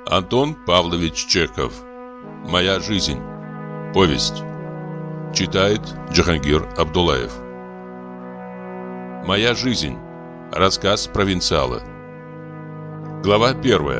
Антон Павлович Чехов. «Моя жизнь». Повесть. Читает Джахангир Абдулаев. «Моя жизнь». Рассказ провинциала. Глава 1.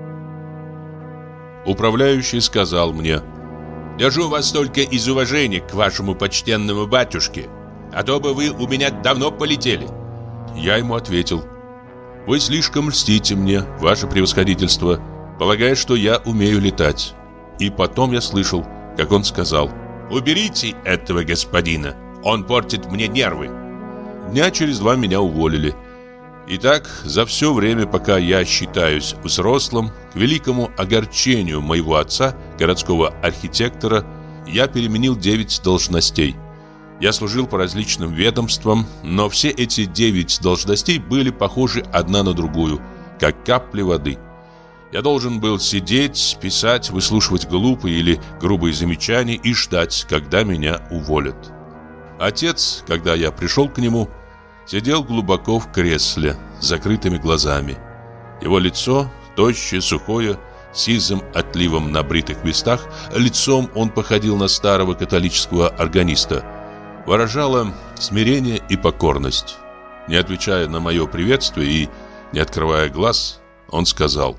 Управляющий сказал мне: «Держу вас только из уважения к вашему почтенному батюшке, а то бы вы у меня давно полетели». Я ему ответил: «Вы слишком льстите мне, ваше превосходительство, полагая, что я умею летать». И потом я слышал, как он сказал: «Уберите этого господина, он портит мне нервы». Дня через 2 меня уволили. Итак, за все время, пока я считаюсь взрослым, к великому огорчению моего отца, городского архитектора, я переменил 9 должностей. Я служил по различным ведомствам, но все эти 9 должностей были похожи одна на другую, как капли воды. Я должен был сидеть, писать, выслушивать глупые или грубые замечания и ждать, когда меня уволят. Отец, когда я пришел к нему, сидел глубоко в кресле, с закрытыми глазами. Его лицо, тощее, сухое, с сизым отливом на бритых местах, лицом он походил на старого католического органиста, выражало смирение и покорность. Не отвечая на мое приветствие и не открывая глаз, он сказал: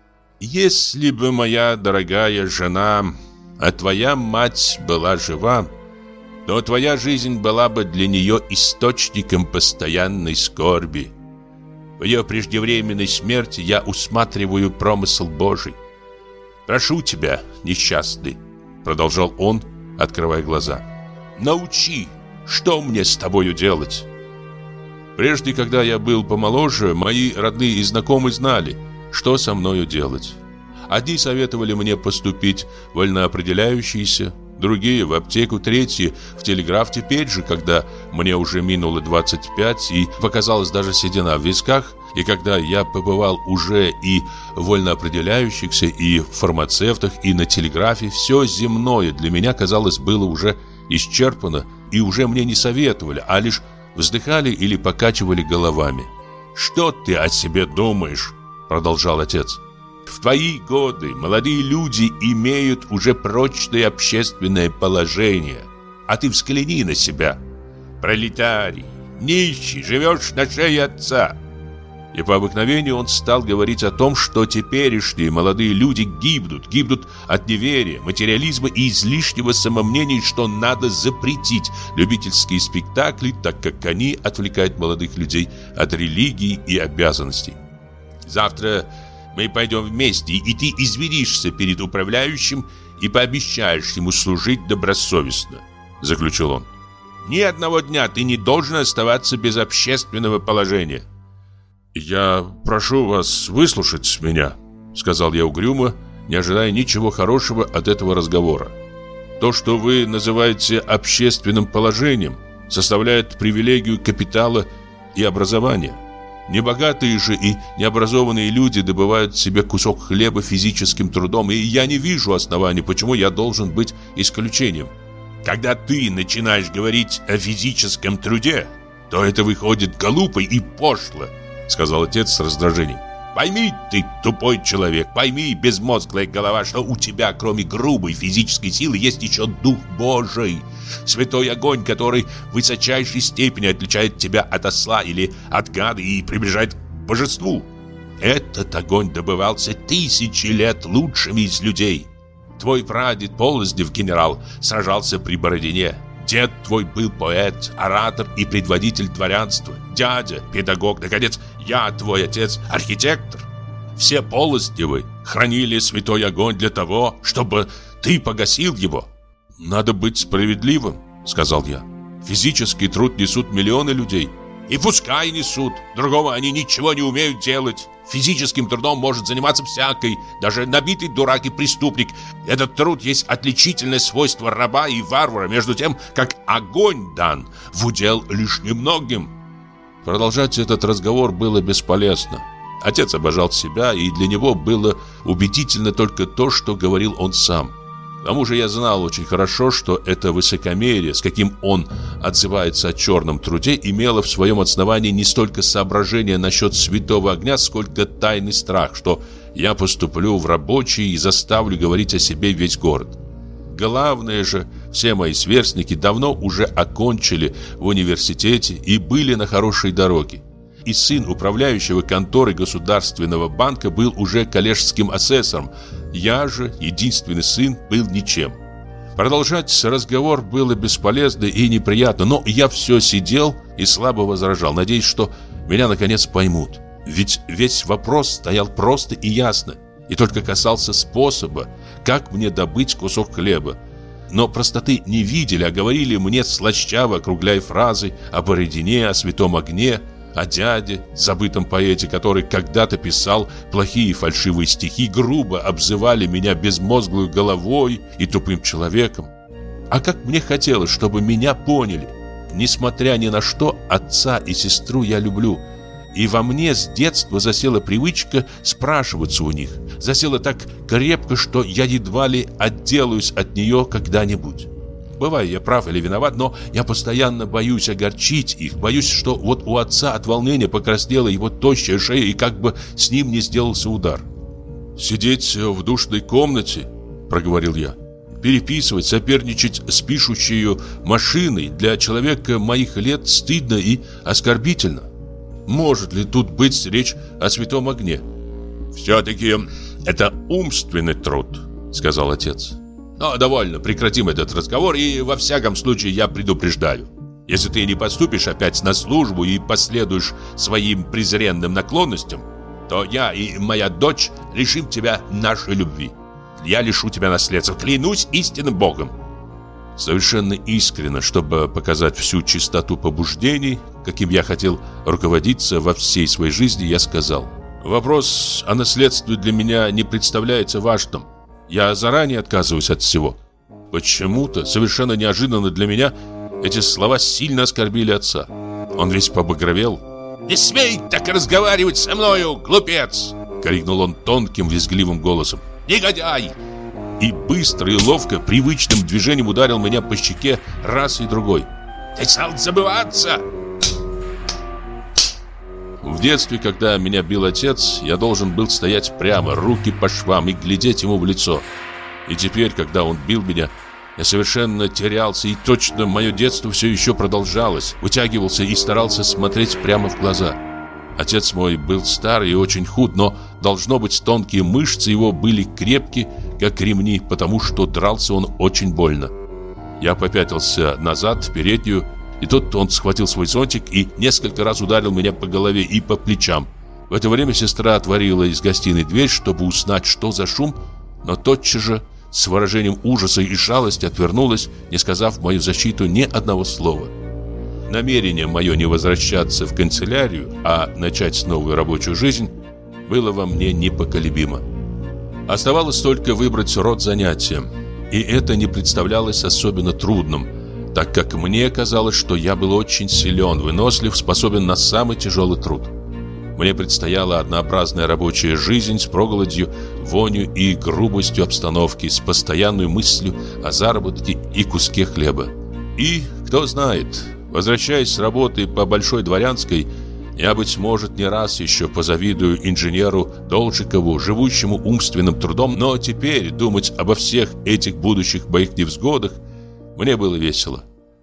«Если бы моя дорогая жена, а твоя мать была жива, то твоя жизнь была бы для нее источником постоянной скорби. В ее преждевременной смерти я усматриваю промысел Божий. Прошу тебя, несчастный, продолжал он, открывая глаза, научи, что мне с тобою делать». Прежде, когда я был помоложе, мои родные и знакомые знали, что со мною делать. Одни советовали мне поступить в вольноопределяющиеся, другие в аптеку, третьи в телеграф. Теперь же, когда мне уже минуло 25 и показалась даже седина в висках, и когда я побывал уже и в вольноопределяющихся, и в фармацевтах, и на телеграфе, все земное для меня, казалось, было уже исчерпано, и уже мне не советовали, а лишь вздыхали или покачивали головами. «Что ты о себе думаешь?» — продолжал отец. «В твои годы молодые люди имеют уже прочное общественное положение, а ты взгляни на себя. Пролетарий, нищий, живешь на шее отца». И по обыкновению он стал говорить о том, что теперешние молодые люди гибнут от неверия, материализма и излишнего самомнения, что надо запретить любительские спектакли, так как они отвлекают молодых людей от религии и обязанностей. «Завтра мы пойдем вместе, и ты извинишься перед управляющим и пообещаешь ему служить добросовестно», — заключил он. «Ни одного дня ты не должен оставаться без общественного положения». «Я прошу вас выслушать меня», — сказал я угрюмо, не ожидая ничего хорошего от этого разговора. «То, что вы называете общественным положением, составляет привилегию капитала и образования. Небогатые же и необразованные люди добывают себе кусок хлеба физическим трудом, и я не вижу оснований, почему я должен быть исключением. Когда ты начинаешь говорить о физическом труде, то это выходит глупо и пошло», — сказал отец с раздражением. «Пойми ты, тупой человек, пойми, безмозглая голова, что у тебя, кроме грубой физической силы, есть еще Дух Божий, святой огонь, который в высочайшей степени отличает тебя от осла или от гада и приближает к божеству. Этот огонь добывался 1000 лет лучшими из людей. Твой прадед Полознев, генерал, сражался при Бородине. Дед твой был поэт, оратор и предводитель дворянства. Дядя, педагог, наконец, я, твой отец, архитектор. Все Полозневы хранили святой огонь для того, чтобы ты погасил его». «Надо быть справедливым», — сказал я. «Физический труд несут миллионы людей». «И пускай несут, другого они ничего не умеют делать. Физическим трудом может заниматься всякий, даже набитый дурак и преступник. Этот труд есть отличительное свойство раба и варвара, между тем, как огонь дан в удел лишь немногим». Продолжать этот разговор было бесполезно. Отец обожал себя, и для него было убедительно только то, что говорил он сам. тому же я знал очень хорошо, что это высокомерие, с каким он отзывается о черном труде, имело в своем основании не столько соображения насчет святого огня, сколько тайный страх, что я поступлю в рабочий и заставлю говорить о себе весь город. Главное же, все мои сверстники давно уже окончили в университете и были на хорошей дороге. И сын управляющего конторы Государственного банка был уже коллежским асессором. Я же, единственный сын, был ничем. Продолжать разговор было бесполезно и неприятно, но я все сидел и слабо возражал, надеясь, что меня наконец поймут. Ведь весь вопрос стоял просто и ясно, и только касался способа, как мне добыть кусок хлеба. Но простоты не видели, а говорили мне слащаво, округляя фразы о Бородине, о святом огне, о дяде, забытом поэте, который когда-то писал плохие фальшивые стихи, грубо обзывали меня безмозглой головой и тупым человеком. А как мне хотелось, чтобы меня поняли. Несмотря ни на что, отца и сестру я люблю. И во мне с детства засела привычка спрашиваться у них. Засела так крепко, что я едва ли отделаюсь от нее когда-нибудь. Бываю я прав или виноват, но я постоянно боюсь огорчить их. Боюсь, что вот у отца от волнения покраснела его тощая шея, и как бы с ним не сделался удар. «Сидеть в душной комнате», — проговорил я, — «переписывать, соперничать с пишущей машиной для человека моих лет стыдно и оскорбительно. Может ли тут быть речь о святом огне?» «Все-таки это умственный труд», — сказал отец. «Но довольно, прекратим этот разговор, и во всяком случае я предупреждаю. Если ты не поступишь опять на службу и последуешь своим презренным наклонностям, то я и моя дочь лишим тебя нашей любви. Я лишу тебя наследства, клянусь истинным Богом». Совершенно искренне, чтобы показать всю чистоту побуждений, каким я хотел руководиться во всей своей жизни, я сказал: «Вопрос о наследстве для меня не представляется важным. Я заранее отказываюсь от всего». Почему-то, совершенно неожиданно для меня, эти слова сильно оскорбили отца. Он весь побагровел. «Не смей так разговаривать со мною, глупец!» — крикнул он тонким, визгливым голосом. «Негодяй!» И быстро и ловко, привычным движением ударил меня по щеке раз и другой. «Ты стал забываться!» В детстве, когда меня бил отец, я должен был стоять прямо, руки по швам, и глядеть ему в лицо. И теперь, когда он бил меня, я совершенно терялся, и точно мое детство все еще продолжалось, вытягивался и старался смотреть прямо в глаза. Отец мой был старый и очень худ, но, должно быть, тонкие мышцы его были крепки, как ремни, потому что дрался он очень больно. Я попятился назад, в переднюю, и тут он схватил свой зонтик и несколько раз ударил меня по голове и по плечам. В это время сестра отворила из гостиной дверь, чтобы узнать, что за шум, но тотчас же с выражением ужаса и жалости отвернулась, не сказав в мою защиту ни одного слова. Намерение мое не возвращаться в канцелярию, а начать новую рабочую жизнь, было во мне непоколебимо. Оставалось только выбрать род занятия, и это не представлялось особенно трудным, так как мне казалось, что я был очень силен, вынослив, способен на самый тяжелый труд. Мне предстояла однообразная рабочая жизнь с проголодью, вонью и грубостью обстановки, с постоянной мыслью о заработке и куске хлеба. И, кто знает, возвращаясь с работы по Большой Дворянской, я, быть может, не раз еще позавидую инженеру Должикову, живущему умственным трудом, но теперь думать обо всех этих будущих моих невзгодах мне было весело.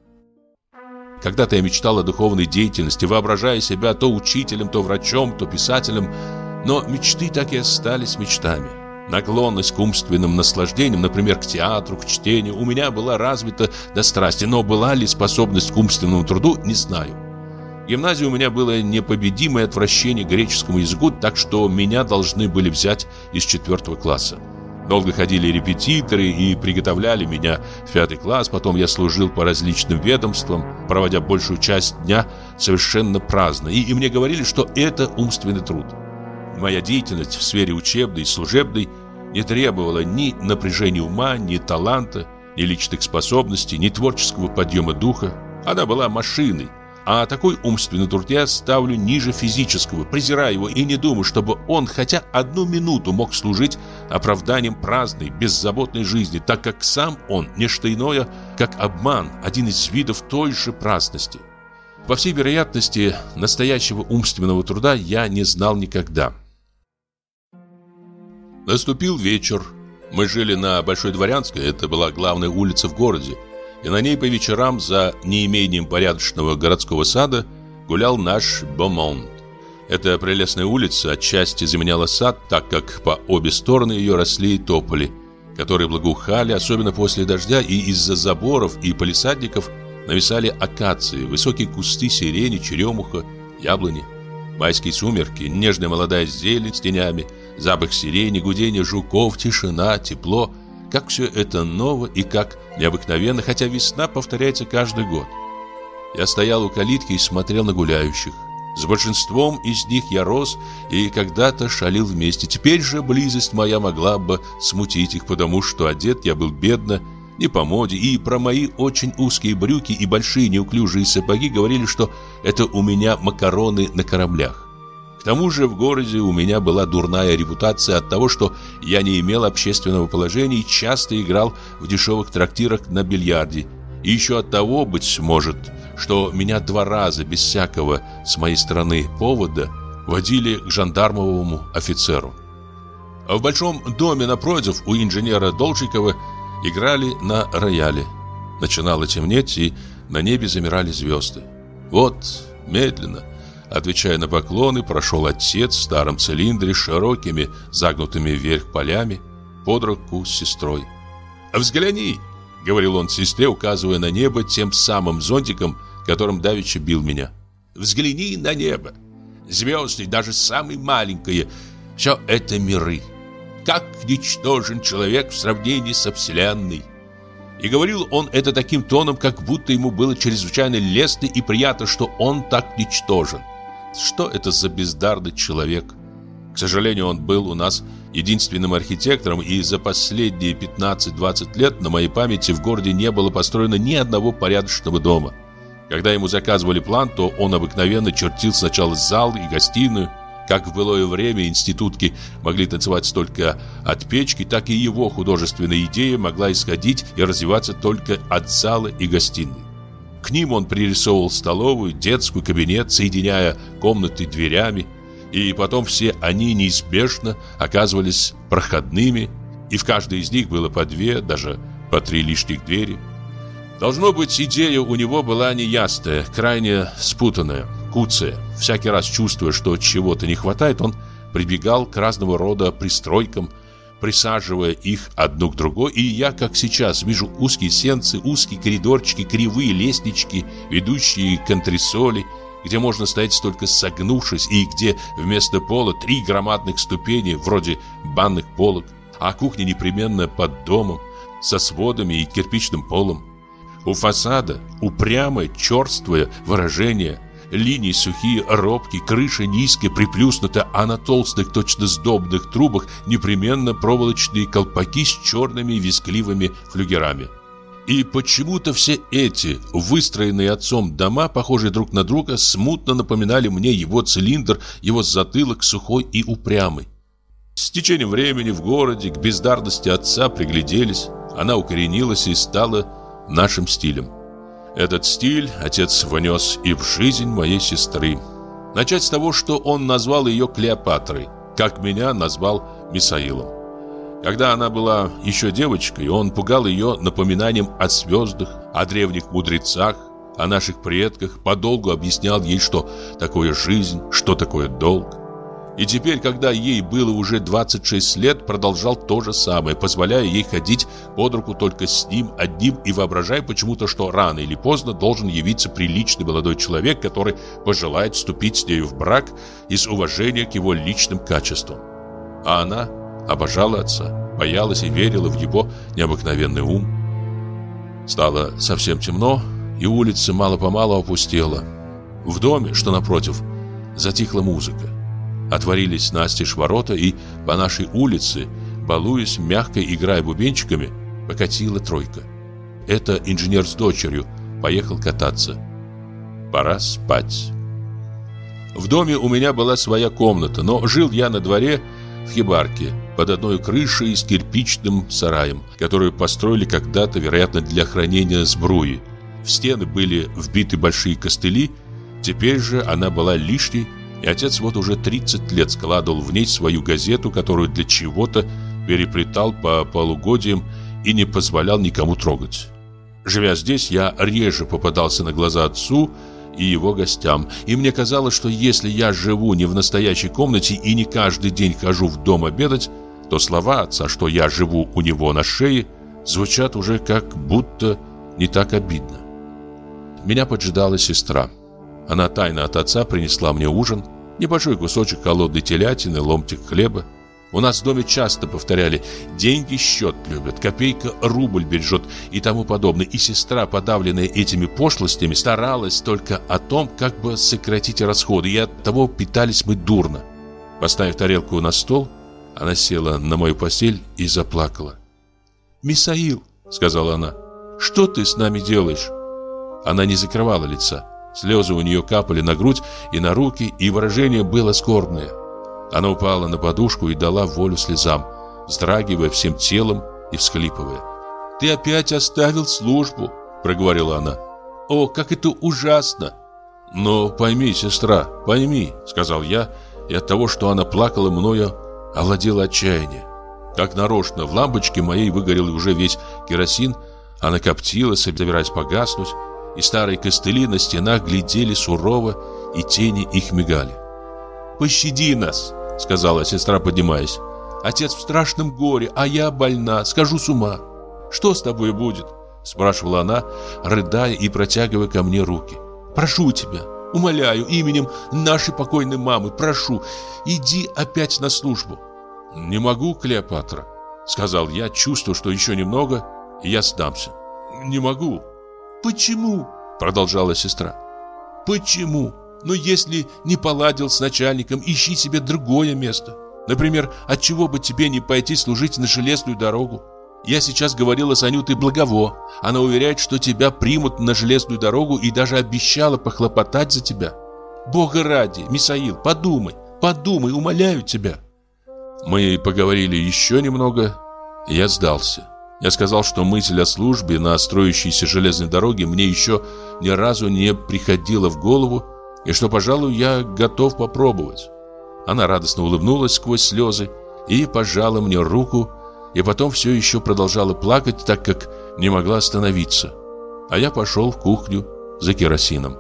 Когда-то я мечтал о духовной деятельности, воображая себя то учителем, то врачом, то писателем, но мечты так и остались мечтами. Наклонность к умственным наслаждениям, например, к театру, к чтению, у меня была развита до страсти, но была ли способность к умственному труду, не знаю. В гимназии у меня было непобедимое отвращение к греческому языку, так что меня должны были взять из 4 класса. Долго ходили репетиторы и приготовляли меня в 5 класс, потом я служил по различным ведомствам, проводя большую часть дня совершенно праздно, и мне говорили, что это умственный труд. Моя деятельность в сфере учебной и служебной не требовала ни напряжения ума, ни таланта, ни личных способностей, ни творческого подъема духа. Она была машиной, А такой умственный труд я ставлю ниже физического, презираю его и не думаю, чтобы он хотя одну минуту мог служить оправданием праздной, беззаботной жизни, так как сам он не что иное, как обман, один из видов той же праздности. По всей вероятности, настоящего умственного труда я не знал никогда. Наступил вечер. Мы жили на Большой Дворянской, это была главная улица в городе, и на ней по вечерам за неимением порядочного городского сада гулял наш Бомонд. Эта прелестная улица отчасти заменяла сад, так как по обе стороны ее росли тополи, которые благоухали, особенно после дождя, и из-за заборов и палисадников нависали акации, высокие кусты сирени, черемуха, яблони. Майские сумерки, нежная молодая зелень с тенями, запах сирени, гудение жуков, тишина, тепло. Как все это ново и как необыкновенно, хотя весна повторяется каждый год. Я стоял у калитки и смотрел на гуляющих. С большинством из них я рос и когда-то шалил вместе. Теперь же близость моя могла бы смутить их, потому что одет я был бедно, не по моде, и про мои очень узкие брюки и большие неуклюжие сапоги говорили, что это у меня макароны на кораблях. К тому же в городе у меня была дурная репутация от того, что я не имел общественного положения и часто играл в дешевых трактирах на бильярде. И еще от того, быть может, что меня 2 раза без всякого с моей стороны повода водили к жандармовому офицеру. А в большом доме напротив у инженера Должикова играли на рояле. Начинало темнеть, и на небе замирали звезды. Вот, медленно, отвечая на поклоны, прошел отец в старом цилиндре с широкими, загнутыми вверх полями, под руку с сестрой. «Взгляни!» — говорил он сестре, указывая на небо тем самым зонтиком, которым давеча бил меня. «Взгляни на небо! Звезды, даже самые маленькие, все это миры. Как ничтожен человек в сравнении со Вселенной!» И говорил он это таким тоном, как будто ему было чрезвычайно лестно и приятно, что он так ничтожен. Что это за бездарный человек? К сожалению, он был у нас единственным архитектором, и за последние 15-20 лет на моей памяти в городе не было построено ни одного порядочного дома. Когда ему заказывали план, то он обыкновенно чертил сначала зал и гостиную. Как в былое время институтки могли танцевать только от печки, так и его художественная идея могла исходить и развиваться только от зала и гостиной. К ним он пририсовывал столовую, детскую, кабинет, соединяя комнаты дверями, и потом все они неизбежно оказывались проходными, и в каждой из них было по 2, даже по 3 лишних двери. Должно быть, идея у него была неясная, крайне спутанная, куцая. Всякий раз, чувствуя, что чего-то не хватает, он прибегал к разного рода пристройкам, присаживая их одну к другой, и я, как сейчас, вижу узкие сенцы, узкие коридорчики, кривые лестнички, ведущие к антресоли, где можно стоять только согнувшись, и где вместо пола 3 громадных ступени, вроде банных полок, а кухня непременно под домом, со сводами и кирпичным полом. У фасада упрямое, черствое выражение, линии сухие, робкие, крыша низкая, приплюснута, а на толстых, точно сдобных трубах непременно проволочные колпаки с черными вискливыми флюгерами. И почему-то все эти выстроенные отцом дома, похожие друг на друга, смутно напоминали мне его цилиндр, его затылок сухой и упрямый. С течением времени в городе к бездарности отца пригляделись, она укоренилась и стала нашим стилем. Этот стиль отец внес и в жизнь моей сестры. Начать с того, что он назвал ее Клеопатрой, как меня назвал Мисаилом. Когда она была еще девочкой, он пугал ее напоминанием о звездах, о древних мудрецах, о наших предках, подолгу объяснял ей, что такое жизнь, что такое долг. И теперь, когда ей было уже 26 лет, продолжал то же самое, позволяя ей ходить под руку только с ним одним и воображая почему-то, что рано или поздно должен явиться приличный молодой человек, который пожелает вступить с нею в брак из уважения к его личным качествам. А она обожала отца, боялась и верила в его необыкновенный ум. Стало совсем темно, и улица мало-помалу опустела. В доме, что напротив, затихла музыка. Отворились настежь ворота, и по нашей улице, балуясь, мягко играя бубенчиками, покатила тройка. Это инженер с дочерью поехал кататься. Пора спать. В доме у меня была своя комната, но жил я на дворе в хибарке под одной крышей с кирпичным сараем, которую построили когда-то, вероятно, для хранения сбруи. В стены были вбиты большие костыли, теперь же она была лишней, и отец вот уже 30 лет складывал в ней свою газету, которую для чего-то переплетал по полугодиям и не позволял никому трогать. Живя здесь, я реже попадался на глаза отцу и его гостям, и мне казалось, что если я живу не в настоящей комнате и не каждый день хожу в дом обедать, то слова отца, что я живу у него на шее, звучат уже как будто не так обидно. Меня поджидала сестра. Она тайно от отца принесла мне ужин, небольшой кусочек холодной телятины, ломтик хлеба. У нас в доме часто повторяли: деньги счет любят, копейка рубль бережет и тому подобное. И сестра, подавленная этими пошлостями, старалась только о том, как бы сократить расходы, и оттого питались мы дурно. Поставив тарелку на стол, она села на мою постель и заплакала. «Мисаил», — сказала она, — «что ты с нами делаешь?» Она не закрывала лица. Слезы у нее капали на грудь и на руки, и выражение было скорбное. Она упала на подушку и дала волю слезам, вздрагивая всем телом и всхлипывая. «Ты опять оставил службу», — проговорила она. «О, как это ужасно!» «Но пойми, сестра, пойми», — сказал я, и от того, что она плакала, мною овладело отчаяние. Как нарочно в лампочке моей выгорел уже весь керосин, она коптила, собираясь погаснуть, и старые костыли на стенах глядели сурово, и тени их мигали. «Пощади нас», — сказала сестра, поднимаясь. «Отец в страшном горе, а я больна, схожу с ума». «Что с тобой будет?» — спрашивала она, рыдая и протягивая ко мне руки. «Прошу тебя, умоляю, именем нашей покойной мамы, прошу, иди опять на службу». «Не могу, Клеопатра», — сказал я, чувствуя, что еще немного, и я сдамся. «Не могу». «Почему?» — продолжала сестра. «Почему? Но если не поладил с начальником, ищи себе другое место. Например, отчего бы тебе не пойти служить на железную дорогу? Я сейчас говорила с Анютой Благово. Она уверяет, что тебя примут на железную дорогу и даже обещала похлопотать за тебя. Бога ради, Мисаил, подумай, умоляю тебя». Мы поговорили еще немного, и я сдался. Я сказал, что мысль о службе на строящейся железной дороге мне еще ни разу не приходила в голову, и что, пожалуй, я готов попробовать. Она радостно улыбнулась сквозь слезы и пожала мне руку, и потом все еще продолжала плакать, так как не могла остановиться. А я пошел в кухню за керосином.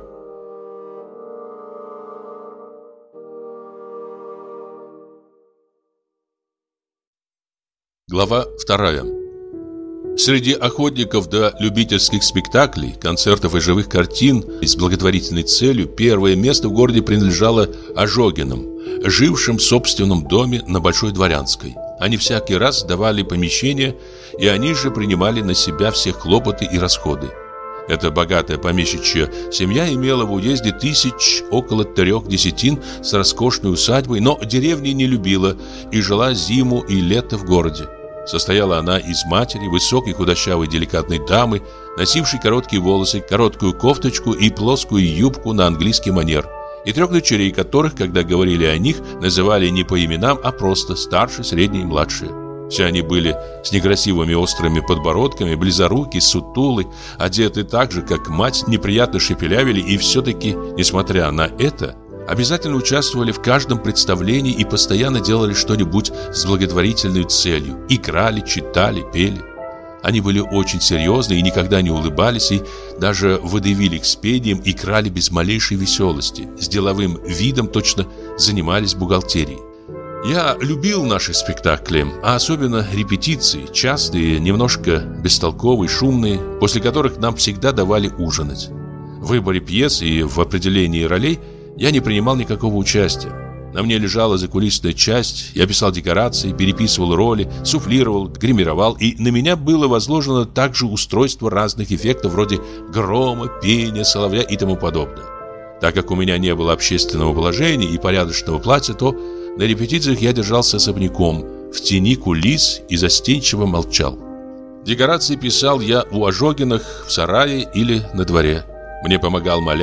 Глава 2. Среди охотников до любительских спектаклей, концертов и живых картин с благотворительной целью первое место в городе принадлежало Ожогиным, жившим в собственном доме на Большой Дворянской. Они всякий раз давали помещение, и они же принимали на себя все хлопоты и расходы. Эта богатая помещичья семья имела в уезде около 3 десятин с роскошной усадьбой, но деревни не любила и жила зиму и лето в городе. Состояла она из матери, высокой худощавой деликатной дамы, носившей короткие волосы, короткую кофточку и плоскую юбку на английский манер, и 3 дочерей, которых, когда говорили о них, называли не по именам, а просто старшие, средние и младшие. Все они были с некрасивыми острыми подбородками, близоруки, сутулы, одеты так же, как мать, неприятно шепелявили, и все-таки, несмотря на это, обязательно участвовали в каждом представлении и постоянно делали что-нибудь с благотворительной целью. Играли, читали, пели. Они были очень серьезны и никогда не улыбались, и даже водевили к спениям и крали без малейшей веселости. С деловым видом точно занимались бухгалтерией. Я любил наши спектакли, а особенно репетиции, частые, немножко бестолковые, шумные, после которых нам всегда давали ужинать. В выборе пьес и в определении ролей я не принимал никакого участия. На мне лежала закулисная часть, я писал декорации, переписывал роли, суфлировал, гримировал, и на меня было возложено также устройство разных эффектов вроде грома, пения, соловья и тому подобное. Так как у меня не было общественного положения и порядочного платья, то на репетициях я держался особняком, в тени кулис и застенчиво молчал. Декорации писал я у Ожогиных в сарае или на дворе. Мне помогал маляр,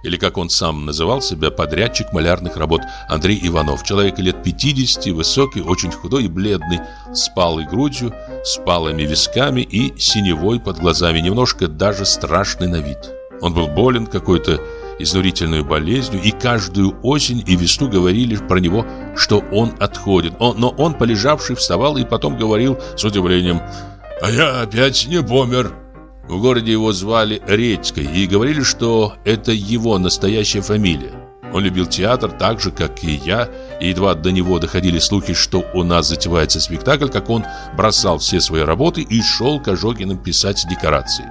или, как он сам называл себя, подрядчик малярных работ Андрей Иванов. Человек лет 50, высокий, очень худой и бледный, с палой грудью, с палыми висками и синевой под глазами, немножко даже страшный на вид. Он был болен какой-то изнурительной болезнью, и каждую осень и весну говорили про него, что он отходит. Но он, полежавший, вставал и потом говорил с удивлением: «А я опять не помер». В городе его звали Редькой, и говорили, что это его настоящая фамилия. Он любил театр так же, как и я, и едва до него доходили слухи, что у нас затевается спектакль, как он бросал все свои работы и шел к Ожогиным писать декорации.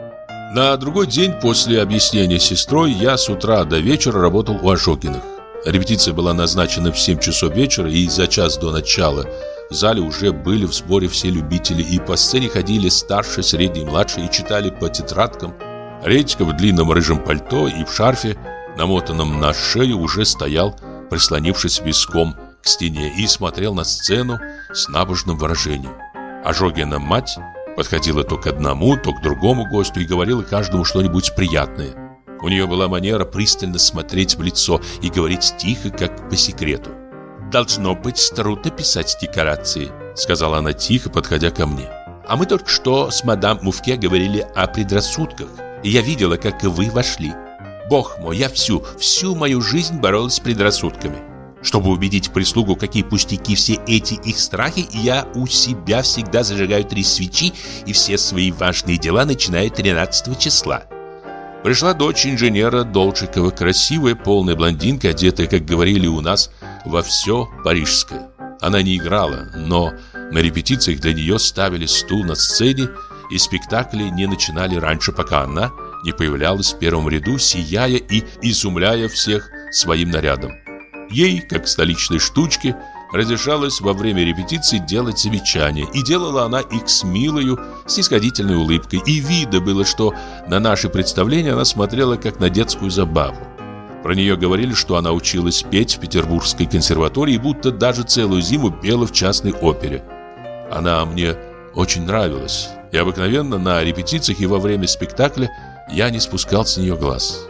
На другой день после объяснения с сестрой я с утра до вечера работал у Ожогиных. Репетиция была назначена в 7 часов вечера, и за час до начала в зале уже были в сборе все любители, и по сцене ходили старшие, средние и младшие и читали по тетрадкам. Редька в длинном рыжем пальто и в шарфе, намотанном на шею, уже стоял, прислонившись виском к стене, и смотрел на сцену с набожным выражением. Ожогина мать подходила то к одному, то к другому гостю и говорила каждому что-нибудь приятное. У нее была манера пристально смотреть в лицо и говорить тихо, как по секрету. «Должно быть трудно писать декорации», — сказала она тихо, подходя ко мне. «А мы только что с мадам Муфке говорили о предрассудках, и я видела, как вы вошли. Бог мой, я всю мою жизнь боролась с предрассудками. Чтобы убедить прислугу, какие пустяки все эти их страхи, я у себя всегда зажигаю 3 свечи, и все свои важные дела начинаю 13 числа». Пришла дочь инженера Должикова, красивая, полная блондинка, одетая, как говорили у нас, во все парижское. Она не играла, но на репетициях для нее ставили стул на сцене, и спектакли не начинали раньше, пока она не появлялась в первом ряду, сияя и изумляя всех своим нарядом. Ей, как столичной штучке, разрешалось во время репетиции делать замечания, и делала она их с милою, снисходительной улыбкой, и видно было, что на наши представления она смотрела как на детскую забаву. Про нее говорили, что она училась петь в Петербургской консерватории, и будто даже целую зиму пела в частной опере. Она мне очень нравилась, и обыкновенно на репетициях и во время спектакля я не спускал с нее глаз.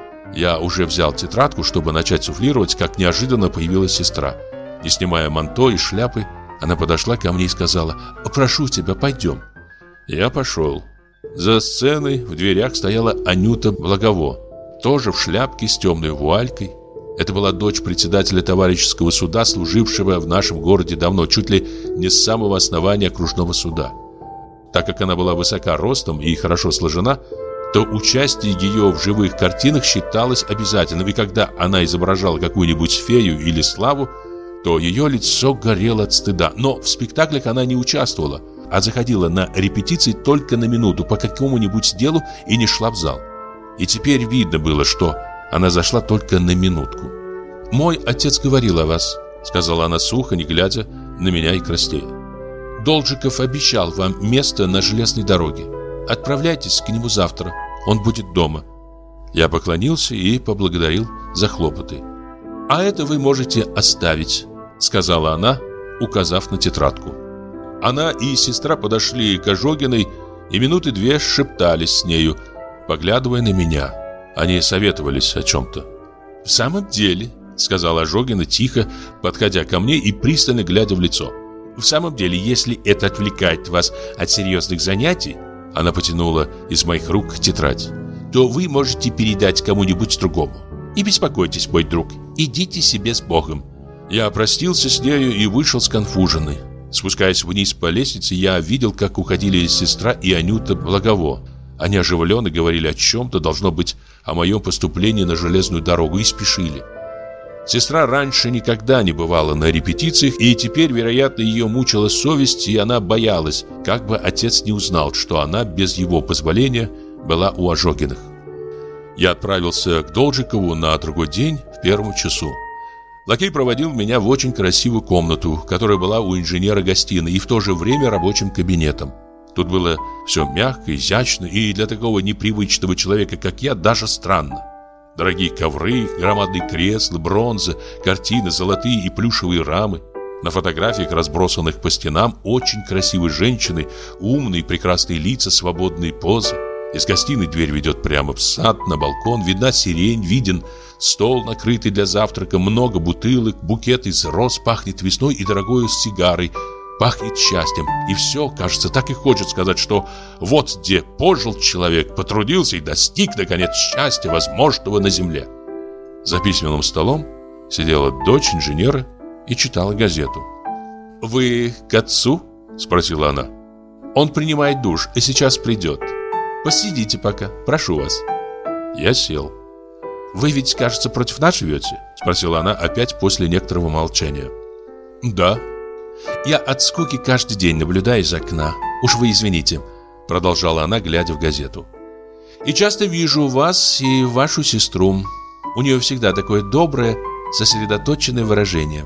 Я уже взял тетрадку, чтобы начать суфлировать, как неожиданно появилась сестра. Не снимая манто и шляпы, она подошла ко мне и сказала: «Прошу тебя, пойдем». Я пошел. За сценой в дверях стояла Анюта Благово, тоже в шляпке с темной вуалькой. Это была дочь председателя товарищеского суда, служившего в нашем городе давно, чуть ли не с самого основания окружного суда. Так как она была высока ростом и хорошо сложена, то участие ее в живых картинах считалось обязательным, и когда она изображала какую-нибудь фею или славу, то ее лицо горело от стыда. Но в спектаклях она не участвовала, а заходила на репетиции только на минуту по какому-нибудь делу и не шла в зал. И теперь видно было, что она зашла только на минутку. «Мой отец говорил о вас», — сказала она сухо, не глядя на меня и краснея. «Должиков обещал вам место на железной дороге. Отправляйтесь к нему завтра, он будет дома». Я поклонился и поблагодарил за хлопоты. «А это вы можете оставить», — сказала она, указав на тетрадку. Она и сестра подошли к Ожогиной и минуты 2 шептались с нею, поглядывая на меня. Они советовались о чем-то. «В самом деле», — сказала Ожогина тихо, подходя ко мне и пристально глядя в лицо, «в самом деле, если это отвлекает вас от серьезных занятий», — она потянула из моих рук тетрадь, «то вы можете передать кому-нибудь другому. Не беспокойтесь, мой друг, идите себе с Богом». Я простился с нею и вышел сконфуженный. Спускаясь вниз по лестнице, я видел, как уходили сестра и Анюта Благово. Они оживленно говорили о чем-то, должно быть, о моем поступлении на железную дорогу, и спешили. Сестра раньше никогда не бывала на репетициях, и теперь, вероятно, ее мучила совесть, и она боялась, как бы отец не узнал, что она без его позволения была у Ожогиных. Я отправился к Должикову на другой день в 1 часу. Лакей проводил меня в очень красивую комнату, которая была у инженера гостиной и в то же время рабочим кабинетом. Тут было все мягко, изящно и для такого непривычного человека, как я, даже странно. Дорогие ковры, громадные кресла, бронза, картины, золотые и плюшевые рамы. На фотографиях, разбросанных по стенам, очень красивые женщины, умные прекрасные лица, свободные позы. Из гостиной дверь ведет прямо в сад, на балкон. Видна сирень, виден стол, накрытый для завтрака, много бутылок, букет из роз, пахнет весной и дорогой сигарой, пахнет счастьем. И все, кажется, так и хочет сказать, что вот где пожил человек, потрудился и достиг, наконец, счастья, возможного на земле. За письменным столом сидела дочь инженера и читала газету. «Вы к отцу?» – спросила она. «Он принимает душ и сейчас придет. Посидите пока, прошу вас». Я сел. «Вы ведь, кажется, против нас живете?» – спросила она опять после некоторого молчания. «Да». «Я от скуки каждый день наблюдаю из окна. Уж вы извините», – продолжала она, глядя в газету. «И часто вижу вас и вашу сестру. У нее всегда такое доброе, сосредоточенное выражение».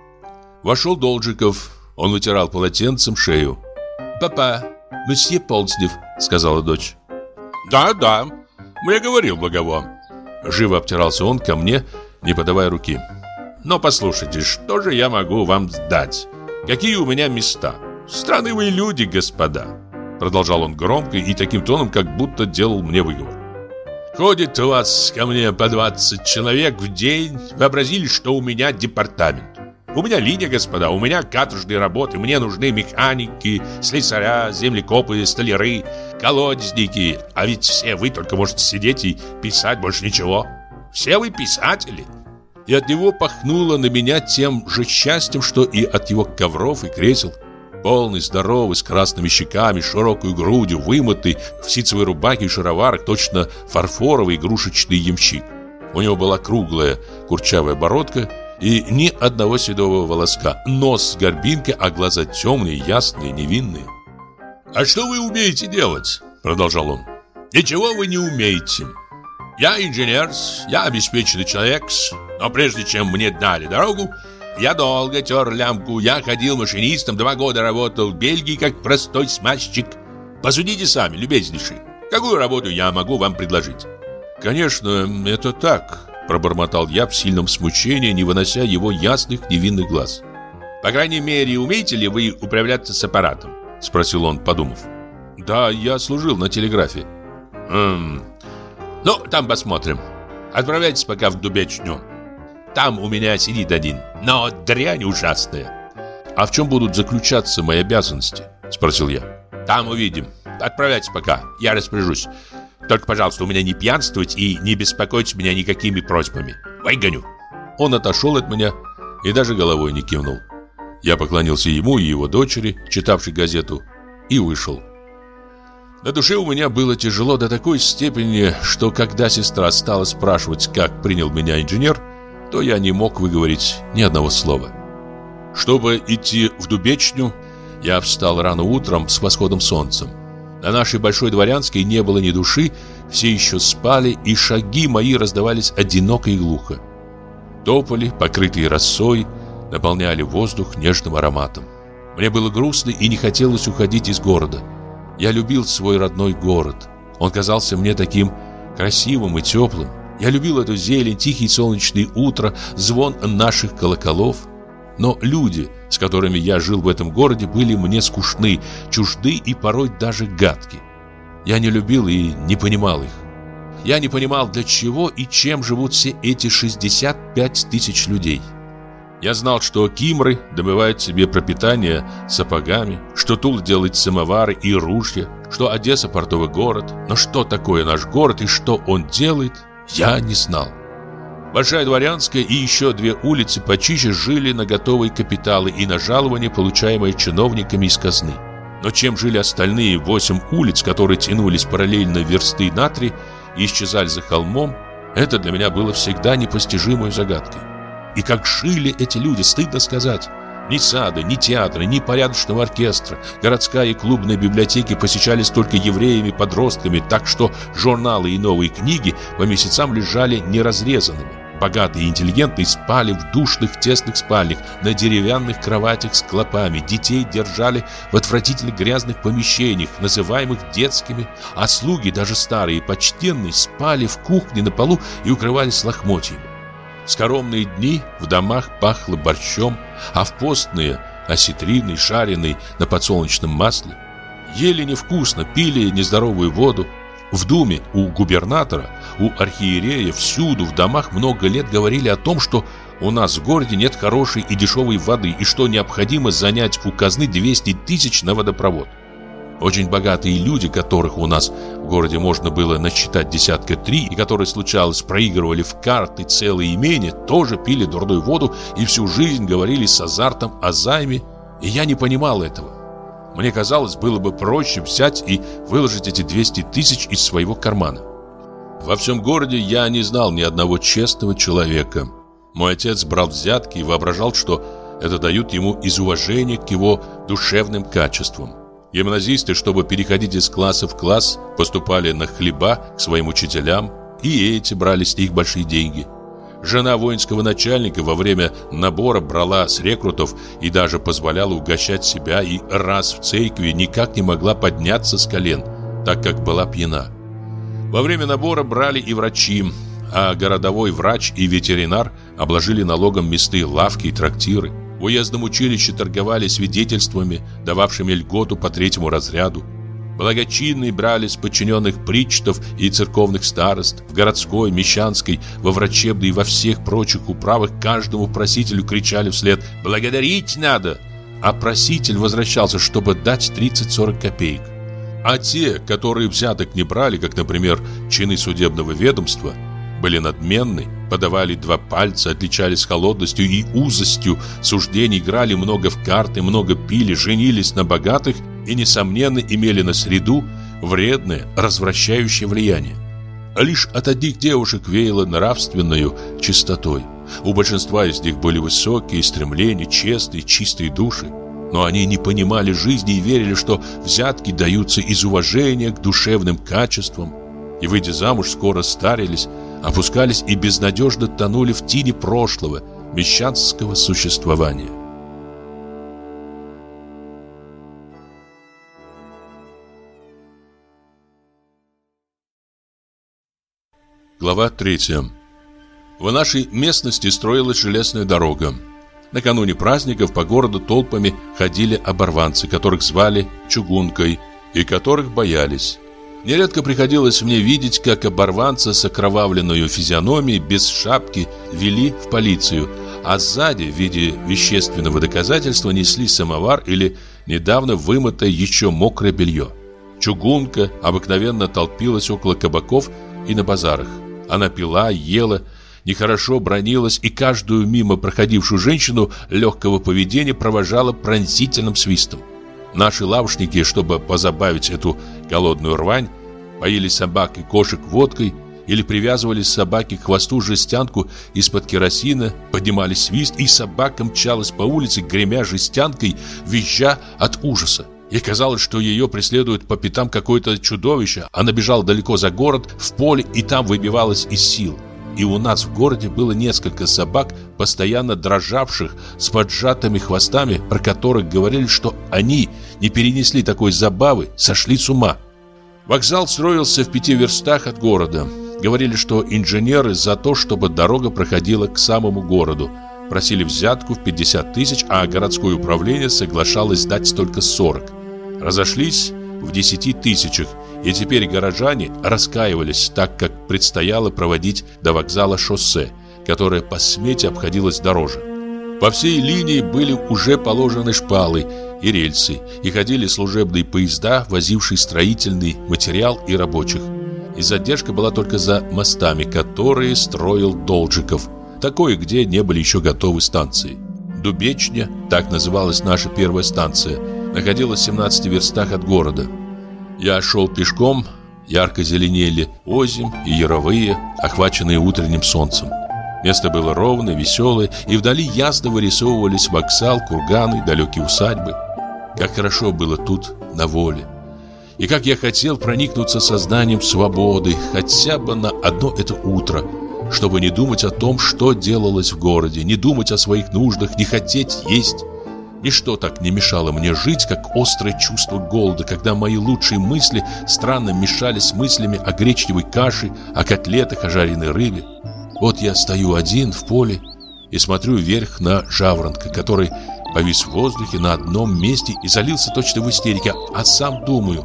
Вошел Должиков. Он вытирал полотенцем шею. «Папа, месье Ползнев», — сказала дочь. «Да, я говорил Благово». Живо обтирался он ко мне, не подавая руки. «Но послушайте, что же я могу вам дать? Какие у меня места? Странные вы люди, господа», — продолжал он громко и таким тоном, как будто делал мне выговор. «Ходит у вас ко мне по 20 человек в день. Вообразили, что у меня департамент. У меня линия, господа, у меня каторжные работы. Мне нужны механики, слесаря, землекопы, столяры, колодезники. А ведь все вы только можете сидеть и писать, больше ничего. Все вы писатели». И от него пахнуло на меня тем же счастьем, что и от его ковров и кресел. Полный, здоровый, с красными щеками, широкой грудью, вымытый, в ситцевой рубахе и шароварах, точно фарфоровый игрушечный ямщик. У него была круглая курчавая бородка и ни одного седого волоска, нос с горбинкой, а глаза темные, ясные, невинные. «А что вы умеете делать?» – продолжал он. «Ничего вы не умеете. Я инженер, я обеспеченный человек, но прежде чем мне дали дорогу, я долго тер лямку, я ходил машинистом, 2 года работал в Бельгии как простой смазчик. Посудите сами, любезнейший, какую работу я могу вам предложить?» «Конечно, это так», – пробормотал я в сильном смущении, не вынося его ясных невинных глаз. «По крайней мере, умеете ли вы управляться с аппаратом?» – спросил он, подумав. «Да, я служил на телеграфе». «Ну, там посмотрим. Отправляйтесь пока в Дубечню. Там у меня сидит один, но дрянь ужасная». «А в чем будут заключаться мои обязанности?» – спросил я. «Там увидим. Отправляйтесь пока, я распоряжусь. Только, пожалуйста, у меня не пьянствовать и не беспокоить меня никакими просьбами. Выгоню». Он отошел от меня и даже головой не кивнул. Я поклонился ему и его дочери, читавшей газету, и вышел. На душе у меня было тяжело до такой степени, что когда сестра стала спрашивать, как принял меня инженер, то я не мог выговорить ни одного слова. Чтобы идти в Дубечню, я встал рано утром с восходом солнца. На нашей Большой Дворянской не было ни души, все еще спали, и шаги мои раздавались одиноко и глухо. Тополи, покрытые росой, наполняли воздух нежным ароматом. Мне было грустно и не хотелось уходить из города. Я любил свой родной город. Он казался мне таким красивым и теплым. Я любил эту зелень, тихие солнечные утра, звон наших колоколов. Но люди, с которыми я жил в этом городе, были мне скучны, чужды и порой даже гадки. Я не любил и не понимал их. Я не понимал, для чего и чем живут все эти 65 тысяч людей. Я знал, что кимры добывают себе пропитание сапогами, что Тула делает самовары и ружья, что Одесса портовый город. Но что такое наш город и что он делает, я не знал. Большая Дворянская и еще 2 улицы почище жили на готовые капиталы и на жалования, получаемые чиновниками из казны. Но чем жили остальные 8 улиц, которые тянулись параллельно версты на 3 и исчезали за холмом, это для меня было всегда непостижимой загадкой. И как жили эти люди, стыдно сказать. Ни сада, ни театра, ни порядочного оркестра. Городская и клубная библиотеки посещались только евреями-подростками, так что журналы и новые книги по месяцам лежали неразрезанными. Богатые и интеллигентные спали в душных тесных спальнях, на деревянных кроватях с клопами. Детей держали в отвратительно грязных помещениях, называемых детскими, а слуги, даже старые и почтенные, спали в кухне на полу и укрывались лохмотьями. В скоромные дни в домах пахло борщом, а в постные – осетриной, жареной на подсолнечном масле. Ели невкусно, пили нездоровую воду. В Думе, у губернатора, у архиерея, всюду в домах много лет говорили о том, что у нас в городе нет хорошей и дешевой воды, и что необходимо занять у казны 200 тысяч на водопровод. Очень богатые люди, которых у нас в городе можно было насчитать 3 и которые, случалось, проигрывали в карты целые имения, тоже пили дурную воду и всю жизнь говорили с азартом о займе, и я не понимал этого. Мне казалось, было бы проще взять и выложить эти 200 тысяч из своего кармана. Во всем городе я не знал ни одного честного человека. Мой отец брал взятки и воображал, что это дают ему из уважения к его душевным качествам. Гимназисты, чтобы переходить из класса в класс, поступали на хлеба к своим учителям, и эти брали с них большие деньги. Жена воинского начальника во время набора брала с рекрутов и даже позволяла угощать себя, и раз в церкви никак не могла подняться с колен, так как была пьяна. Во время набора брали и врачи, а городовой врач и ветеринар обложили налогом мясные лавки и трактиры. В уездном училище торговали свидетельствами, дававшими льготу по 3-му разряду. Благочинные брали с подчиненных причтов и церковных старост. В городской, мещанской, во врачебной и во всех прочих управах каждому просителю кричали вслед «Благодарить надо!», а проситель возвращался, чтобы дать 30-40 копеек. А те, которые взяток не брали, как, например, чины судебного ведомства, были надменны, подавали 2 пальца, отличались холодностью и узостью суждений, играли много в карты, много пили, женились на богатых и, несомненно, имели на среду вредное, развращающее влияние. Лишь от одних девушек веяло нравственною чистотой. У большинства из них были высокие стремления, честные, чистые души. Но они не понимали жизни и верили, что взятки даются из уважения к душевным качествам. И, выйдя замуж, скоро старились, опускались и безнадежно тонули в тени прошлого, мещанского существования. Глава 3. В нашей местности строилась железная дорога. Накануне праздников по городу толпами ходили оборванцы, которых звали чугункой и которых боялись. Нередко приходилось мне видеть, как оборванца с окровавленной физиономией без шапки вели в полицию, а сзади в виде вещественного доказательства несли самовар или недавно вымытое еще мокрое белье. Чугунка обыкновенно толпилась около кабаков и на базарах. Она пила, ела, нехорошо бранилась и каждую мимо проходившую женщину легкого поведения провожала пронзительным свистом. Наши лавочники, чтобы позабавить эту голодную рвань, поили собак и кошек водкой или привязывали собаке к хвосту жестянку из-под керосина, поднимали свист, и собака мчалась по улице, гремя жестянкой, визжа от ужаса. Ей казалось, что ее преследует по пятам какое-то чудовище. Она бежала далеко за город, в поле, и там выбивалась из сил. И у нас в городе было несколько собак, постоянно дрожавших, с поджатыми хвостами, про которых говорили, что они не перенесли такой забавы, сошли с ума. Вокзал строился в 5 верстах от города. Говорили, что инженеры за то, чтобы дорога проходила к самому городу, просили взятку в 50 тысяч, а городское управление соглашалось дать только 40. Разошлись в 10 тысячах, и теперь горожане раскаивались, так как предстояло проводить до вокзала шоссе, которое по смете обходилось дороже. По всей линии были уже положены шпалы и рельсы, и ходили служебные поезда, возившие строительный материал и рабочих. И задержка была только за мостами, которые строил Должиков, такой, где не были еще готовы станции. Дубечня, так называлась наша первая станция, находилась в 17 верстах от города. Я шел пешком, ярко зеленели озимь и яровые, охваченные утренним солнцем. Место было ровное, веселое, и вдали ясно вырисовывались вокзал, курганы, далекие усадьбы. Как хорошо было тут, на воле. И как я хотел проникнуться сознанием свободы хотя бы на одно это утро, чтобы не думать о том, что делалось в городе, не думать о своих нуждах, не хотеть есть. Ничто так не мешало мне жить, как острое чувство голода, когда мои лучшие мысли странно мешались с мыслями о гречневой каше, о котлетах, о жареной рыбе. Вот я стою один в поле и смотрю вверх на жаворонка, который повис в воздухе на одном месте и залился точно в истерике, а сам думаю: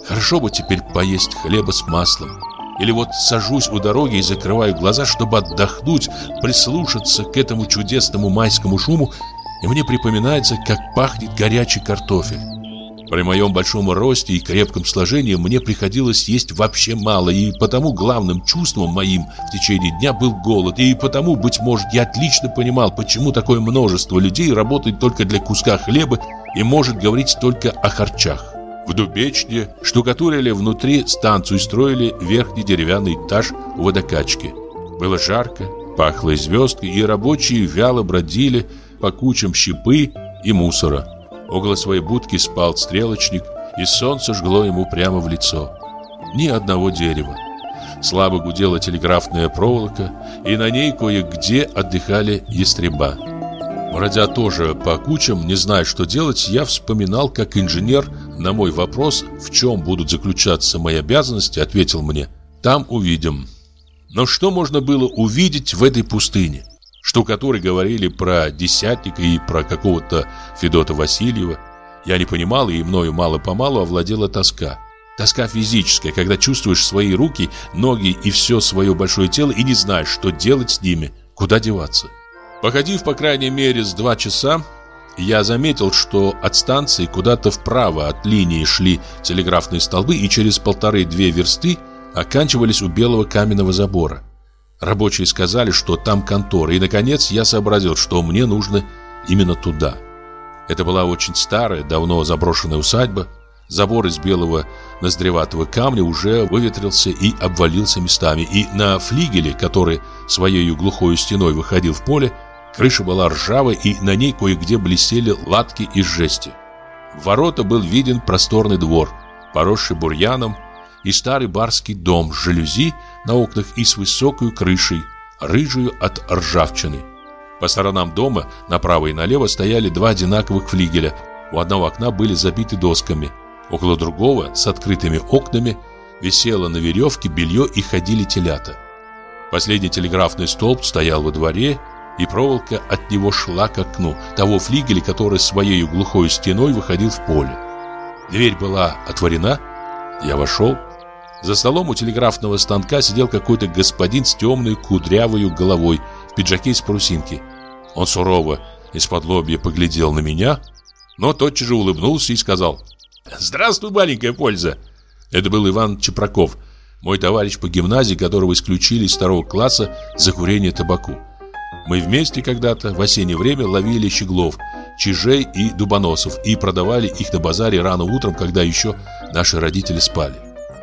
Хорошо бы теперь поесть хлеба с маслом. Или вот сажусь у дороги и закрываю глаза, чтобы отдохнуть, прислушаться к этому чудесному майскому шуму, и мне припоминается, как пахнет горячий картофель. При моем большом росте и крепком сложении мне приходилось есть вообще мало, и потому главным чувством моим в течение дня был голод, и потому, быть может, я отлично понимал, почему такое множество людей работает только для куска хлеба и может говорить только о харчах. В Дубечне штукатурили внутри станцию и строили верхний деревянный этаж у водокачки. Было жарко, пахло звездкой, и рабочие вяло бродили по кучам щепы и мусора. Около своей будки спал стрелочник, и солнце жгло ему прямо в лицо. Ни одного дерева. Слабо гудела телеграфная проволока, и на ней кое-где отдыхали ястреба. Бродя тоже по кучам, не зная, что делать, я вспоминал, как инженер на мой вопрос, в чем будут заключаться мои обязанности, ответил мне: «Там увидим». Но что можно было увидеть в этой пустыне? Штукатуры говорили про Десятника и про какого-то Федота Васильева. Я не понимал, и мною мало-помалу овладела тоска. Тоска физическая, когда чувствуешь свои руки, ноги и все свое большое тело и не знаешь, что делать с ними, куда деваться. Походив, по крайней мере, с 2 часа, я заметил, что от станции куда-то вправо от линии шли телеграфные столбы и через 1,5-2 версты оканчивались у белого каменного забора. Рабочие сказали, что там контора, и, наконец, я сообразил, что мне нужно именно туда. Это была очень старая, давно заброшенная усадьба. Забор из белого ноздреватого камня уже выветрился и обвалился местами, и на флигеле, который своей глухой стеной выходил в поле, крыша была ржавая, и на ней кое-где блестели латки из жести. В ворота был виден просторный двор, поросший бурьяном, и старый барский дом с жалюзи на окнах и с высокой крышей, рыжую от ржавчины. По сторонам дома, направо и налево, стояли 2 одинаковых флигеля. У одного окна были забиты досками. Около другого, с открытыми окнами, висело на веревке белье и ходили телята. Последний телеграфный столб стоял во дворе, и проволока от него шла к окну того флигеля, который своей глухой стеной выходил в поле. Дверь была отворена, я вошел. За столом у телеграфного станка сидел какой-то господин с темной кудрявой головой в пиджаке из парусинки. Он сурово исподлобья поглядел на меня, но тотчас же улыбнулся и сказал: «Здравствуй, маленькая польза!» Это был Иван Чепраков, мой товарищ по гимназии, которого исключили из 2 класса за курение табаку. Мы вместе когда-то в осеннее время ловили щеглов, чижей и дубоносов и продавали их на базаре рано утром, когда еще наши родители спали.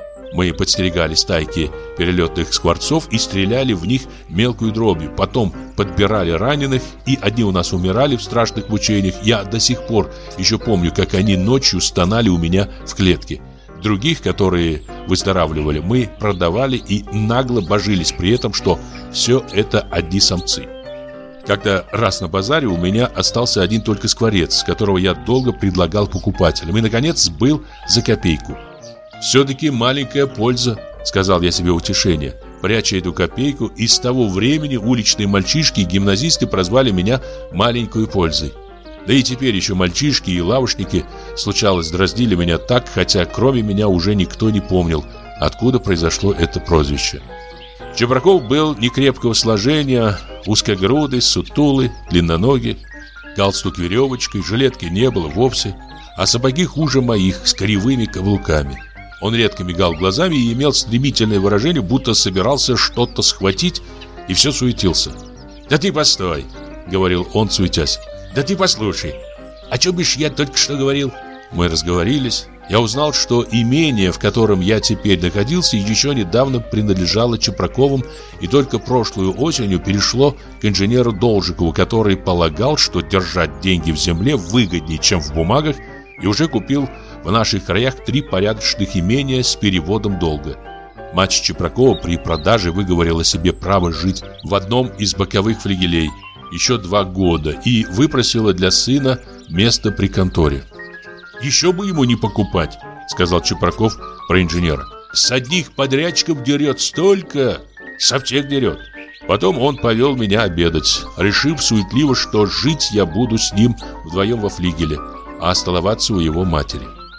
Мы подстерегали стайки перелетных скворцов и стреляли в них мелкую дробью. Потом подбирали раненых, и одни у нас умирали в страшных мучениях. Я до сих пор еще помню, как они ночью стонали у меня в клетке. Других, которые выздоравливали, мы продавали и нагло божились при этом, что все это одни самцы. Как-то раз на базаре у меня остался один только скворец, которого я долго предлагал покупателям, и, наконец, сбыл за копейку. «Все-таки маленькая польза», — сказал я себе утешение, пряча эту копейку, и с того времени уличные мальчишки и гимназисты прозвали меня «маленькой пользой». Да и теперь еще мальчишки и лавочники, случалось, дразнили меня так, хотя кроме меня уже никто не помнил, откуда произошло это прозвище. Чепраков был некрепкого сложения, узкогрудый, сутулый, длинноногий. Галстук веревочкой, жилетки не было вовсе, а сапоги хуже моих, с кривыми каблуками. Он редко мигал глазами и имел стремительное выражение, будто собирался что-то схватить, и все суетился. «Да ты постой», — говорил он, суетясь. «Да ты послушай, о чем бишь я только что говорил?» Мы разговорились. Я узнал, что имение, в котором я теперь находился, еще недавно принадлежало Чепраковым и только прошлую осенью перешло к инженеру Должикову, который полагал, что держать деньги в земле выгоднее, чем в бумагах, и уже купил в наших краях 3 порядочных имения с переводом долга. Мать Чепракова при продаже выговорила себе право жить в одном из боковых флигелей еще 2 года и выпросила для сына место при конторе. «Еще бы ему не покупать», — сказал Чепраков про инженера. «С одних подрядчиков дерет столько, со всех дерет». Потом он повел меня обедать, решив суетливо, что жить я буду с ним вдвоем во флигеле, а столоваться у его матери.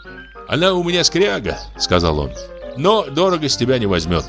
«Она у меня скряга», — сказал он, — «но дорого с тебя не возьмет».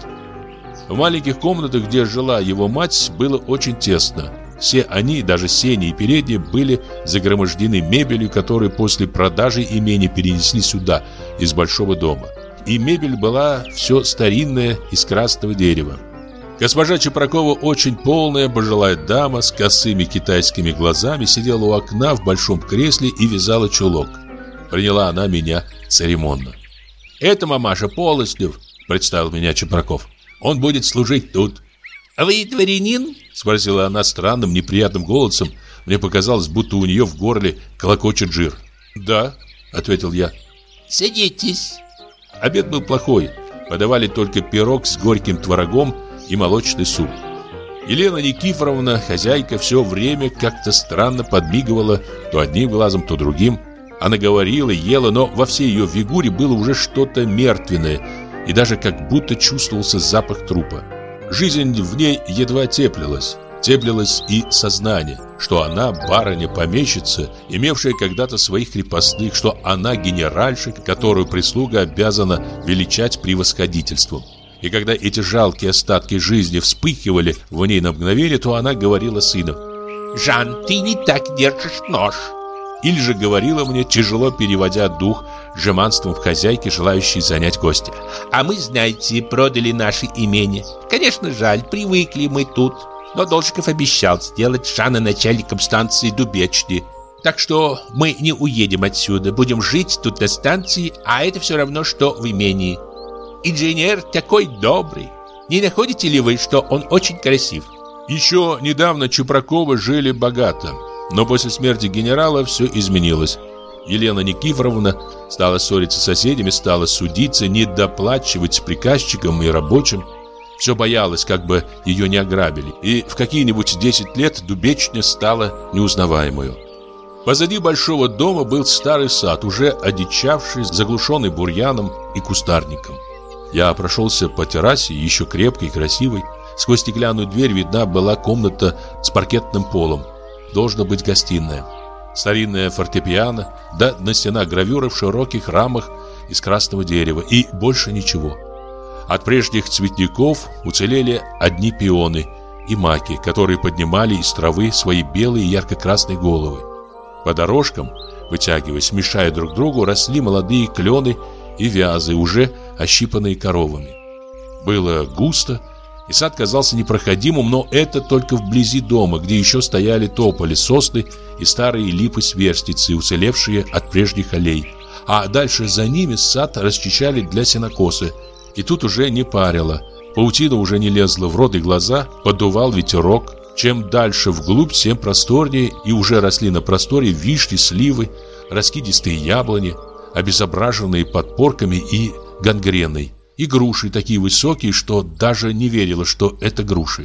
В маленьких комнатах, где жила его мать, было очень тесно. Все они, даже сени и передние, были загромождены мебелью, которую после продажи имения перенесли сюда, из большого дома. И мебель была все старинная, из красного дерева. Госпожа Чепракова, очень полная, пожилая дама с косыми китайскими глазами, сидела у окна в большом кресле и вязала чулок. Приняла она меня церемонно. «Это мамаша Полоснев», — представил меня Чепраков. «Он будет служить тут». «А вы дворянин?» — спросила она странным, неприятным голосом. Мне показалось, будто у нее в горле клокочет жир. «Да», — ответил я. «Садитесь». Обед был плохой. Подавали только пирог с горьким творогом и молочный суп. Елена Никифоровна, хозяйка, все время как-то странно подмигивала то одним глазом, то другим. Она говорила, ела, но во всей ее фигуре было уже что-то мертвенное, и даже как будто чувствовался запах трупа. Жизнь в ней едва теплилась. Теплилось и сознание, что она барыня-помещица, имевшая когда-то своих крепостных, что она генеральша, которую прислуга обязана величать превосходительством. И когда эти жалкие остатки жизни вспыхивали в ней на мгновение, то она говорила сыну: «Жан, ты не так держишь нож». Или же говорила мне, тяжело переводя дух, жеманством хозяйки, желающей занять гостя: «А мы, знаете, продали наше имение. Конечно, жаль, привыкли мы тут. Но Должиков обещал сделать Жана начальником станции Дубечни. Так что мы не уедем отсюда, будем жить тут до станции, а это все равно, что в имении. Инженер такой добрый. Не находите ли вы, что он очень красив?» Еще недавно Чепраковы жили богато, но после смерти генерала все изменилось. Елена Никифоровна стала ссориться с соседями, стала судиться, недоплачивать приказчикам и рабочим. Все боялась, как бы ее не ограбили, и в какие-нибудь 10 лет Дубечня стала неузнаваемую. Позади большого дома был старый сад, уже одичавший, заглушенный бурьяном и кустарником. Я прошелся по террасе, еще крепкой и красивой. Сквозь стеклянную дверь видна была комната с паркетным полом. Должна быть гостиная. Старинная фортепиано, да на стенах гравюры в широких рамах из красного дерева, и больше ничего. От прежних цветников уцелели одни пионы и маки, которые поднимали из травы свои белые и ярко-красные головы. По дорожкам, вытягиваясь, мешая друг другу, росли молодые клены и вязы, уже ощипанные коровами. Было густо, и сад казался непроходимым, но это только вблизи дома, где еще стояли тополи, сосны и старые липы-сверстицы, уцелевшие от прежних аллей. А дальше за ними сад расчищали для сенокоса, и тут уже не парило. Паутина уже не лезла в рот и глаза, подувал ветерок. Чем дальше вглубь, тем просторнее, и уже росли на просторе вишни, сливы, раскидистые яблони, обезображенные подпорками и гангреной, и груши такие высокие, что даже не верилось, что это груши.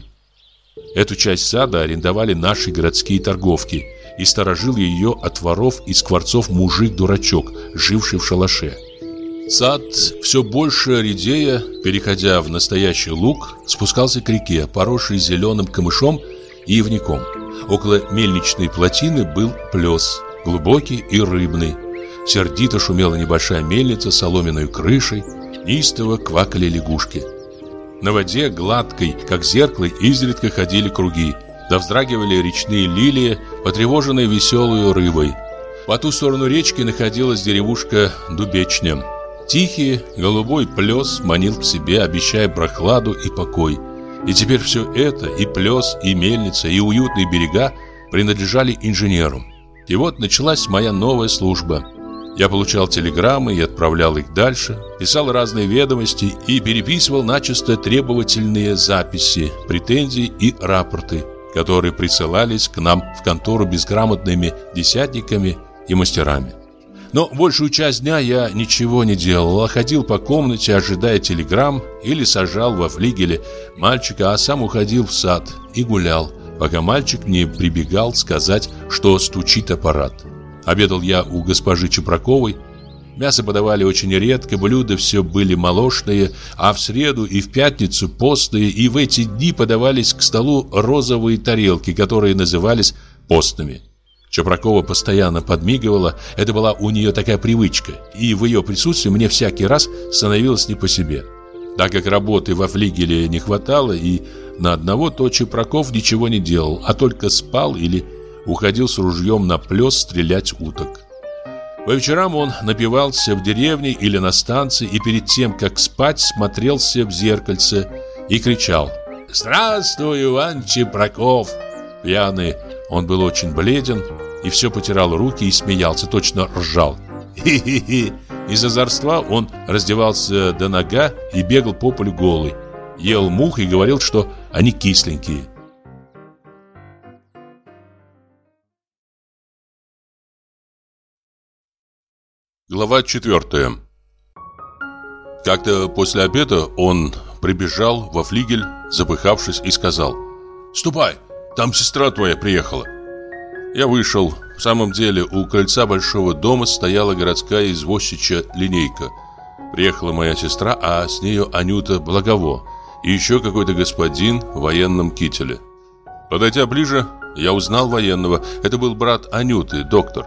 Эту часть сада арендовали наши городские торговки, и сторожил ее от воров и скворцов мужик-дурачок, живший в шалаше. Сад, все больше редея, переходя в настоящий луг, спускался к реке, поросшей зеленым камышом и ивняком. Около мельничной плотины был плес, глубокий и рыбный. Сердито шумела небольшая мельница с соломенной крышей, неистово квакали лягушки. На воде, гладкой, как зеркало, изредка ходили круги, да вздрагивали речные лилии, потревоженные веселой рыбой. По ту сторону речки находилась деревушка Дубечня. Тихий голубой плес манил к себе, обещая прохладу и покой. И теперь все это, и плес, и мельница, и уютные берега, принадлежали инженеру. И вот началась моя новая служба. Я получал телеграммы и отправлял их дальше, писал разные ведомости и переписывал начисто требовательные записи, претензии и рапорты, которые присылались к нам в контору безграмотными десятниками и мастерами. Но большую часть дня я ничего не делал, а ходил по комнате, ожидая телеграмм, или сажал во флигеле мальчика, а сам уходил в сад и гулял, пока мальчик не прибегал сказать, что стучит аппарат. Обедал я у госпожи Чепраковой. Мясо подавали очень редко, блюда все были молочные, а в среду и в пятницу постные, и в эти дни подавались к столу розовые тарелки, которые назывались постными. Чепракова постоянно подмигивала, это была у нее такая привычка, и в ее присутствии мне всякий раз становилось не по себе. Так как работы во флигеле не хватало, и на одного, то Чепраков ничего не делал, а только спал или уходил с ружьем на плес стрелять уток. По вечерам он напивался в деревне или на станции, и перед тем, как спать, смотрелся в зеркальце и кричал: «Здравствуй, Иван Чепраков!» Пьяный, он был очень бледен и все потирал руки и смеялся, точно ржал. Хи-хи-хи! Из озорства он раздевался до нога и бегал по полю голый, ел мух и говорил, что они кисленькие. Глава 4. Как-то после обеда он прибежал во флигель, запыхавшись, и сказал: «Ступай, там сестра твоя приехала». Я вышел. В самом деле у крыльца большого дома стояла городская извозчичья линейка. Приехала моя сестра, а с нею Анюта Благово и еще какой-то господин в военном кителе. Подойдя ближе, я узнал военного. Это был брат Анюты, доктор.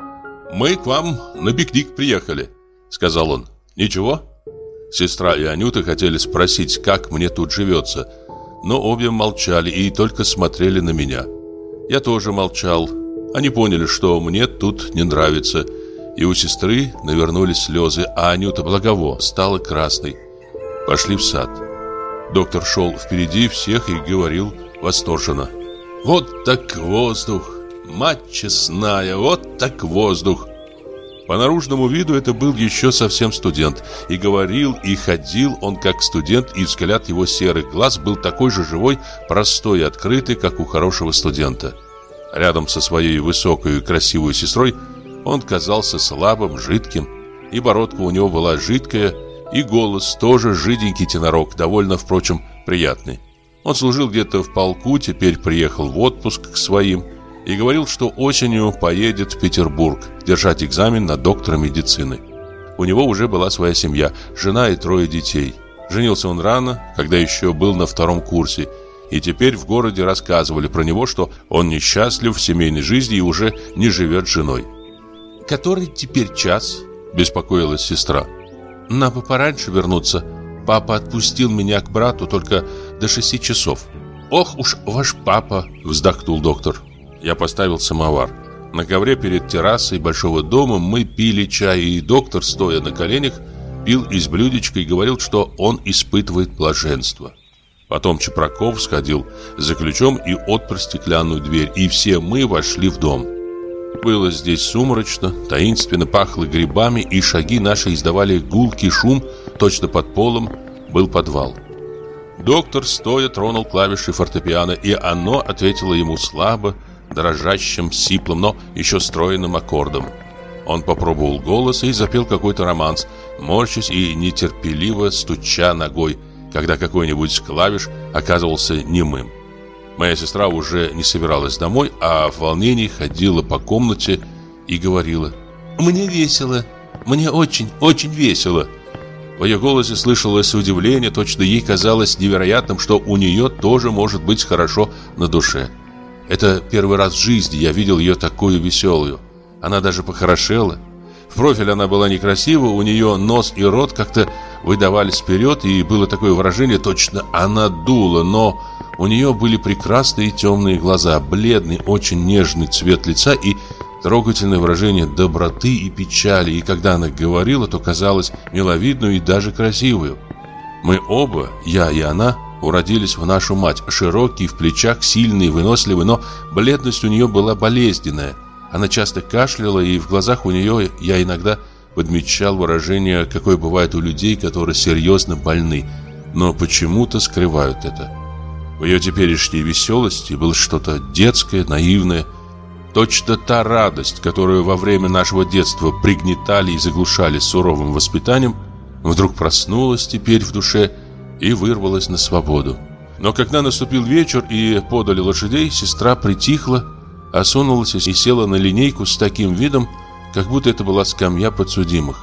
«Мы к вам на пикник приехали», — сказал он. «Ничего?» Сестра и Анюта хотели спросить, как мне тут живется, но обе молчали и только смотрели на меня. Я тоже молчал. Они поняли, что мне тут не нравится, и у сестры навернулись слезы, а Анюта Благово стала красной. Пошли в сад. Доктор шел впереди всех и говорил восторженно: «Вот так воздух! Мать честная, вот так воздух!» По наружному виду это был еще совсем студент. И говорил, и ходил он как студент, и взгляд его серых глаз был такой же живой, простой и открытый, как у хорошего студента. Рядом со своей высокой и красивой сестрой он казался слабым, жидким, и бородка у него была жидкая, и голос тоже жиденький тенорок, довольно, впрочем, приятный. Он служил где-то в полку, теперь приехал в отпуск к своим и говорил, что осенью поедет в Петербург держать экзамен на доктора медицины. У него уже была своя семья, жена и 3 детей. Женился он рано, когда еще был на 2 курсе, и теперь в городе рассказывали про него, что он несчастлив в семейной жизни и уже не живет с женой. «Который теперь час?» – беспокоилась сестра. «Нам бы пораньше вернуться. Папа отпустил меня к брату только до 6 часов». «Ох уж ваш папа!» – вздохнул доктор. Я поставил самовар. На ковре перед террасой большого дома мы пили чай, и доктор, стоя на коленях, пил из блюдечка и говорил, что он испытывает блаженство. Потом Чепраков сходил за ключом и отпер стеклянную дверь, и все мы вошли в дом. Было здесь сумрачно, таинственно пахло грибами, и шаги наши издавали гулкий шум, точно под полом был подвал. Доктор, стоя, тронул клавиши фортепиано, и оно ответило ему слабо, дрожащим, сиплым, но еще стройным аккордом. Он попробовал голос и запел какой-то романс, морщась и нетерпеливо стуча ногой, когда какой-нибудь клавиш оказывался немым. Моя сестра уже не собиралась домой, а в волнении ходила по комнате и говорила: «Мне весело, мне очень, очень весело». В ее голосе слышалось удивление, точно ей казалось невероятным, что у нее тоже может быть хорошо на душе. Это первый раз в жизни я видел ее такую веселую. Она даже похорошела. В профиль она была некрасива, у нее нос и рот как-то выдавались вперед, и было такое выражение, точно она дула, но у нее были прекрасные темные глаза, бледный, очень нежный цвет лица и трогательное выражение доброты и печали, и когда она говорила, то казалась миловидной и даже красивой. Мы оба, я и она, уродились в нашу мать, широкий в плечах, сильный, выносливый, но бледность у нее была болезненная. Она часто кашляла, и в глазах у нее я иногда подмечал выражение, какое бывает у людей, которые серьезно больны, но почему-то скрывают это. В ее теперешней веселости было что-то детское, наивное, точно та радость, которую во время нашего детства пригнетали и заглушали суровым воспитанием, вдруг проснулась теперь в душе и вырвалась на свободу. Но когда наступил вечер и подали лошадей, сестра притихла, осунулась и села на линейку с таким видом, как будто это была скамья подсудимых.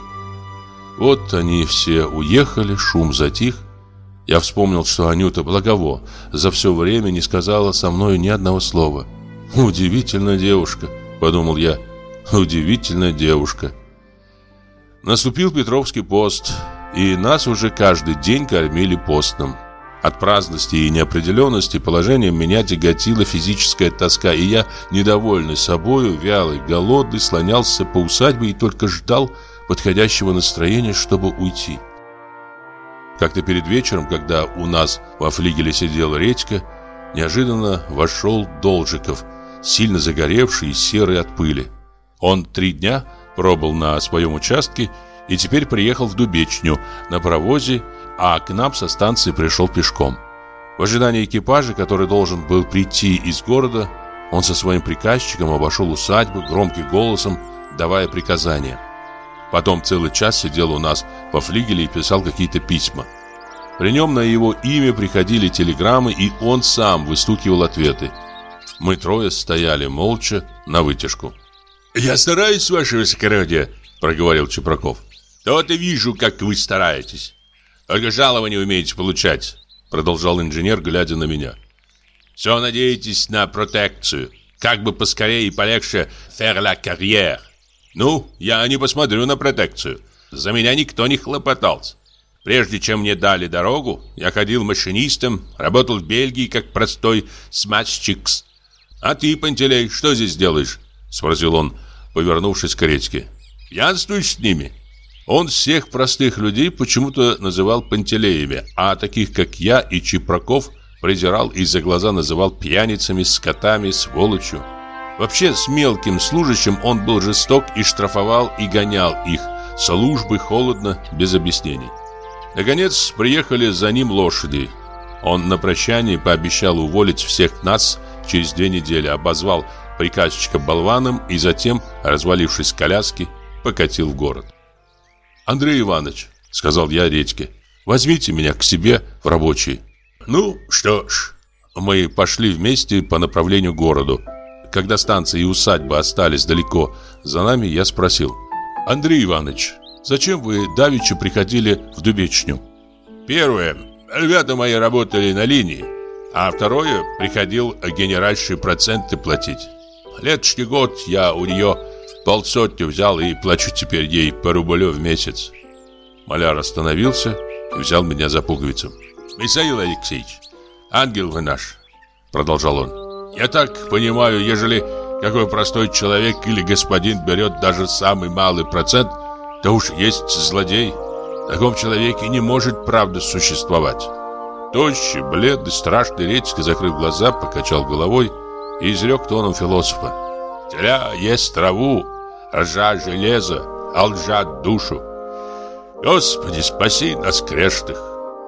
Вот они все уехали, шум затих. Я вспомнил, что Анюта Благово за все время не сказала со мной ни одного слова. Удивительная девушка. подумал я. Удивительная девушка. Наступил Петровский пост, и нас уже каждый день кормили постным. От праздности и неопределенности положения меня тяготила физическая тоска, и я, недовольный собою, вялый, голодный, слонялся по усадьбе и только ждал подходящего настроения, чтобы уйти. Как-то перед вечером, когда у нас во флигеле сидел Редька, неожиданно вошел Должиков, сильно загоревший и серый от пыли. Он 3 дня пробыл на своем участке и теперь приехал в Дубечню на паровозе, а к нам со станции пришел пешком. В ожидании экипажа, который должен был прийти из города, он со своим приказчиком обошел усадьбу громким голосом, давая приказания. Потом целый час сидел у нас во флигеле и писал какие-то письма. При нем на его имя приходили телеграммы, и он сам выстукивал ответы. Мы 3 стояли молча навытяжку. «Я стараюсь, ваше высокородие», — проговорил Чепраков. «То-то вижу, как вы стараетесь. Только жалование умеете получать», — продолжал инженер, глядя на меня. «Все надеетесь на протекцию. Как бы поскорее и полегче faire la carrière. Ну, я не посмотрю на протекцию. За меня никто не хлопотался. Прежде чем мне дали дорогу, я ходил машинистом, работал в Бельгии как простой смазчикс. А ты, Пантелей, что здесь делаешь?» — спросил он, повернувшись к Редьке. «Пьянствуешь с ними?» Он всех простых людей почему-то называл Пантелеями, а таких, как я и Чепраков, презирал и за глаза называл пьяницами, скотами, сволочью. Вообще, с мелким служащим он был жесток и штрафовал, и гонял их. Службы холодно, без объяснений. Наконец, приехали за ним лошади. Он на прощании пообещал уволить всех нас через 2 недели, обозвал приказчика болваном и затем, развалившись в коляске, покатил в город. «Андрей Иванович», — сказал я Редьке, — «возьмите меня к себе в рабочие». «Ну, что ж». Мы пошли вместе по направлению к городу. Когда станция и усадьба остались далеко за нами, я спросил: «Андрей Иванович, зачем вы давеча приходили в Дубечню?» «Первое. Ребята мои работали на линии. А второе. Приходил генеральши проценты платить. Летошний год я у нее 500 взял и плачу теперь ей по рублю в месяц». Маляр остановился и взял меня за пуговицу. «Михаил Алексеевич, ангел вы наш», — продолжал он. «Я так понимаю, ежели какой простой человек или господин берет даже самый малый процент, то уж есть злодей. В таком человеке не может правда существовать». Тощий, бледный, страшный Редька, закрыв глаза, покачал головой и изрек тоном философа: «Теля ест траву, ржа железо, а лжа душу. Господи, спаси нас грешных».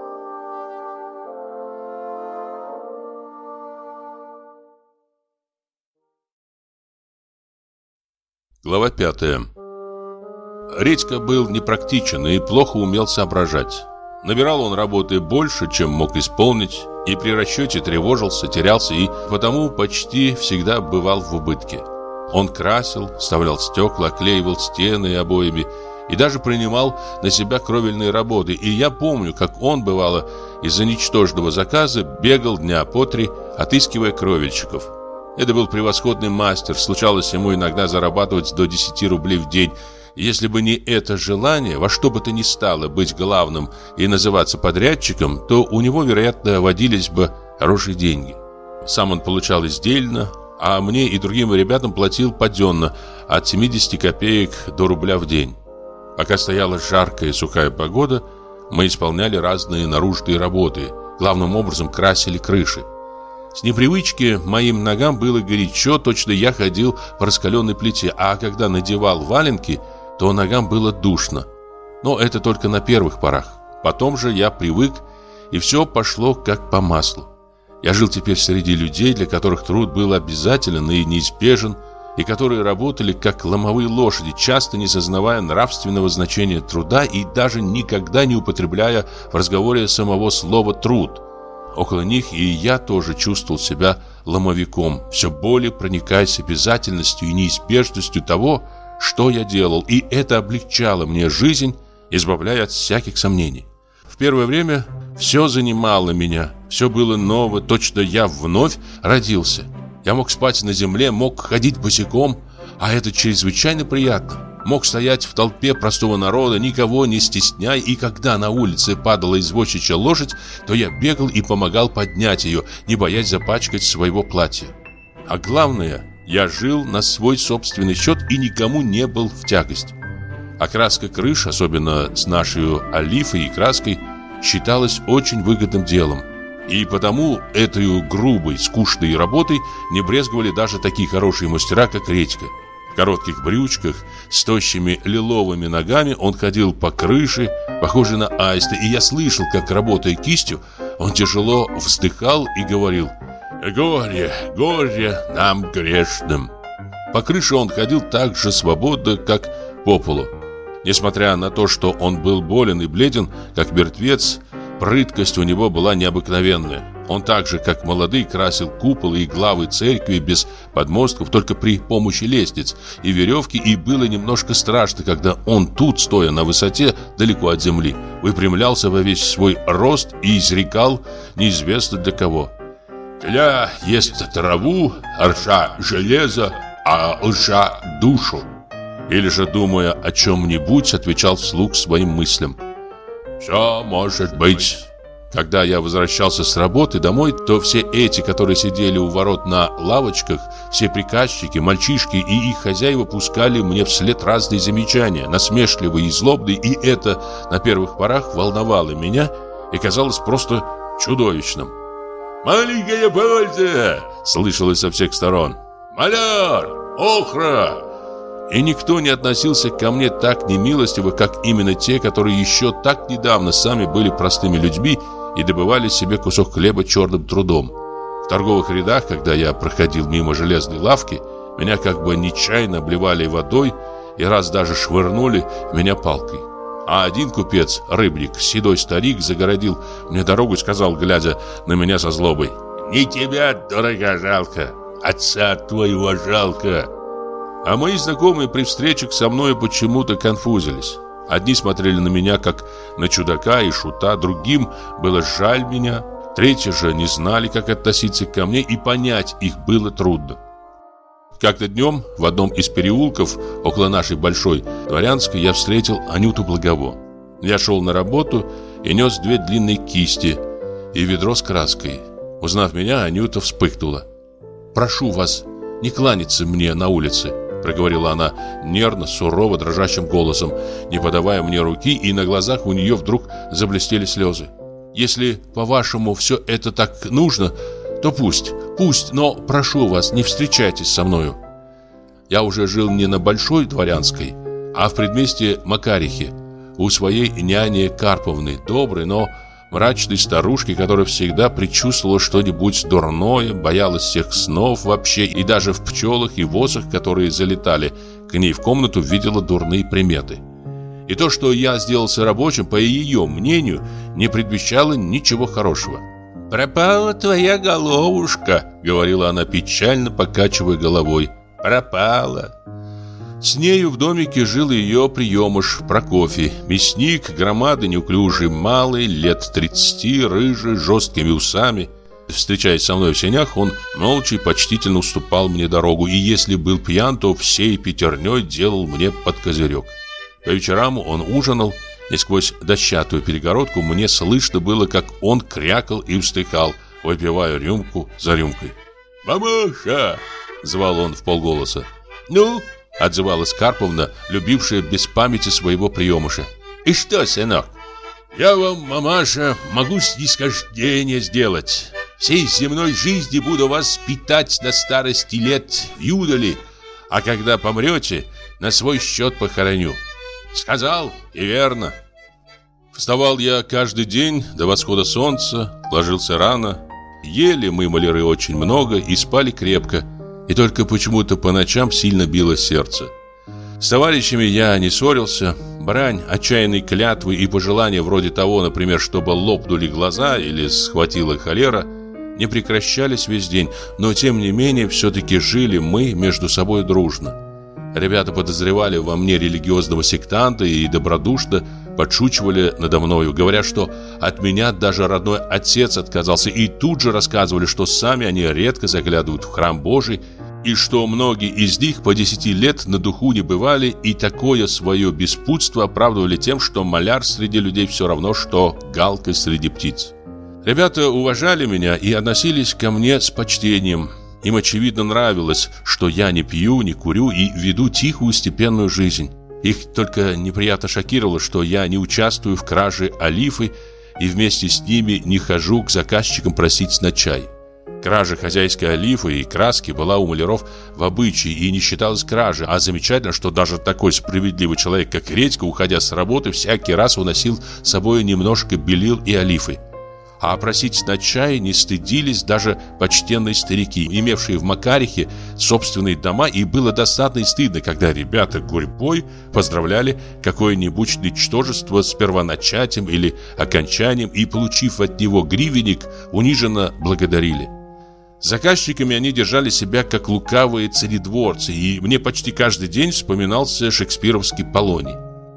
Глава 5. Редька был непрактичен и плохо умел соображать. Набирал он работы больше, чем мог исполнить, и при расчете тревожился, терялся и потому почти всегда бывал в убытке. Он красил, вставлял стекла, оклеивал стены обоями и даже принимал на себя кровельные работы. И я помню, как он, бывало, из-за ничтожного заказа бегал дня по 3, отыскивая кровельщиков. Это был превосходный мастер, случалось ему иногда зарабатывать до 10 рублей в день. Если бы не это желание, во что бы то ни стало быть главным и называться подрядчиком, то у него, вероятно, водились бы хорошие деньги. Сам он получал издельно, а мне и другим ребятам платил паденно, от 70 копеек до рубля в день. Пока стояла жаркая и сухая погода, мы исполняли разные наружные работы, главным образом красили крыши. С непривычки моим ногам было горячо, точно я ходил по раскаленной плите, а когда надевал валенки, то ногам было душно. Но это только на первых порах. Потом же я привык, и все пошло как по маслу. Я жил теперь среди людей, для которых труд был обязателен и неизбежен, и которые работали как ломовые лошади, часто не сознавая нравственного значения труда и даже никогда не употребляя в разговоре самого слова «труд». Около них и я тоже чувствовал себя ломовиком, все более проникаясь обязательностью и неизбежностью того, что я делал, и это облегчало мне жизнь, избавляя от всяких сомнений. В первое время все занимало меня, все было ново, точно я вновь родился. Я мог спать на земле, мог ходить босиком, А это чрезвычайно приятно. Мог стоять в толпе простого народа, никого не стесняя, и когда на улице падала извозчичья лошадь, то я бегал и помогал поднять ее, не боясь запачкать своего платья. А главное, я жил на свой собственный счет и никому не был в тягость. Окраска крыш, особенно с нашей олифой и краской, считалась очень выгодным делом. И потому этой грубой, скучной работой не брезговали даже такие хорошие мастера, как Редька. В коротких брючках с тощими лиловыми ногами он ходил по крыше, похожий на аиста, и я слышал, как, работая кистью, он тяжело вздыхал и говорил: «Горе, горе нам грешным». По крыше он ходил так же свободно, как по полу. Несмотря на то, что он был болен и бледен, как мертвец, прыткость у него была необыкновенная. Он так же, как молодые, красил купол и главы церкви без подмостков, только при помощи лестниц и веревки, и было немножко страшно, когда он тут, стоя на высоте, далеко от земли, выпрямлялся во весь свой рост и изрекал неизвестно для кого: «Тля ест траву, ржа железо, а лжа душу». Или же, думая о чем-нибудь, отвечал вслух своим мыслям: «Все может быть». Когда я возвращался с работы домой, то все эти, которые сидели у ворот на лавочках, все приказчики, мальчишки и их хозяева пускали мне вслед разные замечания, насмешливые и злобные, и это на первых порах волновало меня и казалось просто чудовищным. «Маленькая польза!» — слышалось со всех сторон. «Маляр! Охра!» И никто не относился ко мне так немилостиво, как именно те, которые еще так недавно сами были простыми людьми и добывали себе кусок хлеба черным трудом. В торговых рядах, когда я проходил мимо железной лавки, меня как бы нечаянно обливали водой и раз даже швырнули в меня палкой. А один купец, рыбник, седой старик, загородил мне дорогу и сказал, глядя на меня со злобой: «Не тебя, дурака, жалко, отца твоего жалко». А мои знакомые при встречах со мной почему-то конфузились. Одни смотрели на меня, как на чудака и шута, другим было жаль меня, третьи же не знали, как относиться ко мне, и понять их было трудно. Как-то днем в одном из переулков около нашей Большой Дворянской я встретил Анюту Благово. Я шел на работу и нес 2 длинные кисти и ведро с краской. Узнав меня, Анюта вспыхнула. «Прошу вас не кланяться мне на улице», — проговорила она нервно, сурово, дрожащим голосом, не подавая мне руки, и на глазах у нее вдруг заблестели слезы. «Если, по-вашему, все это так нужно, то пусть, но прошу вас, не встречайтесь со мною». Я уже жил не на Большой Дворянской, а в предместье Макарихи, у своей няни Карповны, доброй, но мрачной старушки, которая всегда предчувствовала что-нибудь дурное, боялась всех снов вообще, и даже в пчелах и в осах, которые залетали к ней в комнату, видела дурные приметы. И то, что я сделался рабочим, по ее мнению, не предвещало ничего хорошего. «Пропала твоя головушка», — говорила она печально, покачивая головой. «Пропала». С нею в домике жил ее приемыш Прокофий, мясник, громадный, неуклюжий, малый, лет 30, рыжий, с жесткими усами. Встречаясь со мной в сенях, он молча и почтительно уступал мне дорогу, и если был пьян, то всей пятерней делал мне под козырек. По вечерам он ужинал, и сквозь дощатую перегородку мне слышно было, как он крякал и вздыхал, выпивая рюмку за рюмкой. «Мамаша!» — звал он вполголоса. «Ну?» — отзывалась Карповна, любившая без памяти своего приемыша. «И что, сынок?» «Я вам, мамаша, могу снисхождение сделать. Всей земной жизни буду вас питать до старости лет в юдоли, а когда помрете, на свой счет похороню». Сказал, и верно. Вставал я каждый день до восхода солнца, ложился рано. Ели мы, маляры, очень много и спали крепко. И только почему-то по ночам сильно било сердце. С товарищами я не ссорился. Брань, отчаянные клятвы и пожелания вроде того, например, чтобы лопнули глаза или схватила холера, не прекращались весь день. Но тем не менее все-таки жили мы между собой дружно. Ребята подозревали во мне религиозного сектанта и добродушно подшучивали надо мною, говоря, что от меня даже родной отец отказался, и тут же рассказывали, что сами они редко заглядывают в храм Божий и что многие из них по 10 лет на духу не бывали и такое свое беспутство оправдывали тем, что маляр среди людей все равно, что галка среди птиц. Ребята уважали меня и относились ко мне с почтением. Им, очевидно, нравилось, что я не пью, не курю и веду тихую, степенную жизнь. Их только неприятно шокировало, что я не участвую в краже олифы и вместе с ними не хожу к заказчикам просить на чай. Кража хозяйской олифы и краски была у маляров в обычае и не считалась кражей, а замечательно, что даже такой справедливый человек, как Редька, уходя с работы, всякий раз уносил с собой немножко белил и олифы. А просить на чай не стыдились даже почтенные старики, имевшие в Макарихе собственные дома, и было досадно и стыдно, когда ребята гурьбой поздравляли какое-нибудь ничтожество с первоначатием или окончанием и, получив от него гривенник, униженно благодарили. Заказчиками они держали себя как лукавые царедворцы, и мне почти каждый день вспоминался шекспировский Полоний.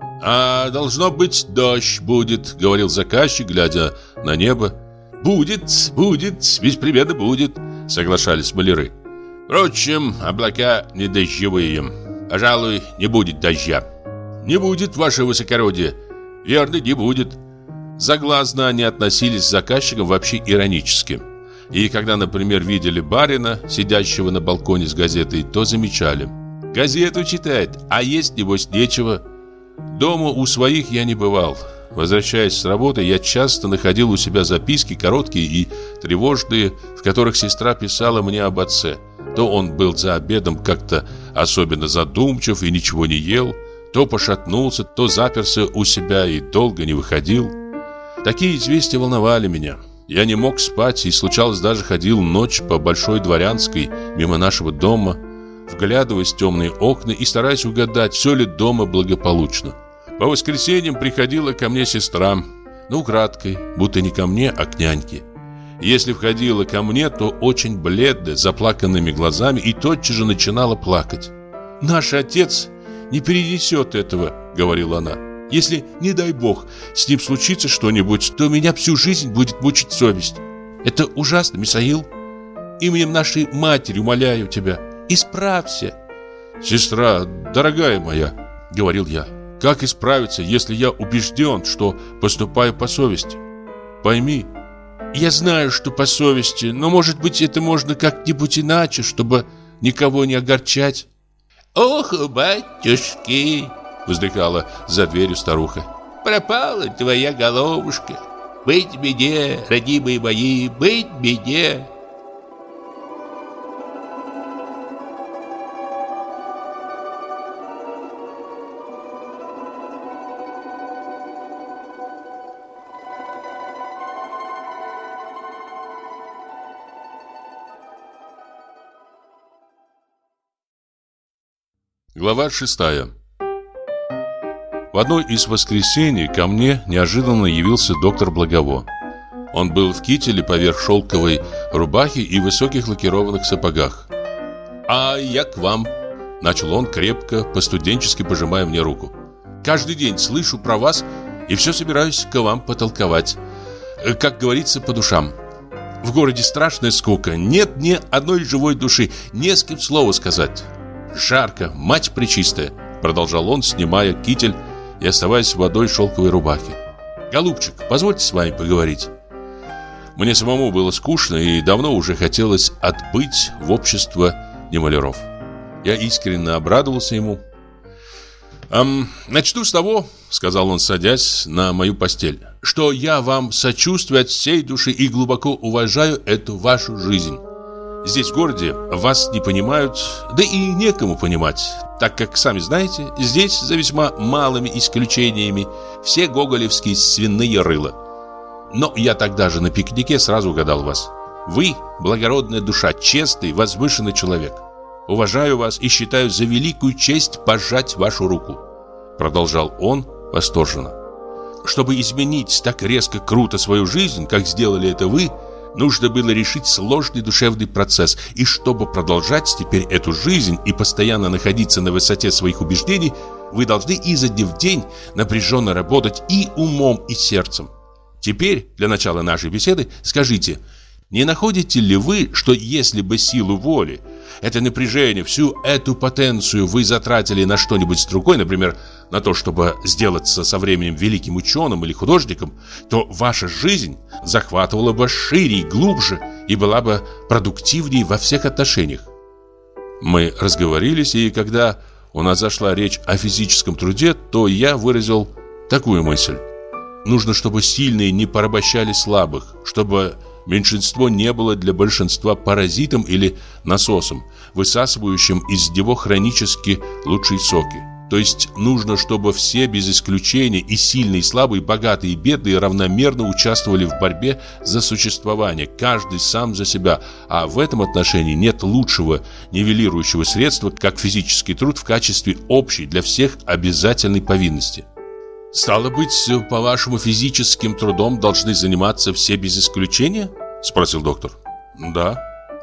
«А должно быть, дождь будет», — говорил заказчик, глядя на небо. «Будет, беспременно будет», — соглашались маляры. «Впрочем, облака не дождевые. Пожалуй, не будет дождя». «Не будет, ваше высокородие». «Верно, не будет». Заглазно они относились к заказчикам вообще иронически. И когда, например, видели барина, сидящего на балконе с газетой, то замечали: газету читает, а есть, небось, нечего. Дома у своих я не бывал. Возвращаясь с работы, я часто находил у себя записки, короткие и тревожные, в которых сестра писала мне об отце. То он был за обедом как-то особенно задумчив и ничего не ел, то пошатнулся, то заперся у себя и долго не выходил. Такие известия волновали меня. Я не мог спать и, случалось, даже ходил ночь по Большой Дворянской мимо нашего дома, вглядываясь в темные окна и стараясь угадать, все ли дома благополучно. По воскресеньям приходила ко мне сестра, украдкой, будто не ко мне, а к няньке. Если входила ко мне, то очень бледная, заплаканными глазами, и тотчас же начинала плакать. «Наш отец не перенесет этого», — говорила она. «Если, не дай бог, с ним случится что-нибудь, то меня всю жизнь будет мучить совесть. Это ужасно, Михаил. Именем нашей матери умоляю тебя, исправься». «Сестра, дорогая моя», — говорил я, — «как исправиться, если я убежден, что поступаю по совести? Пойми». «Я знаю, что по совести, но, может быть, это можно как-нибудь иначе, чтобы никого не огорчать». «Ох, батюшки!» — вздыхала за дверью старуха. «Пропала твоя головушка! Быть беде, родимые мои, быть беде!» Глава 6. В одно из воскресений ко мне неожиданно явился доктор Благово. Он был в кителе поверх шелковой рубахи и высоких лакированных сапогах. «А я к вам», — начал он, крепко, по-студенчески пожимая мне руку. «Каждый день слышу про вас и все собираюсь к вам потолковать. Как говорится, по душам. В городе страшная скука, нет ни одной живой души, не с кем слова сказать. Жарко, мать пречистая», — продолжал он, снимая китель и оставаясь в одной шелковой рубахе. «Голубчик, позвольте с вами поговорить». Мне самому было скучно и давно уже хотелось отбыть в общество немаляров. Я искренне обрадовался ему. «Начну с того, — сказал он, садясь на мою постель, — что я вам сочувствую от всей души и глубоко уважаю эту вашу жизнь. Здесь, в городе, вас не понимают, да и некому понимать, так как, сами знаете, здесь, за весьма малыми исключениями, все гоголевские свиные рыла. Но я тогда же на пикнике сразу угадал вас. Вы – благородная душа, честный, возвышенный человек. Уважаю вас и считаю за великую честь пожать вашу руку», – продолжал он восторженно. «Чтобы изменить так резко круто свою жизнь, как сделали это вы, нужно было решить сложный душевный процесс, и чтобы продолжать теперь эту жизнь и постоянно находиться на высоте своих убеждений, вы должны изо дня в день напряженно работать и умом, и сердцем. Теперь, для начала нашей беседы, скажите, не находите ли вы, что если бы силу воли это напряжение, всю эту потенцию вы затратили на что-нибудь другое, например, на то, чтобы сделаться со временем великим ученым или художником, то ваша жизнь захватывала бы шире и глубже и была бы продуктивнее во всех отношениях. Мы разговорились, и когда у нас зашла речь о физическом труде, то я выразил такую мысль. Нужно, чтобы сильные не порабощали слабых, чтобы меньшинство не было для большинства паразитом или насосом, высасывающим из него хронически лучшие соки. То есть нужно, чтобы все без исключения, и сильные, и слабые, и богатые, и бедные, равномерно участвовали в борьбе за существование, каждый сам за себя. А в этом отношении нет лучшего нивелирующего средства, как физический труд в качестве общей для всех обязательной повинности. «Стало быть, по-вашему, физическим трудом должны заниматься все без исключения?» – спросил доктор. «Да».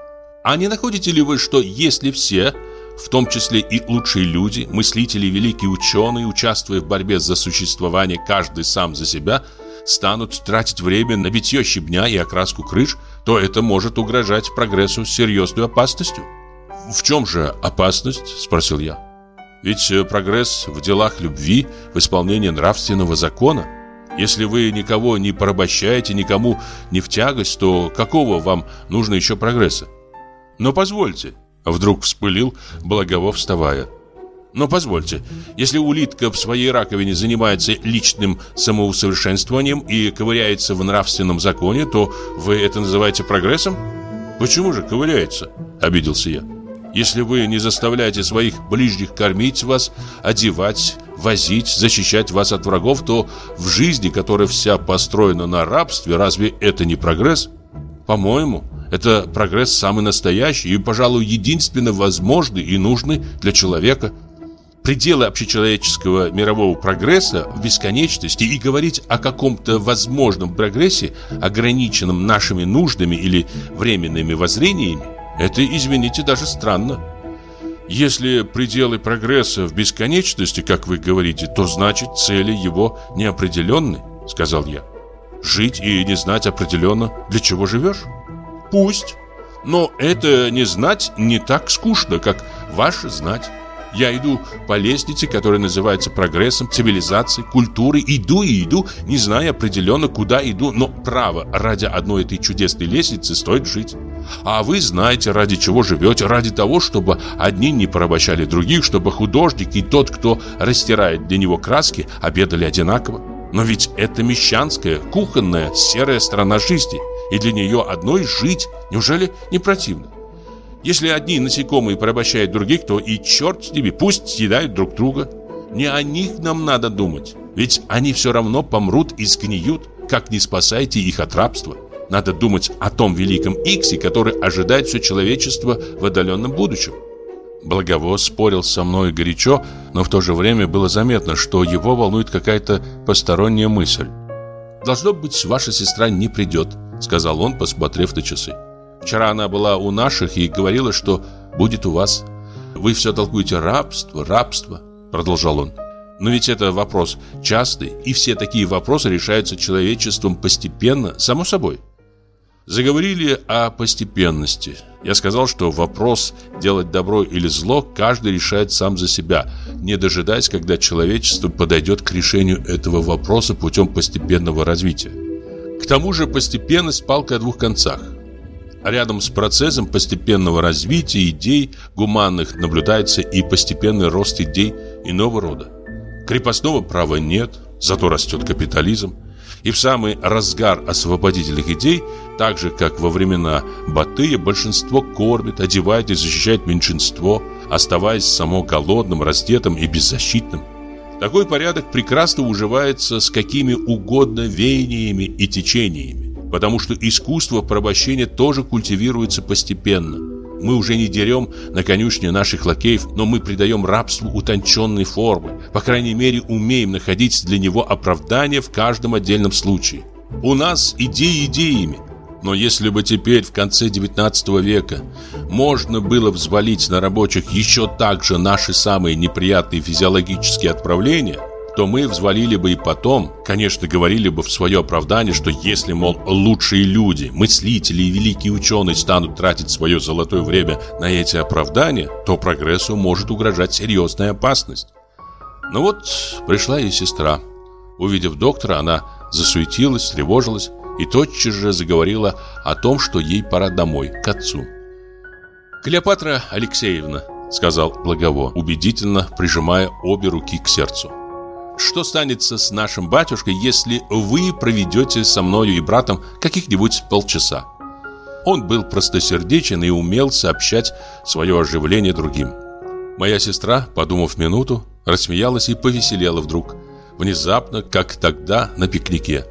«А не находите ли вы, что если все, в том числе и лучшие люди, мыслители, великие ученые, участвуя в борьбе за существование, каждый сам за себя, станут тратить время на битье щебня и окраску крыш, то это может угрожать прогрессу с серьезной опасностью?» «В чем же опасность?» – спросил я. «Ведь прогресс в делах любви, в исполнении нравственного закона. Если вы никого не порабощаете, никому не в тягость, то какого вам нужно еще прогресса?» «Но позвольте», — вдруг вспылил Благовов, вставая. «Но позвольте, если улитка в своей раковине занимается личным самоусовершенствованием и ковыряется в нравственном законе, то вы это называете прогрессом?» «Почему же ковыряется?» — обиделся я. «Если вы не заставляете своих ближних кормить вас, одевать, возить, защищать вас от врагов, то в жизни, которая вся построена на рабстве, разве это не прогресс? По-моему, это прогресс самый настоящий и, пожалуй, единственно возможный и нужный для человека. Пределы общечеловеческого мирового прогресса в бесконечности, и говорить о каком-то возможном прогрессе, ограниченном нашими нуждами или временными воззрениями, это, извините, даже странно. Если пределы прогресса в бесконечности, как вы говорите, то значит цели его неопределенны, сказал я. Жить и не знать определенно, для чего живешь? Пусть. Но это не знать не так скучно, как ваше знать. Я иду по лестнице, которая называется прогрессом, цивилизацией, культурой. Иду и иду, не зная определенно, куда иду. Но право, ради одной этой чудесной лестницы стоит жить. А вы знаете, ради чего живете. Ради того, чтобы одни не порабощали других, чтобы художник и тот, кто растирает для него краски, обедали одинаково. Но ведь это мещанская, кухонная, серая сторона жизни. И для нее одной жить неужели не противно? Если одни насекомые порабощают других, то и черт с ними, пусть съедают друг друга. Не о них нам надо думать, ведь они все равно помрут и сгниют, как не спасайте их от рабства. Надо думать о том великом Иксе, который ожидает все человечество в отдаленном будущем. Благово спорил со мной горячо, но в то же время было заметно, что его волнует какая-то посторонняя мысль. «Должно быть, ваша сестра не придет», — сказал он, посмотрев на часы. «Вчера она была у наших и говорила, что будет у вас. Вы все толкуете рабство, рабство», — продолжал он. «Но ведь это вопрос частый, и все такие вопросы решаются человечеством постепенно, само собой». Заговорили о постепенности. Я сказал, что вопрос делать добро или зло каждый решает сам за себя, не дожидаясь, когда человечество подойдет к решению этого вопроса путем постепенного развития. К тому же постепенность – палка о двух концах. Рядом с процессом постепенного развития идей гуманных наблюдается и постепенный рост идей иного рода. Крепостного права нет, зато растет капитализм. И в самый разгар освободительных идей, так же, как во времена Батыя, большинство кормит, одевает и защищает меньшинство, оставаясь само голодным, раздетым и беззащитным. Такой порядок прекрасно уживается с какими угодно веяниями и течениями, потому что искусство порабощения тоже культивируется постепенно. Мы уже не дерем на конюшне наших лакеев, но мы придаем рабству утонченные формы. По крайней мере, умеем находить для него оправдание в каждом отдельном случае. У нас идеи идеями. Но если бы теперь, в конце XIX века, можно было взвалить на рабочих еще также наши самые неприятные физиологические отправления, то мы взвалили бы и потом, конечно, говорили бы в свое оправдание, что если, мол, лучшие люди, мыслители и великие ученые станут тратить свое золотое время на эти оправдания, то прогрессу может угрожать серьезная опасность. Но вот пришла и сестра. Увидев доктора, она засуетилась, встревожилась и тотчас же заговорила о том, что ей пора домой, к отцу. «Клеопатра Алексеевна», — сказал Благово, убедительно прижимая обе руки к сердцу, «что станется с нашим батюшкой, если вы проведете со мною и братом каких-нибудь полчаса?» Он был простосердечен и умел сообщать свое оживление другим. Моя сестра, подумав минуту, рассмеялась и повеселела вдруг, внезапно, как тогда на пикнике.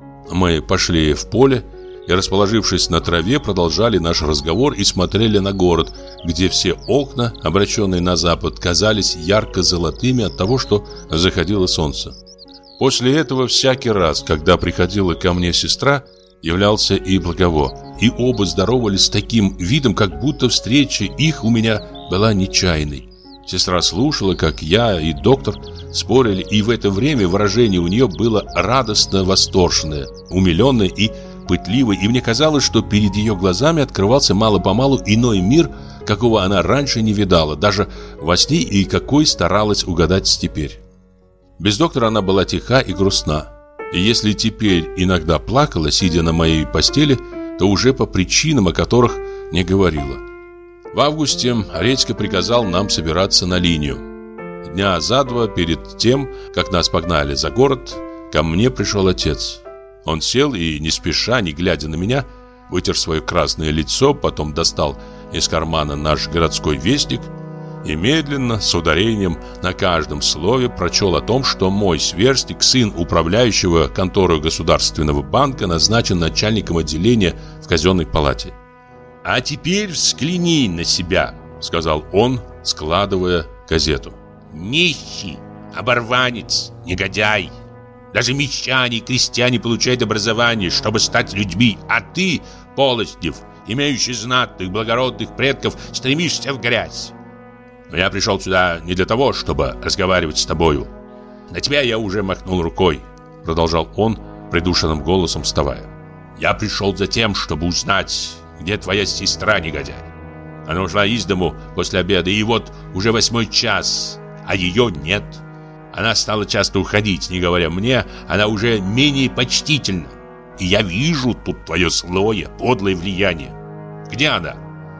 Мы пошли в поле и, расположившись на траве, продолжали наш разговор и смотрели на город, где все окна, обращенные на запад, казались ярко-золотыми от того, что заходило солнце. После этого всякий раз, когда приходила ко мне сестра, являлся и Благово, и оба здоровались с таким видом, как будто встреча их у меня была нечаянной. Сестра слушала, как я и доктор спорили, и в это время выражение у нее было радостно восторженное, умиленное и пытливое, и мне казалось, что перед ее глазами открывался мало-помалу иной мир, какого она раньше не видала, даже во сне, и какой старалась угадать теперь. Без доктора она была тиха и грустна, и если теперь иногда плакала, сидя на моей постели, то уже по причинам, о которых не говорила. В августе Редька приказал нам собираться на линию. Дня за два перед тем, как нас погнали за город, ко мне пришел отец. Он сел и, не спеша, не глядя на меня, вытер свое красное лицо, потом достал из кармана наш городской вестник и медленно, с ударением на каждом слове, прочел о том, что мой сверстник, сын управляющего конторой Государственного банка, назначен начальником отделения в казенной палате. «А теперь взгляни на себя», — сказал он, складывая газету. «Нищий, оборванец, негодяй. Даже мещане и крестьяне получают образование, чтобы стать людьми, а ты, Полоснев, имеющий знатных, благородных предков, стремишься в грязь. Но я пришел сюда не для того, чтобы разговаривать с тобою. На тебя я уже махнул рукой», — продолжал он придушенным голосом, вставая. «Я пришел за тем, чтобы узнать, где твоя сестра, негодяй. Она ушла из дому после обеда, и вот уже 8 час, а ее нет. Она стала часто уходить, не говоря мне, она уже менее почтительна. И я вижу тут твое злое, подлое влияние. Где она?»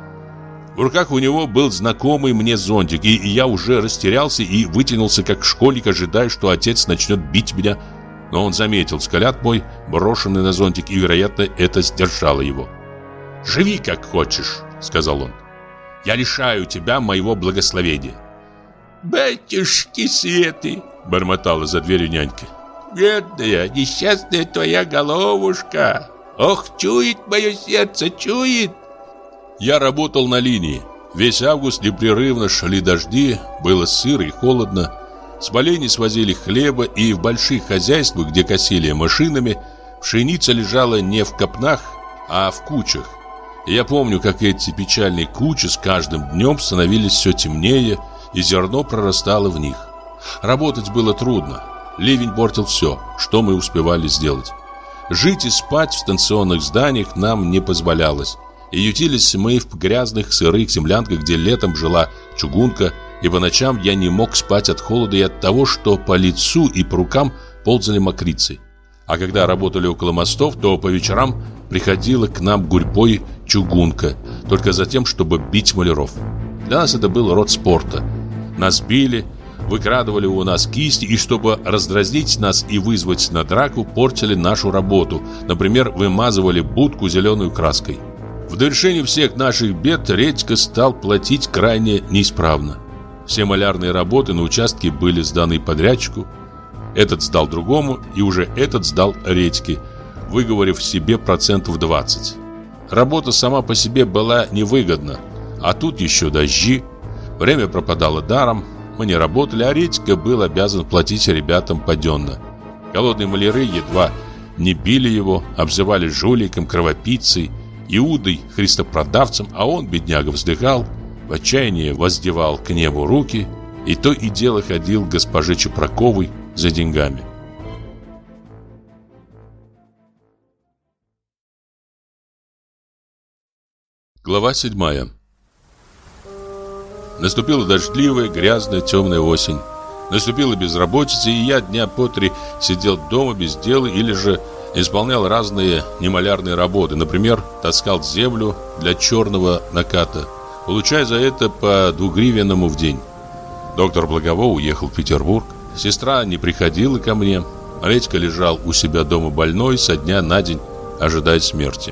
В руках у него был знакомый мне зонтик, и я уже растерялся и вытянулся, как школьник, ожидая, что отец начнет бить меня. Но он заметил взгляд мой, брошенный на зонтик, и, вероятно, это сдержало его. «Живи как хочешь», — сказал он. «Я лишаю тебя моего благословения». «Батюшки светы», — бормотала за дверью нянька. «Бедная, несчастная твоя головушка! Ох, чует мое сердце, чует!» Я работал на линии. Весь август непрерывно шли дожди, было сыро и холодно. С полей не свозили хлеба, и в больших хозяйствах, где косили машинами, пшеница лежала не в копнах, а в кучах. И я помню, как эти печальные кучи с каждым днем становились все темнее, и зерно прорастало в них. Работать было трудно. Ливень портил все, что мы успевали сделать. Жить и спать в станционных зданиях нам не позволялось. И ютились мы в грязных сырых землянках, где летом жила чугунка, и по ночам я не мог спать от холода и от того, что по лицу и по рукам ползали мокрицы. А когда работали около мостов, то по вечерам приходила к нам гурьбой чугунка, только за тем, чтобы бить маляров. Для нас это был род спорта. Нас били, выкрадывали у нас кисти, и чтобы раздразнить нас и вызвать на драку, портили нашу работу. Например, вымазывали будку зеленой краской. В довершение всех наших бед Редька стал платить крайне неисправно. Все малярные работы на участке были сданы подрядчику. Этот сдал другому, и уже этот сдал Редьке, выговорив себе 20%. Работа сама по себе была невыгодна, а тут еще дожди. Время пропадало даром, мы не работали, а Редька был обязан платить ребятам паденно. Голодные маляры едва не били его, обзывали жуликом, кровопийцей, Иудой, христопродавцем, а он, бедняга, вздыхал, в отчаянии воздевал к небу руки, и то и дело ходил к госпоже Чепраковой, за деньгами. Глава 7. Наступила дождливая, грязная, темная осень. Наступила безработица, и я дня по 3 сидел дома без дела или же исполнял разные немалярные работы. Например, таскал землю для черного наката, получая за это по 2 гривенному в день. Доктор Благово уехал в Петербург. Сестра не приходила ко мне. Редька лежал у себя дома больной, со дня на день ожидая смерти.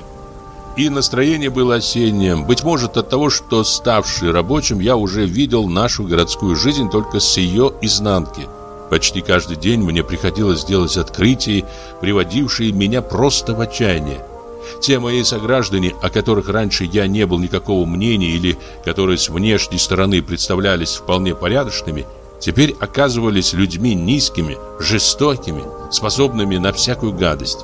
И настроение было осеннее. Быть может, от того, что, ставший рабочим, я уже видел нашу городскую жизнь только с ее изнанки. Почти каждый день мне приходилось делать открытия, приводившие меня просто в отчаяние. Те мои сограждане, о которых раньше я не был никакого мнения или которые с внешней стороны представлялись вполне порядочными, теперь оказывались людьми низкими, жестокими, способными на всякую гадость.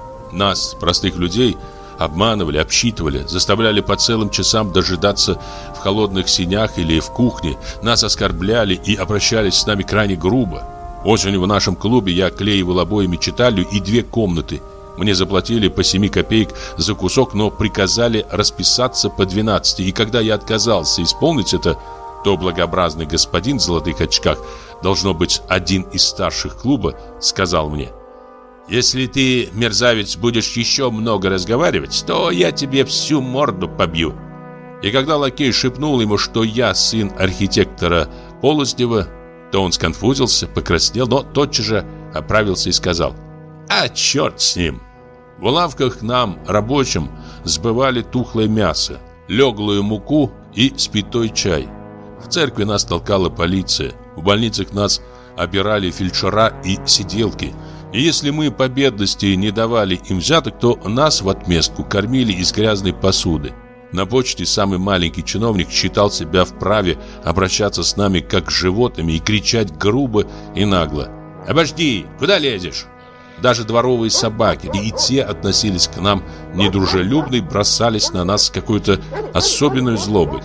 Нас, простых людей, обманывали, обсчитывали, заставляли по целым часам дожидаться в холодных сенях или в кухне, нас оскорбляли и обращались с нами крайне грубо. Осенью в нашем клубе я клеивал обоями читальню и 2 комнаты. Мне заплатили по 7 копеек за кусок, но приказали расписаться по 12. И когда я отказался исполнить это, то благообразный господин в золотых очках, должно быть один из старших клуба, сказал мне: «Если ты, мерзавец, будешь еще много разговаривать, то я тебе всю морду побью». И когда лакей шепнул ему, что я сын архитектора Полоздева, то он сконфузился, покраснел, но тотчас же оправился и сказал: «А черт с ним!» В лавках нам, рабочим, сбывали тухлое мясо, леглую муку и спитой чай. В церкви нас толкала полиция, в больницах нас обирали фельдшера и сиделки. И если мы по бедности не давали им взяток, то нас в отместку кормили из грязной посуды. На почте самый маленький чиновник считал себя вправе обращаться с нами как с животными и кричать грубо и нагло: «Обожди, куда лезешь?» Даже дворовые собаки, и те относились к нам недружелюбно и бросались на нас с какой-то особенной злобой.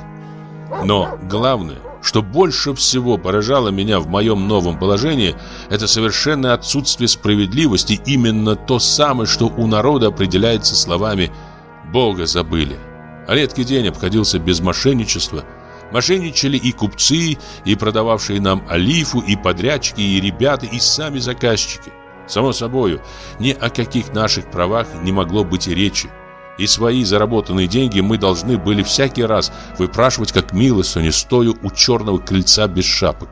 Но главное, что больше всего поражало меня в моем новом положении, это совершенное отсутствие справедливости, именно то самое, что у народа определяется словами «Бога забыли». Редкий день обходился без мошенничества. Мошенничали и купцы, и продававшие нам олифу, и подрядчики, и ребята, и сами заказчики. Само собою, ни о каких наших правах не могло быть и речи. И свои заработанные деньги мы должны были всякий раз выпрашивать как милостыню, стоя у черного крыльца без шапок.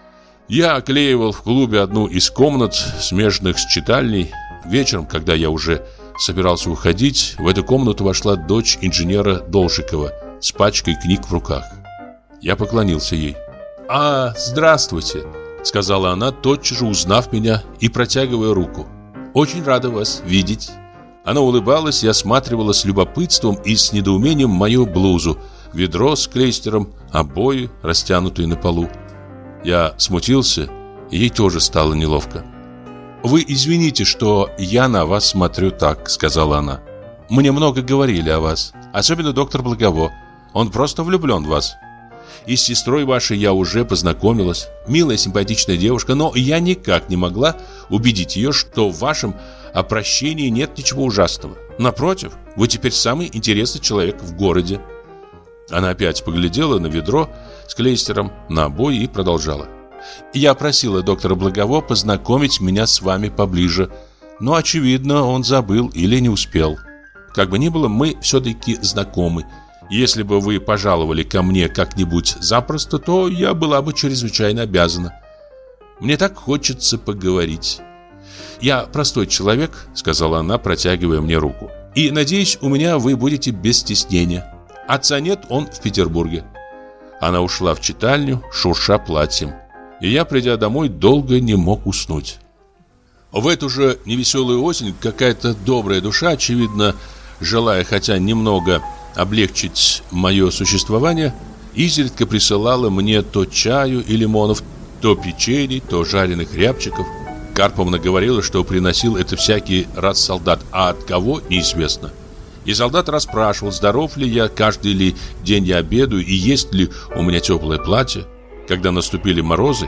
Я оклеивал в клубе одну из комнат, смежных с читальней. Вечером, когда я уже собирался уходить, в эту комнату вошла дочь инженера Должикова с пачкой книг в руках. Я поклонился ей. «Здравствуйте», — сказала она, тотчас же узнав меня и протягивая руку. «Очень рада вас видеть». Она улыбалась и осматривала с любопытством и с недоумением мою блузу, ведро с клейстером, обои, растянутые на полу. Я смутился, и ей тоже стало неловко. «Вы извините, что я на вас смотрю так», — сказала она. «Мне много говорили о вас, особенно доктор Благово. Он просто влюблен в вас. И с сестрой вашей я уже познакомилась. Милая, симпатичная девушка, но я никак не могла убедить ее, что в вашем опрощении нет ничего ужасного. Напротив, вы теперь самый интересный человек в городе». Она опять поглядела на ведро с клейстером, на обои и продолжала. «Я просила доктора Благово познакомить меня с вами поближе, но, очевидно, он забыл или не успел. Как бы ни было, мы все-таки знакомы. Если бы вы пожаловали ко мне как-нибудь запросто, то я была бы чрезвычайно обязана. Мне так хочется поговорить». «Я простой человек», — сказала она, протягивая мне руку. «И, надеюсь, у меня вы будете без стеснения. Отца нет, он в Петербурге». Она ушла в читальню, шурша платьем. И я, придя домой, долго не мог уснуть. В эту же невеселую осень какая-то добрая душа, очевидно, желая хотя немного облегчить мое существование, изредка присылала мне то чаю и лимонов, то печенье, то жареных рябчиков. Карповна говорила, что приносил это всякий раз солдат, а от кого – неизвестно. И солдат расспрашивал, здоров ли я, каждый ли день я обедаю и есть ли у меня теплое платье. Когда наступили морозы,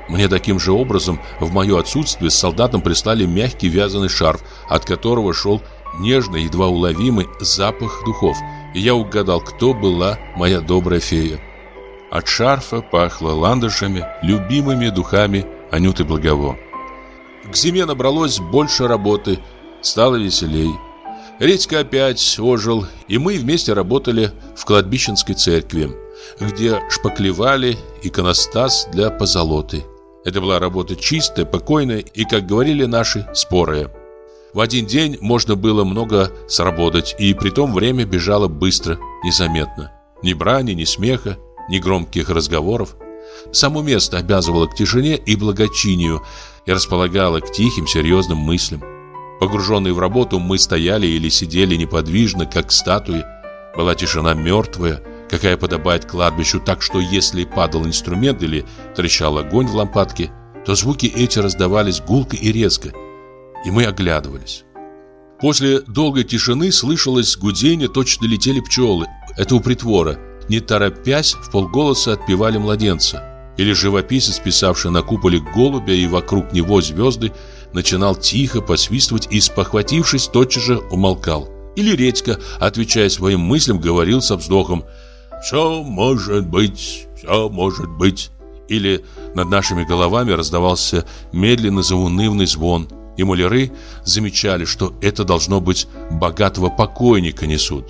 Мне таким же образом в мое отсутствие с солдатом прислали мягкий вязаный шарф, от которого шел нежный, едва уловимый запах духов, и я угадал, кто была моя добрая фея. От шарфа пахло ландышами, любимыми духами Анюты Благово. К зиме набралось больше работы, стало веселей. Редька опять ожил, и мы вместе работали в кладбищенской церкви, где шпаклевали иконостас для позолоты. Это была работа чистая, покойная и, как говорили наши, спорая. В один день можно было много сработать, и притом время бежало быстро, незаметно. Ни брани, ни смеха, ни громких разговоров. Само место обязывало к тишине и благочинию и располагало к тихим, серьезным мыслям. Погруженные в работу, мы стояли или сидели неподвижно, как статуи. Была тишина мертвая, какая подобает кладбищу, так что если падал инструмент или трещал огонь в лампадке, то звуки эти раздавались гулко и резко, и мы оглядывались. После долгой тишины слышалось гудение, точно летели пчелы. Это у притвора. Не торопясь, вполголоса отпевали младенца. Или живописец, писавший на куполе голубя и вокруг него звезды, начинал тихо посвистывать и, спохватившись, тотчас же умолкал. Или редька, отвечая своим мыслям, говорил со вздохом: «Все может быть, все может быть». Или над нашими головами раздавался медленно заунывный звон, и маляры замечали, что это должно быть богатого покойника несут.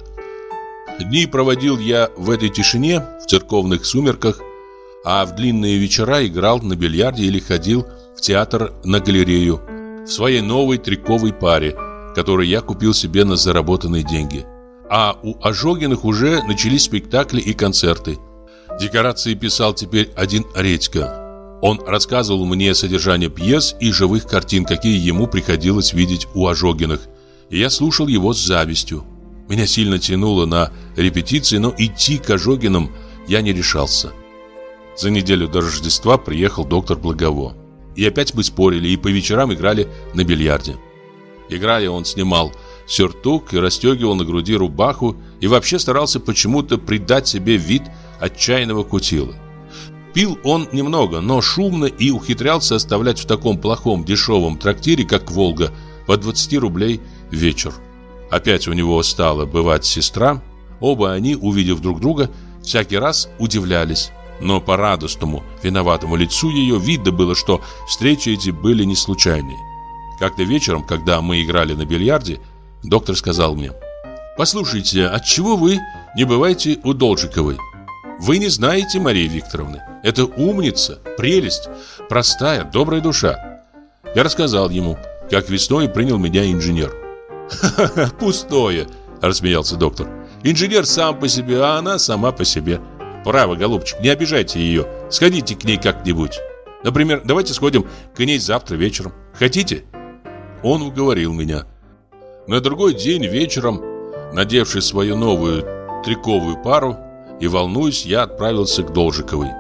Дни проводил я в этой тишине, в церковных сумерках, а в длинные вечера играл на бильярде или ходил в театр на галерею в своей новой триковой паре, которую я купил себе на заработанные деньги. А у Ожогиных уже начались спектакли и концерты. Декорации писал теперь один Редька. Он рассказывал мне содержание пьес и живых картин, какие ему приходилось видеть у Ожогиных, и я слушал его с завистью. Меня сильно тянуло на репетиции, но идти к Ожогиным я не решался. За неделю до Рождества приехал доктор Благово. И опять мы спорили и по вечерам играли на бильярде. Играя, он снимал сюртук и расстегивал на груди рубаху и вообще старался почему-то придать себе вид отчаянного кутила. Пил он немного, но шумно, и ухитрялся оставлять в таком плохом дешевом трактире, как «Волга», по 20 рублей в вечер. Опять у него стала бывать сестра. Оба они, увидев друг друга, всякий раз удивлялись. Но по радостному, виноватому лицу ее видно было, что встречи эти были не случайные. Как-то вечером, когда мы играли на бильярде, доктор сказал мне: «Послушайте, отчего вы не бываете у Должиковой? Вы не знаете Марии Викторовны. Это умница, прелесть, простая, добрая душа». Я рассказал ему, как весной принял меня инженер. «Ха-ха, пустое!» – рассмеялся доктор. «Инженер сам по себе, а она сама по себе. Право, голубчик, не обижайте ее. Сходите к ней как-нибудь. Например, давайте сходим к ней завтра вечером. Хотите?» Он уговорил меня. На другой день вечером, надевший свою новую триковую пару и волнуясь, я отправился к Должиковой.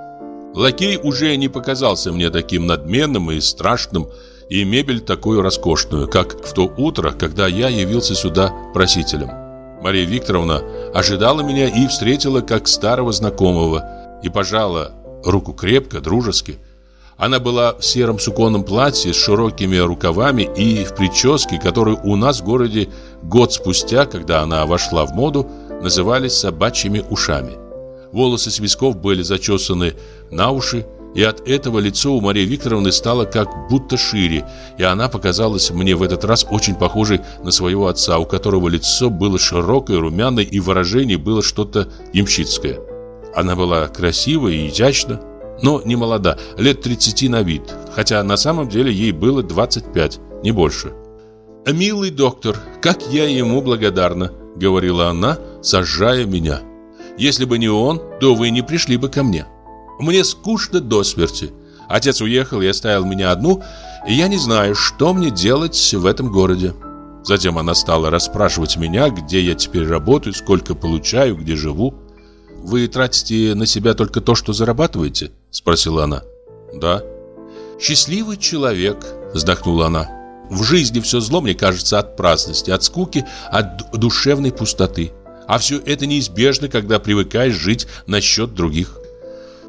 Лакей уже не показался мне таким надменным и страшным, и мебель такую роскошную, как в то утро, когда я явился сюда просителем. Мария Викторовна ожидала меня и встретила как старого знакомого и пожала руку крепко, дружески. Она была в сером суконном платье с широкими рукавами и в прическе, которую у нас в городе год спустя, когда она вошла в моду, назывались собачьими ушами. Волосы с висков были зачесаны на уши, и от этого лицо у Марии Викторовны стало как будто шире, и она показалась мне в этот раз очень похожей на своего отца, у которого лицо было широкое, румяное, и выражение было что-то ямщицкое. Она была красива и изящна, но не молода, лет 30 на вид, хотя на самом деле ей было 25, не больше. «Милый доктор, как я ему благодарна», — говорила она, сажая меня. «Если бы не он, то вы не пришли бы ко мне. Мне скучно до смерти. Отец уехал и оставил меня одну, и я не знаю, что мне делать в этом городе». Затем она стала расспрашивать меня, где я теперь работаю, сколько получаю, где живу. «Вы тратите на себя только то, что зарабатываете?» — спросила она. «Да». «Счастливый человек», — вздохнула она. «В жизни все зло, мне кажется, от праздности, от скуки, от душевной пустоты. А все это неизбежно, когда привыкаешь жить на счет других».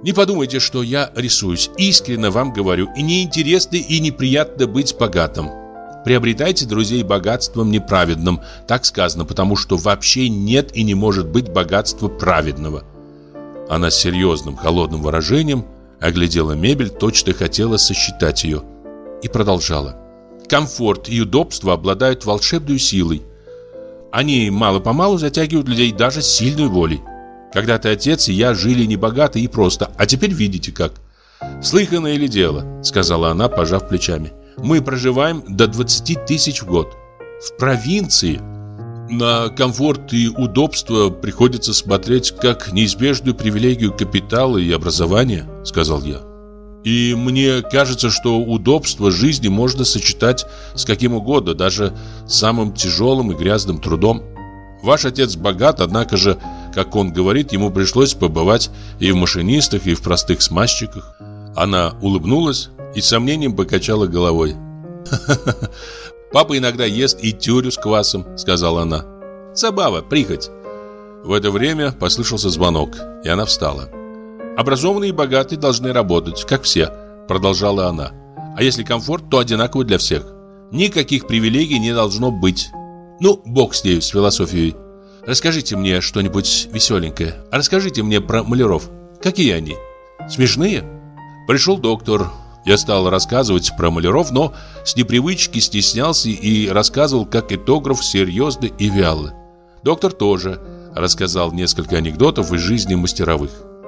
Не подумайте, что я рисуюсь. Искренне вам говорю, и неинтересно, и неприятно быть богатым. Приобретайте друзей богатством неправедным, так сказано, потому что вообще нет и не может быть богатства праведного. Она с серьезным, холодным выражением оглядела мебель, точно хотела сосчитать ее, и продолжала. Комфорт и удобство обладают волшебной силой. Они мало-помалу затягивают людей даже с сильной волей. Когда-то отец и я жили небогато и просто, а теперь видите как. «Слыханное ли дело?» — сказала она, пожав плечами. «Мы проживаем до 20 тысяч в год. В провинции на комфорт и удобство приходится смотреть как неизбежную привилегию капитала и образования», — сказал я. «И мне кажется, что удобство жизни можно сочетать с каким угодно, даже самым тяжелым и грязным трудом. Ваш отец богат, однако же, как он говорит, ему пришлось побывать и в машинистах, и в простых смазчиках». Она улыбнулась и с сомнением покачала головой. «Папа иногда ест и тюрю с квасом», — сказала она. «Забава, прихоть». В это время послышался звонок, и она встала. «Образованные и богатые должны работать, как все», — продолжала она. «А если комфорт, то одинаково для всех. Никаких привилегий не должно быть. Ну, бог с ней, с философией. Расскажите мне что-нибудь веселенькое. Расскажите мне про маляров. Какие они? Смешные?» Пришел доктор. Я стал рассказывать про маляров, но с непривычки стеснялся и рассказывал как этнограф серьезно и вяло. Доктор тоже рассказал несколько анекдотов из жизни мастеровых.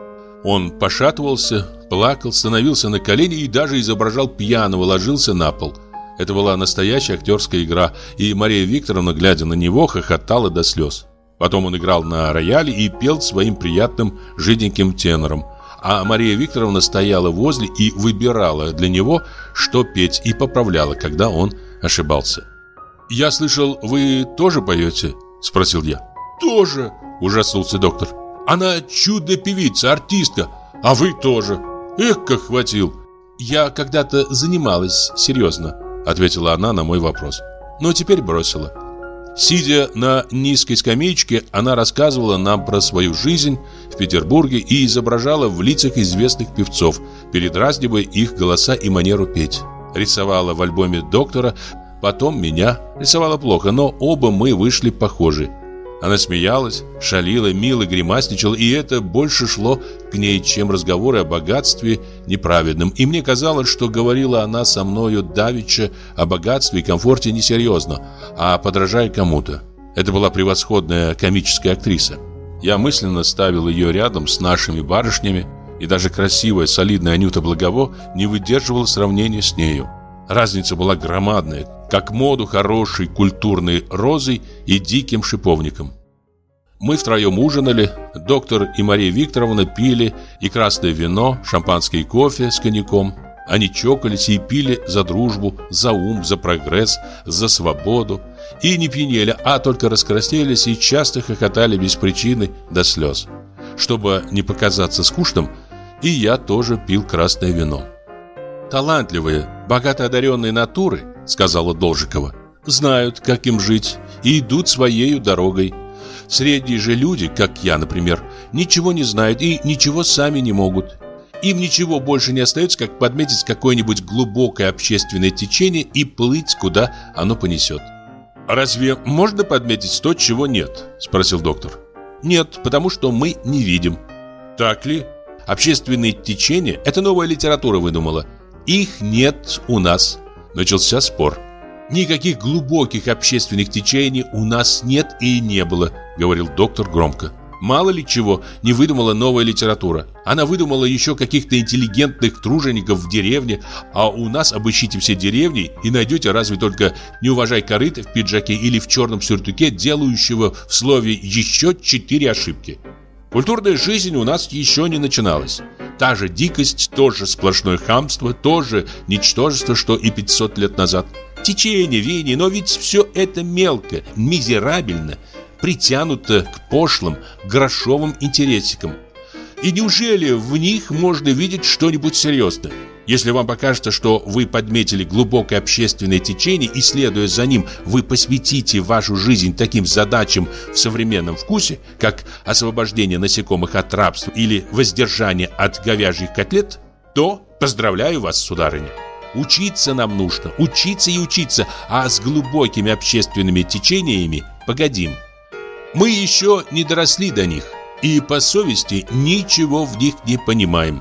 Он пошатывался, плакал, становился на колени и даже изображал пьяного, ложился на пол. Это была настоящая актерская игра, и Мария Викторовна, глядя на него, хохотала до слез. Потом он играл на рояле и пел своим приятным жиденьким тенором. А Мария Викторовна стояла возле и выбирала для него, что петь, и поправляла, когда он ошибался. «Я слышал, вы тоже поете?» – спросил я. «Тоже!» – ужаснулся доктор. «Она чудо-певица, артистка, а вы тоже. Эх, как хватил!» «Я когда-то занималась серьезно», – ответила она на мой вопрос. «Но теперь бросила». Сидя на низкой скамеечке, она рассказывала нам про свою жизнь в Петербурге и изображала в лицах известных певцов, передразнивая их голоса и манеру петь. Рисовала в альбоме доктора, потом меня. Рисовала плохо, но оба мы вышли похожи. Она смеялась, шалила, мило гримасничала, и это больше шло к ней, чем разговоры о богатстве неправедном. И мне казалось, что говорила она со мною давеча о богатстве и комфорте несерьезно, а подражая кому-то. Это была превосходная комическая актриса. Я мысленно ставил ее рядом с нашими барышнями, и даже красивая, солидная Анюта Благово не выдерживала сравнения с нею. Разница была громадная, как моду хорошей культурной розой и диким шиповником. Мы втроем ужинали, доктор и Мария Викторовна пили и красное вино, шампанское и кофе с коньяком. Они чокались и пили за дружбу, за ум, за прогресс, за свободу. И не пьянели, а только раскраснелись и часто хохотали без причины до слез. Чтобы не показаться скучным, и я тоже пил красное вино. «Талантливые, богато одаренные натуры, — сказала Должикова, — знают, как им жить, и идут своею дорогой. Средние же люди, как я, например, ничего не знают и ничего сами не могут. Им ничего больше не остается, как подметить какое-нибудь глубокое общественное течение и плыть, куда оно понесет». «Разве можно подметить то, чего нет?» — спросил доктор. «Нет, потому что мы не видим». «Так ли? Общественные течения — это новая литература выдумала. Их нет у нас». Начался спор. «Никаких глубоких общественных течений у нас нет и не было», — говорил доктор громко. «Мало ли чего не выдумала новая литература. Она выдумала еще каких-то интеллигентных тружеников в деревне, а у нас обыщите все деревни и найдете разве только неуважай корыто в пиджаке или в черном сюртуке, делающего в слове еще 4 ошибки. Культурная жизнь у нас еще не начиналась. Та же дикость, то же сплошное хамство, то же ничтожество, что и 500 лет назад. Течение, веяние, но ведь все это мелко, мизерабельно, притянуто к пошлым, грошовым интересикам. И неужели в них можно видеть что-нибудь серьезное? Если вам покажется, что вы подметили глубокое общественное течение и, следуя за ним, вы посвятите вашу жизнь таким задачам в современном вкусе, как освобождение насекомых от рабства или воздержание от говяжьих котлет, то поздравляю вас, сударыня. Учиться нам нужно, учиться и учиться, а с глубокими общественными течениями погодим. Мы еще не доросли до них, и по совести ничего в них не понимаем.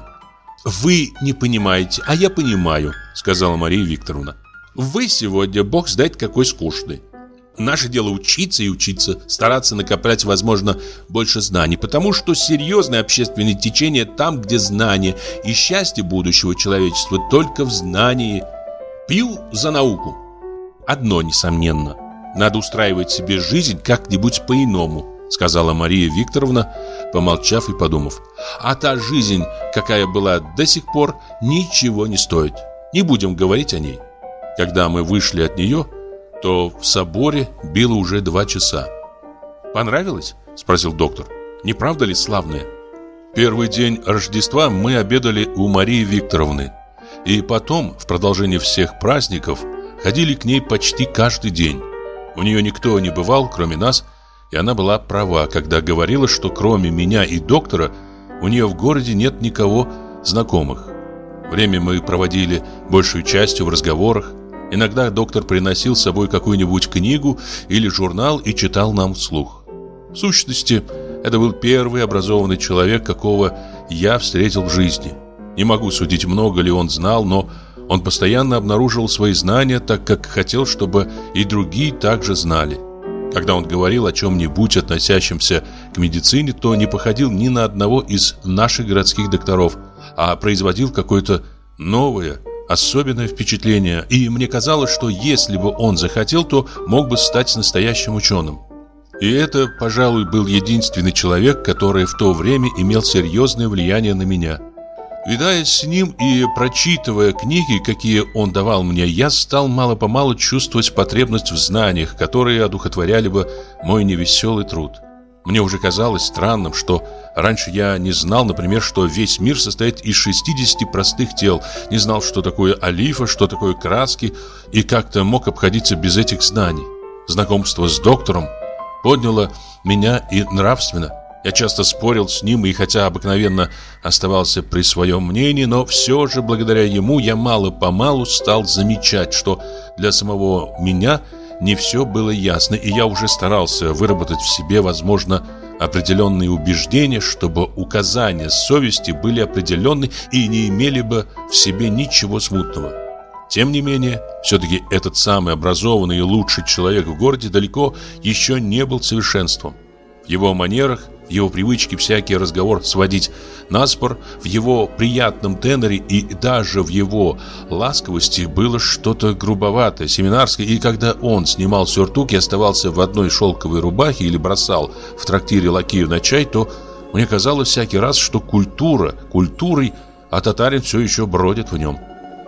«Вы не понимаете, а я понимаю», — сказала Мария Викторовна. «Вы сегодня, бог знает, какой скучный. Наше дело учиться и учиться, стараться накоплять, возможно, больше знаний, потому что серьезное общественное течение там, где знание, и счастье будущего человечества только в знании. Пью за науку. Одно несомненно, надо устраивать себе жизнь как-нибудь по-иному», — сказала Мария Викторовна, помолчав и подумав. «А та жизнь, какая была до сих пор, ничего не стоит. Не будем говорить о ней». Когда мы вышли от нее, то в соборе било уже 2 часа. «Понравилось?» — спросил доктор. «Не правда ли славное?» Первый день Рождества мы обедали у Марии Викторовны. И потом, в продолжении всех праздников, ходили к ней почти каждый день. У нее никто не бывал, кроме нас, и она была права, когда говорила, что кроме меня и доктора у нее в городе нет никого знакомых. Время мы проводили большую частью в разговорах. Иногда доктор приносил с собой какую-нибудь книгу или журнал и читал нам вслух. В сущности, это был первый образованный человек, какого я встретил в жизни. Не могу судить, много ли он знал, но он постоянно обнаруживал свои знания, так как хотел, чтобы и другие также знали. Когда он говорил о чем-нибудь, относящемся к медицине, то не походил ни на одного из наших городских докторов, а производил какое-то новое, особенное впечатление. И мне казалось, что если бы он захотел, то мог бы стать настоящим ученым. И это, пожалуй, был единственный человек, который в то время имел серьезное влияние на меня. Видаясь с ним и прочитывая книги, какие он давал мне, я стал мало-помалу чувствовать потребность в знаниях, которые одухотворяли бы мой невеселый труд. Мне уже казалось странным, что раньше я не знал, например, что весь мир состоит из 60 простых тел, не знал, что такое олифа, что такое краски, и как-то мог обходиться без этих знаний. Знакомство с доктором подняло меня и нравственно. Я часто спорил с ним, и хотя обыкновенно оставался при своем мнении, но все же благодаря ему я мало-помалу стал замечать, что для самого меня не все было ясно, и я уже старался выработать в себе, возможно, определенные убеждения, чтобы указания совести были определенны и не имели бы в себе ничего смутного. Тем не менее, все-таки этот самый образованный и лучший человек в городе далеко еще не был совершенством. В его манерах, в его привычке всякий разговор сводить на спор, в его приятном теноре и даже в его ласковости было что-то грубоватое, семинарское, и когда он снимал сюртук и оставался в одной шелковой рубахе или бросал в трактире лакею на чай, то мне казалось всякий раз, что культурой, а татарин все еще бродит в нем.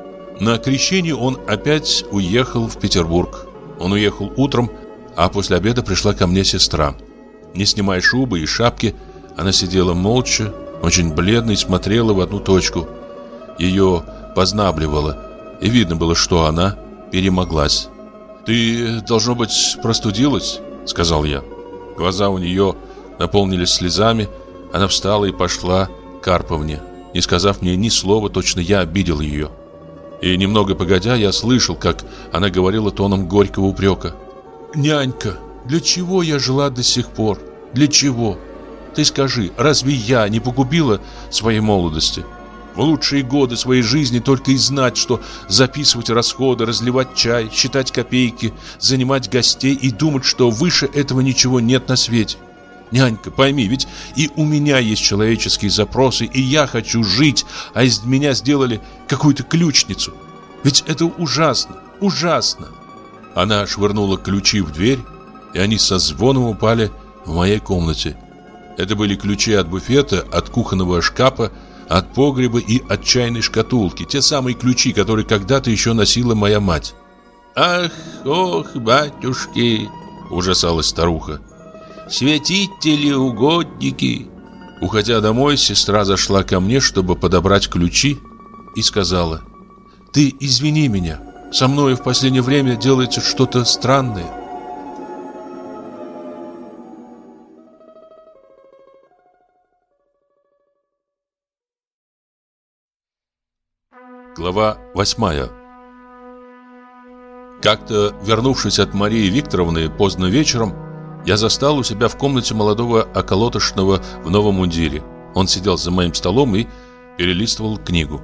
На крещение он опять уехал в Петербург. Он уехал утром, а после обеда пришла ко мне сестра. Не снимая шубы и шапки, она сидела молча, очень бледно и смотрела в одну точку. Ее познабливало, и видно было, что она перемоглась. «Ты, должно быть, простудилась?» — сказал я. Глаза у нее наполнились слезами. Она встала и пошла к Карповне, не сказав мне ни слова, точно я обидел ее. И немного погодя, я слышал, как она говорила тоном горького упрека. «Нянька, для чего я жила до сих пор? Для чего? Ты скажи, разве я не погубила своей молодости? В лучшие годы своей жизни только и знать, что записывать расходы, разливать чай, считать копейки, занимать гостей и думать, что выше этого ничего нет на свете. Нянька, пойми, ведь и у меня есть человеческие запросы, и я хочу жить, а из меня сделали какую-то ключницу. Ведь это ужасно, ужасно!» Она швырнула ключи в дверь, и они со звоном упали в моей комнате. Это были ключи от буфета, от кухонного шкафа, от погреба и от чайной шкатулки. Те самые ключи, которые когда-то еще носила моя мать. «Ах, ох, батюшки!» — ужасалась старуха. «Святители, угодники!» Уходя домой, сестра зашла ко мне, чтобы подобрать ключи. и сказала: «Ты извини меня, со мной в последнее время делается что-то странное». Глава 8. Как-то, вернувшись от Марии Викторовны поздно вечером, я застал у себя в комнате молодого околотошного в новом мундире. Он сидел за моим столом и перелистывал книгу.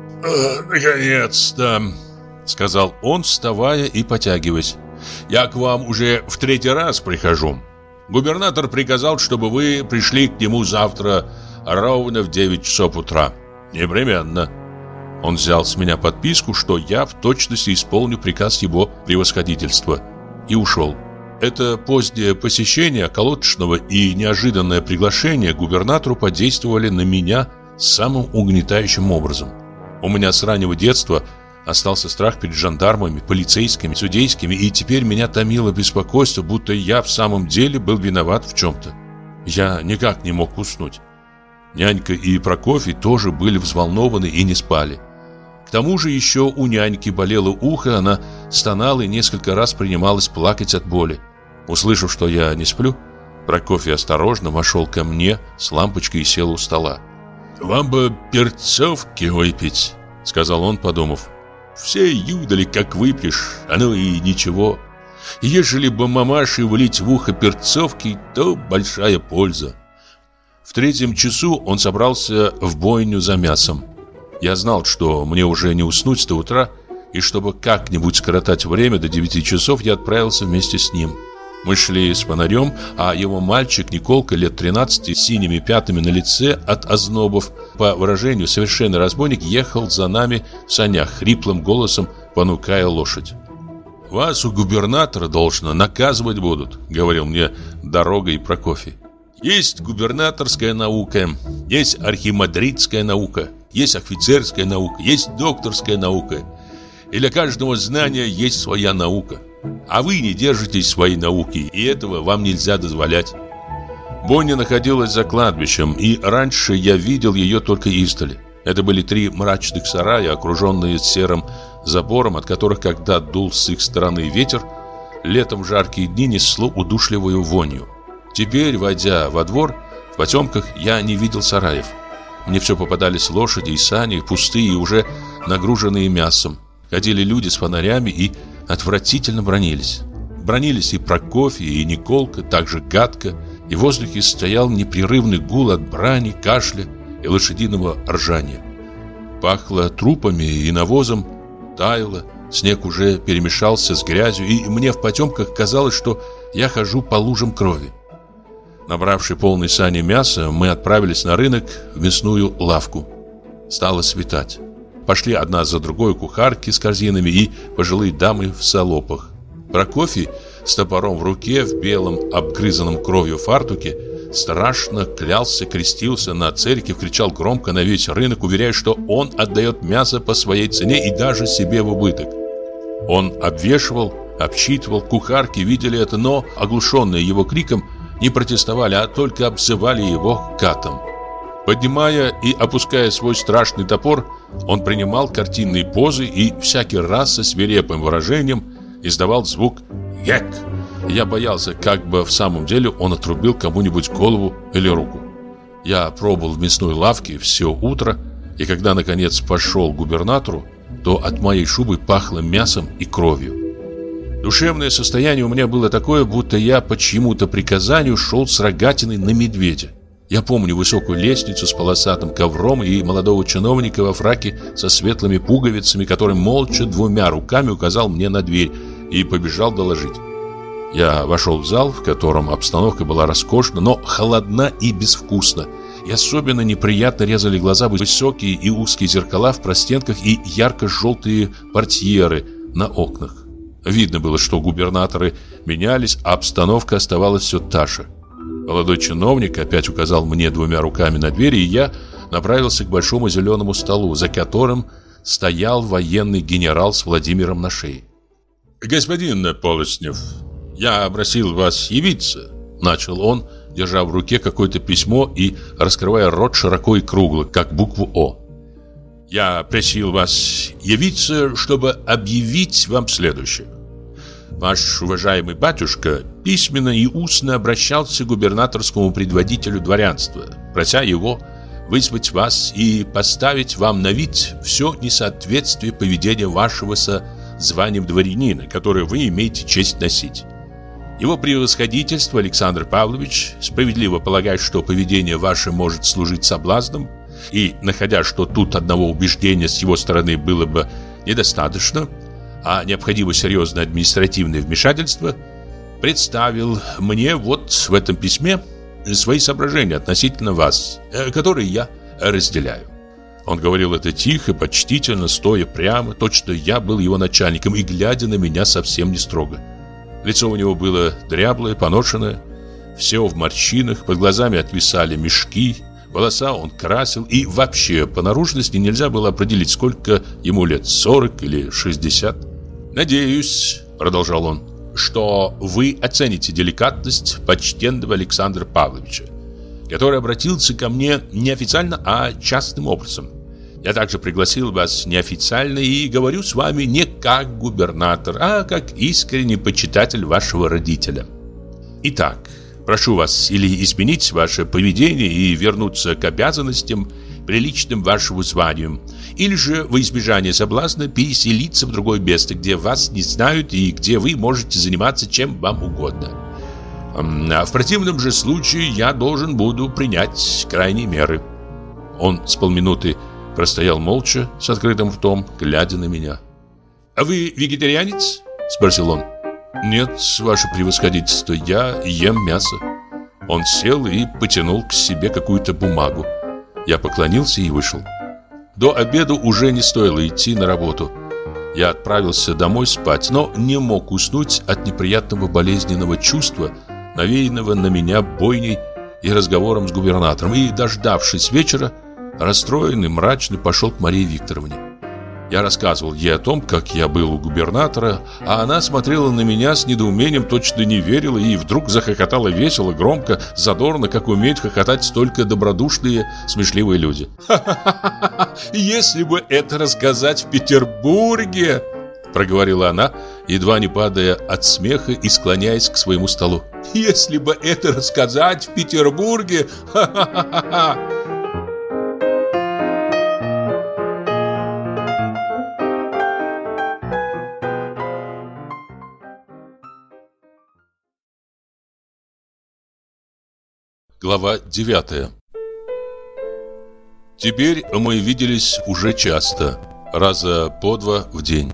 «Наконец-то!» — сказал он, вставая и потягиваясь. «Я к вам уже в 3-й раз прихожу. Губернатор приказал, чтобы вы пришли к нему завтра ровно в 9 часов утра. Непременно». Он взял с меня подписку, что я в точности исполню приказ его превосходительства, и ушел. Это позднее посещение околоточного и неожиданное приглашение губернатору подействовали на меня самым угнетающим образом. У меня с раннего детства остался страх перед жандармами, полицейскими, судейскими, и теперь меня томило беспокойство, будто я в самом деле был виноват в чем-то. Я никак не мог уснуть. Нянька и Прокофий тоже были взволнованы и не спали. К тому же еще у няньки болело ухо, она стонала и несколько раз принималась плакать от боли. Услышав, что я не сплю, Прокофий осторожно вошел ко мне с лампочкой и сел у стола. «Вам бы перцовки выпить», — сказал он, подумав. «Все юдали, как выпьешь, оно и ничего. Ежели бы мамаше влить в ухо перцовки, то большая польза». В 3-м часу он собрался в бойню за мясом. Я знал, что мне уже не уснуть до утра, и чтобы как-нибудь скоротать время до 9 часов, я отправился вместе с ним. Мы шли с фонарем, а его мальчик Николка, лет 13, с синими пятнами на лице от ознобов, по выражению совершенно разбойник, ехал за нами в санях, хриплым голосом понукая лошадь. «Вас у губернатора, должно, наказывать будут», — говорил мне дорогой Прокофий. «Есть губернаторская наука, есть архимандритская наука, есть офицерская наука, есть докторская наука. И для каждого знания есть своя наука. А вы не держитесь своей науки, и этого вам нельзя дозволять». Бойня находилась за кладбищем, и раньше я видел ее только издали. Это были 3 мрачных сарая, окруженные серым забором, от которых, когда дул с их стороны ветер, летом в жаркие дни несло удушливую вонью. Теперь, войдя во двор, в потемках я не видел сараев. Мне все попадались лошади и сани, пустые и уже нагруженные мясом. Ходили люди с фонарями и отвратительно бранились. Бранились и Прокофий, и Николка, так же гадко, и в воздухе стоял непрерывный гул от брани, кашля и лошадиного ржания. Пахло трупами и навозом, таяло, снег уже перемешался с грязью, и мне в потемках казалось, что я хожу по лужам крови. Набравши полные сани мяса, мы отправились на рынок в мясную лавку. Стало светать. Пошли одна за другой кухарки с корзинами и пожилые дамы в салопах. Прокофий с топором в руке, в белом, обгрызанном кровью фартуке, страшно клялся, крестился на церковь, кричал громко на весь рынок, уверяя, что он отдает мясо по своей цене и даже себе в убыток. Он обвешивал, обсчитывал, кухарки видели это, но, оглушенные его криком, не протестовали, а только обзывали его катом. Поднимая и опуская свой страшный топор, он принимал картинные позы и всякий раз со свирепым выражением издавал звук «Гек». Я боялся, как бы в самом деле он отрубил кому-нибудь голову или руку. Я пробыл в мясной лавке все утро, и когда наконец пошел к губернатору, то от моей шубы пахло мясом и кровью. Душевное состояние у меня было такое, будто я по чьему-то приказанию шел с рогатиной на медведя. Я помню высокую лестницу с полосатым ковром и молодого чиновника во фраке со светлыми пуговицами, который молча 2 руками указал мне на дверь и побежал доложить. Я вошел в зал, в котором обстановка была роскошна, но холодна и безвкусна. И особенно неприятно резали глаза высокие и узкие зеркала в простенках и ярко-желтые портьеры на окнах. Видно было, что губернаторы менялись, а обстановка оставалась все та же. Молодой чиновник опять указал мне 2 руками на дверь, и я направился к большому зеленому столу, за которым стоял военный генерал с Владимиром на шее. «Господин Полоснев, я просил вас явиться», — начал он, держа в руке какое-то письмо и раскрывая рот широко и кругло, как букву «О». Я просил вас явиться, чтобы объявить вам следующее. Ваш уважаемый батюшка письменно и устно обращался к губернаторскому предводителю дворянства, прося его вызвать вас и поставить вам на вид все несоответствие поведения вашего со званием дворянина, которое вы имеете честь носить. Его превосходительство Александр Павлович справедливо полагает, что поведение ваше может служить соблазном, и, находя, что тут одного убеждения с его стороны было бы недостаточно, а необходимо серьезное административное вмешательство, представил мне вот в этом письме свои соображения относительно вас, которые я разделяю. Он говорил это тихо, почтительно, стоя прямо, точно я был его начальником и глядя на меня совсем не строго. Лицо у него было дряблое, поношенное, все в морщинах, под глазами отвисали мешки, волоса он красил, и вообще по наружности нельзя было определить, сколько ему лет, 40 или 60. «Надеюсь, — продолжал он, — что вы оцените деликатность почтенного Александра Павловича, который обратился ко мне не официально, а частным образом. Я также пригласил вас неофициально и говорю с вами не как губернатор, а как искренний почитатель вашего родителя. Итак, прошу вас или изменить ваше поведение и вернуться к обязанностям, приличным вашему званию, или же во избежание соблазна переселиться в другое место, где вас не знают и где вы можете заниматься чем вам угодно. А в противном же случае я должен буду принять крайние меры». Он с полминуты простоял молча, с открытым ртом, глядя на меня. «А вы вегетарианец?» — спросил он. «Нет, ваше превосходительство, я ем мясо». Он сел и потянул к себе какую-то бумагу. Я поклонился и вышел. До обеда уже не стоило идти на работу. Я отправился домой спать, но не мог уснуть от неприятного болезненного чувства, навеянного на меня бойней и разговором с губернатором, и, дождавшись вечера, расстроенный, мрачный, пошел к Марии Викторовне. Я рассказывал ей о том, как я был у губернатора, а она смотрела на меня с недоумением, точно не верила, и вдруг захохотала весело, громко, задорно, как умеют хохотать только добродушные, смешливые люди. «Ха-ха-ха! Если бы это рассказать в Петербурге!» проговорила она, едва не падая от смеха и склоняясь к своему столу. «Если бы это рассказать в Петербурге! Ха-ха-ха-ха!» Глава 9. Теперь мы виделись уже часто, раза по два в день.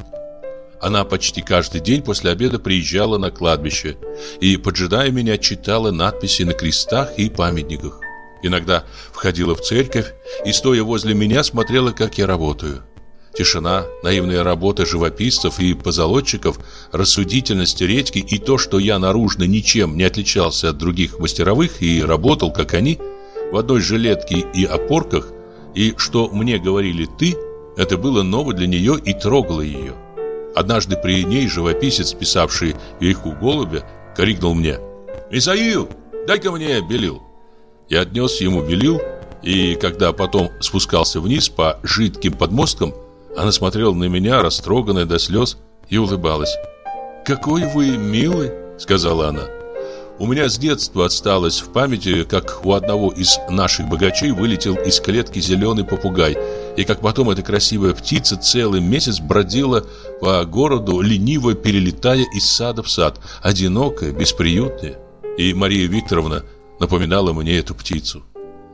Она почти каждый день после обеда приезжала на кладбище и, поджидая меня, читала надписи на крестах и памятниках. Иногда входила в церковь и, стоя возле меня, смотрела, как я работаю. Тишина, наивная работа живописцев и позолотчиков, рассудительность редьки и то, что я наружно ничем не отличался от других мастеровых и работал, как они, в одной жилетке и опорках, и что мне говорили «ты», это было ново для нее и трогало ее. Однажды при ней живописец, писавший «Вейху голубя», крикнул мне: «Мисаил, дай-ка мне белил». Я отнес ему белил, и когда потом спускался вниз по жидким подмосткам, она смотрела на меня, растроганная до слез, и улыбалась. «Какой вы милый», — сказала она. У меня с детства осталось в памяти, как у одного из наших богачей вылетел из клетки зеленый попугай, и как потом эта красивая птица целый месяц бродила по городу, лениво перелетая из сада в сад, одинокая, бесприютная. И Мария Викторовна напоминала мне эту птицу.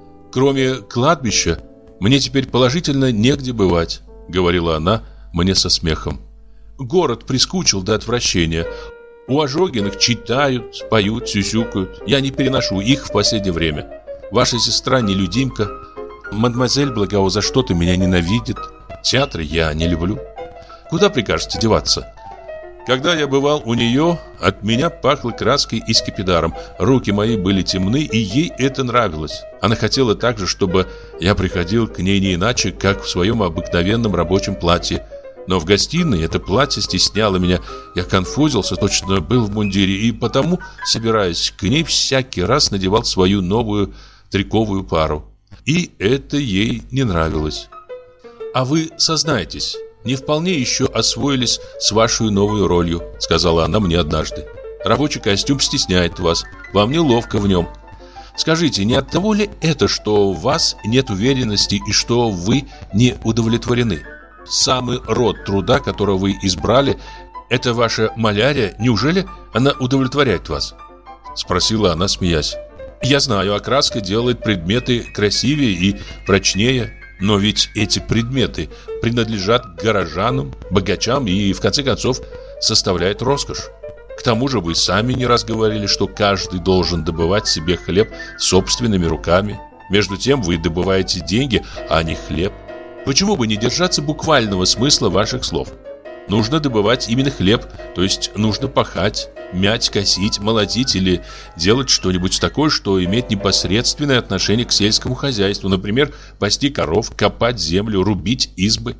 «Кроме кладбища, мне теперь положительно негде бывать», — говорила она мне со смехом. «Город прискучил до отвращения. У Ожогиных читают, поют, сюсюкают. Я не переношу их в последнее время. Ваша сестра нелюдимка. Мадемуазель Благово за что-то меня ненавидит. Театр я не люблю. Куда прикажете деваться?» Когда я бывал у нее, от меня пахло краской и скипидаром. Руки мои были темны, и ей это нравилось. Она хотела также, чтобы я приходил к ней не иначе, как в своем обыкновенном рабочем платье. Но в гостиной это платье стесняло меня. Я конфузился, точно был в мундире, и потому, собираясь к ней, всякий раз надевал свою новую триковую пару. И это ей не нравилось. «А вы сознайтесь, не вполне еще освоились с вашей новой ролью», сказала она мне однажды. «Рабочий костюм стесняет вас, вам неловко в нем. Скажите, не от того ли это, что у вас нет уверенности и что вы не удовлетворены? Самый род труда, который вы избрали, это ваша малярия, неужели она удовлетворяет вас?» Спросила она, смеясь. «Я знаю, окраска делает предметы красивее и прочнее, но ведь эти предметы принадлежат горожанам, богачам и, в конце концов, составляют роскошь. К тому же вы сами не раз говорили, что каждый должен добывать себе хлеб собственными руками. Между тем вы добываете деньги, а не хлеб. Почему бы не держаться буквального смысла ваших слов? Нужно добывать именно хлеб, то есть нужно пахать, мять, косить, молотить или делать что-нибудь такое, что имеет непосредственное отношение к сельскому хозяйству. Например, пасти коров, копать землю, рубить избы».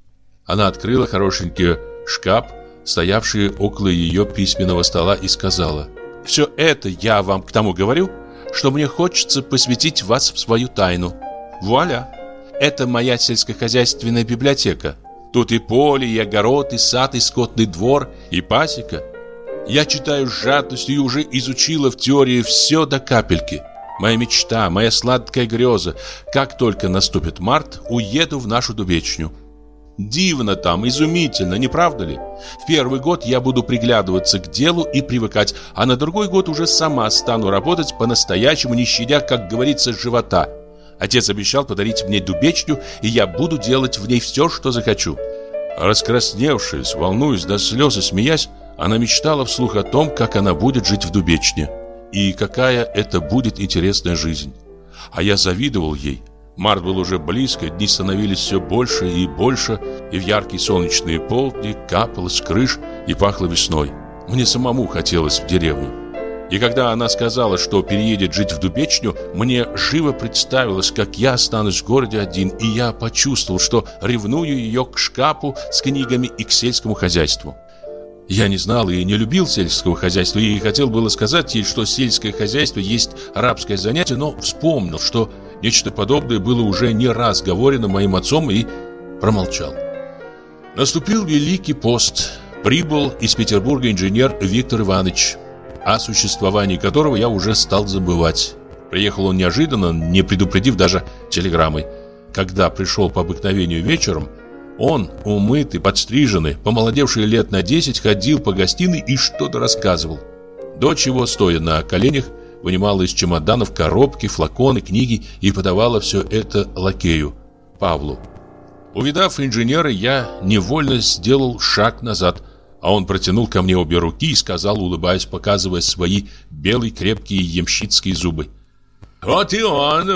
Она открыла хорошенький шкаф, стоявший около ее письменного стола, и сказала: «Все это я вам к тому говорю, что мне хочется посвятить вас в свою тайну. Вуаля! Это моя сельскохозяйственная библиотека. Тут и поле, и огород, и сад, и скотный двор, и пасека. Я читаю с жадностью и уже изучила в теории все до капельки. Моя мечта, моя сладкая греза. Как только наступит март, уеду в нашу Дубечню. Дивно там, изумительно, не правда ли? В первый год я буду приглядываться к делу и привыкать, а на другой год уже сама стану работать по-настоящему, не щадя, как говорится, живота. Отец обещал подарить мне Дубечню, и я буду делать в ней все, что захочу». Раскрасневшись, волнуясь до слез и смеясь, она мечтала вслух о том, как она будет жить в Дубечне, и какая это будет интересная жизнь. А я завидовал ей. Март был уже близко, дни становились все больше и больше, и в яркие солнечные полдни капало с крыш и пахло весной. Мне самому хотелось в деревню. И когда она сказала, что переедет жить в Дубечню, мне живо представилось, как я останусь в городе один, и я почувствовал, что ревную ее к шкафу с книгами и к сельскому хозяйству. Я не знал и не любил сельского хозяйства, и хотел было сказать ей, что сельское хозяйство есть рабское занятие, но вспомнил, что нечто подобное было уже не раз говорено моим отцом, и промолчал. Наступил Великий пост. Прибыл из Петербурга инженер Виктор Иванович, о существовании которого я уже стал забывать. Приехал он неожиданно, не предупредив даже телеграммой. Когда пришел по обыкновению вечером, он, умытый, подстриженный, помолодевший лет на 10, ходил по гостиной и что-то рассказывал. Дочь его, стоя на коленях, вынимала из чемоданов коробки, флаконы, книги и подавала все это лакею, Павлу. Увидав инженера, я невольно сделал шаг назад, а он протянул ко мне обе руки и сказал, улыбаясь, показывая свои белые крепкие ямщицкие зубы: вот и он.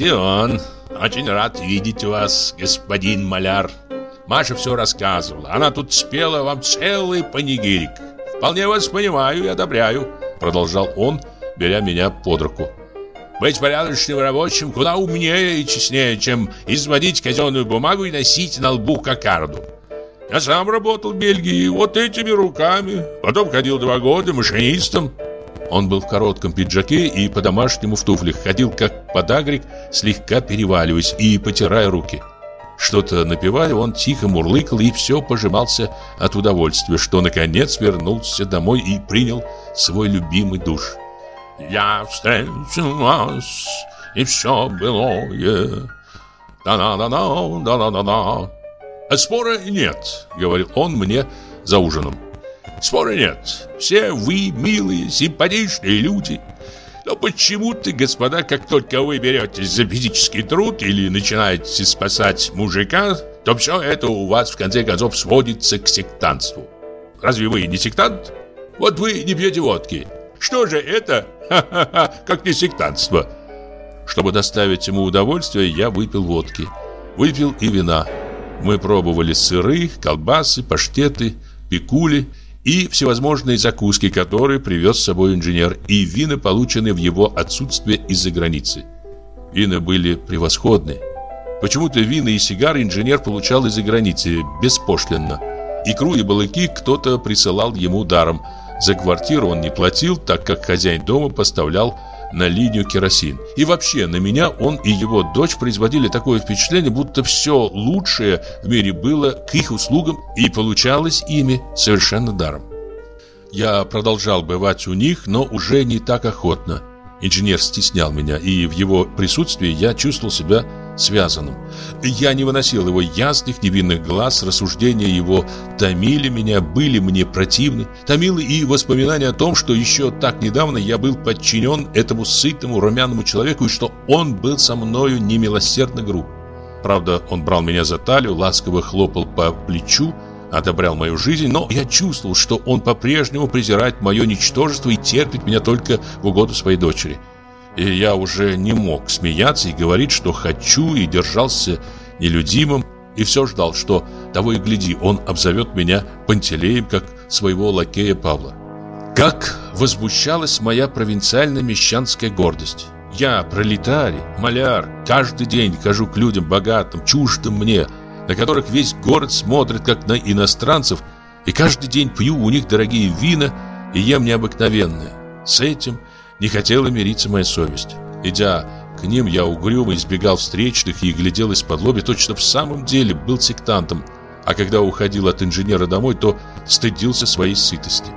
Очень рад видеть вас, господин маляр. Маша все рассказывала. Она тут спела вам целый панигирик. Вполне вас понимаю и одобряю», продолжал он, беря меня под руку. «Быть порядочным рабочим куда умнее и честнее, чем изводить казенную бумагу и носить на лбу кокарду. Я сам работал в Бельгии вот этими руками. Потом ходил 2 года машинистом». Он был в коротком пиджаке и по-домашнему в туфлях. Ходил как подагрик, слегка переваливаясь и потирая руки. Что-то напевая, он тихо мурлыкал и все пожимался от удовольствия, что наконец вернулся домой и принял свой любимый душ. «Я встречу вас, и все былое. Да-да-да-да, да-да-да-да». «Спора нет», — говорил он мне за ужином. «Спора нет. Все вы милые, симпатичные люди. Но почему-то, господа, как только вы беретесь за физический труд или начинаете спасать мужика, то все это у вас в конце концов сводится к сектантству. Разве вы не сектант? Вот вы не пьете водки. Что же это, как не сектантство?» Чтобы доставить ему удовольствие, я выпил водки. Выпил и вина. Мы пробовали сыры, колбасы, паштеты, пикули и всевозможные закуски, которые привез с собой инженер, и вина, полученные в его отсутствие из-за границы. Вина были превосходные. Почему-то вина и сигары инженер получал из-за границы беспошлинно. Икру и балыки кто-то присылал ему даром. За квартиру он не платил, так как хозяин дома поставлял на линию керосин. И вообще, на меня он и его дочь производили такое впечатление, будто все лучшее в мире было к их услугам и получалось ими совершенно даром. Я продолжал бывать у них, но уже не так охотно. Инженер стеснял меня, и в его присутствии я чувствовал себя связанным. Я не выносил его ясных, невинных глаз, рассуждения его томили меня, были мне противны. Томило и воспоминание о том, что еще так недавно я был подчинен этому сытому, румяному человеку, и что он был со мною немилосердно груб. Правда, он брал меня за талию, ласково хлопал по плечу, одобрял мою жизнь, но я чувствовал, что он по-прежнему презирает мое ничтожество и терпит меня только в угоду своей дочери. И я уже не мог смеяться и говорить, что хочу, и держался нелюдимым, и все ждал, что того и гляди, он обзовет меня Пантелеем, как своего лакея Павла. Как возмущалась моя провинциальная мещанская гордость. Я, пролетарий, маляр, каждый день хожу к людям богатым, чуждым мне, на которых весь город смотрит, как на иностранцев, и каждый день пью у них дорогие вина и ем необыкновенное. С этим не хотела мириться моя совесть. Идя к ним, я угрюмо избегал встречных и глядел из-под-лобья, точно в самом деле был сектантом, а когда уходил от инженера домой, то стыдился своей сытости.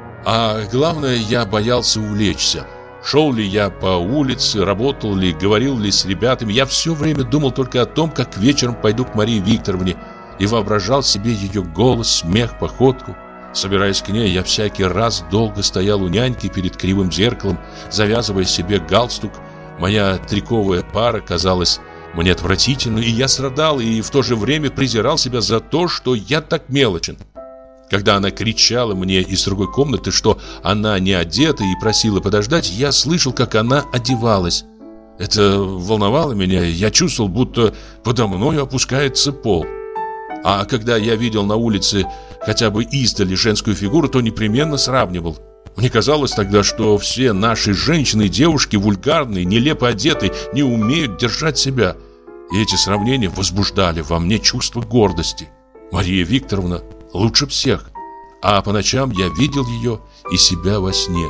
А главное, я боялся увлечься. Шел ли я по улице, работал ли, говорил ли с ребятами, я все время думал только о том, как вечером пойду к Марии Викторовне, и воображал себе ее голос, смех, походку. Собираясь к ней, я всякий раз долго стоял у няньки перед кривым зеркалом, завязывая себе галстук. Моя триковая пара казалась мне отвратительной, и я страдал, и в то же время презирал себя за то, что я так мелочен. Когда она кричала мне из другой комнаты, что она не одета, и просила подождать, я слышал, как она одевалась. Это волновало меня, я чувствовал, будто подо мною опускается пол. А когда я видел на улице хотя бы издали женскую фигуру, то непременно сравнивал. Мне казалось тогда, что все наши женщины и девушки вульгарные, нелепо одеты, не умеют держать себя. И эти сравнения возбуждали во мне чувство гордости. Мария Викторовна лучше всех. А по ночам я видел ее и себя во сне.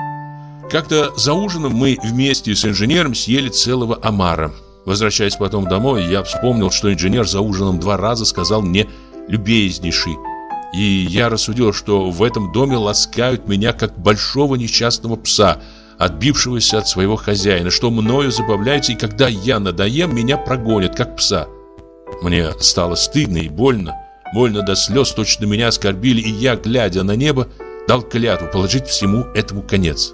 Как-то за ужином мы вместе с инженером съели целого омара. Возвращаясь потом домой, я вспомнил, что инженер за ужином 2 раза сказал мне «любезнейший». И я рассудил, что в этом доме ласкают меня как большого несчастного пса, отбившегося от своего хозяина, что мною забавляются, и когда я надоем, меня прогонят, как пса. Мне стало стыдно и больно. Больно до слез, точно меня оскорбили, и я, глядя на небо, дал клятву положить всему этому конец.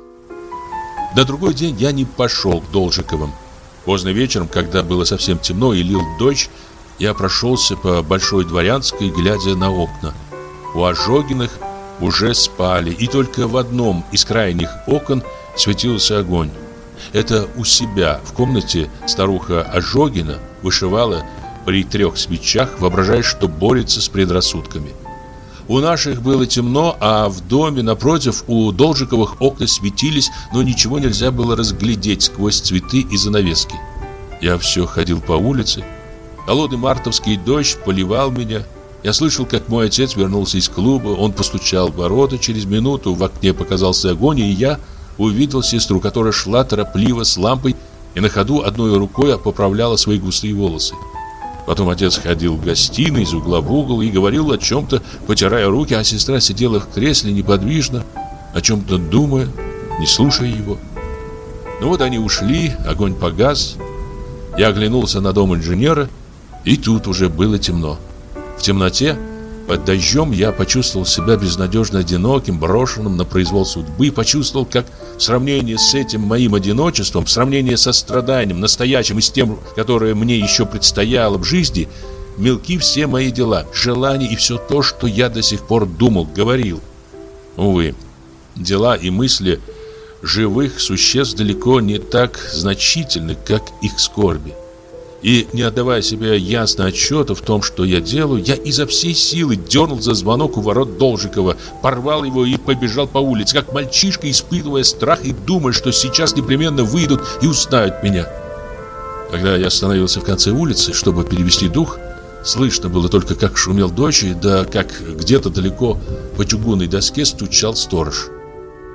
На другой день я не пошел к Должиковым. Поздно вечером, когда было совсем темно и лил дождь, я прошелся по Большой Дворянской, глядя на окна. У Ожогиных уже спали, и только в одном из крайних окон светился огонь. Это у себя в комнате старуха Ожогина вышивала при 3 свечах, воображая, что борется с предрассудками. У наших было темно, а в доме напротив у Должиковых окна светились, но ничего нельзя было разглядеть сквозь цветы и занавески. Я все ходил по улице. Холодный мартовский дождь поливал меня. Я слышал, как мой отец вернулся из клуба. Он постучал в ворота. Через минуту в окне показался огонь, и я увидел сестру, которая шла торопливо с лампой и на ходу одной рукой поправляла свои густые волосы. Потом отец ходил в гостиной из угла в угол и говорил о чем-то, потирая руки, а сестра сидела в кресле неподвижно, о чем-то думая, не слушая его. Ну вот они ушли, огонь погас. Я оглянулся на дом инженера, и тут уже было темно. В темноте, под дождем, я почувствовал себя безнадежно одиноким, брошенным на произвол судьбы, почувствовал, как в сравнении с этим моим одиночеством, в сравнении со страданием, настоящим и с тем, которое мне еще предстояло в жизни, мелки все мои дела, желания и все то, что я до сих пор думал, говорил. Увы, дела и мысли живых существ далеко не так значительны, как их скорби. И не отдавая себе ясно отчета в том, что я делаю, я изо всей силы дернул за звонок у ворот Должикова, порвал его и побежал по улице, как мальчишка, испытывая страх и думая, что сейчас непременно выйдут и узнают меня. Когда я остановился в конце улицы, чтобы перевести дух, слышно было только, как шумел дождь, да как где-то далеко по чугунной доске стучал сторож.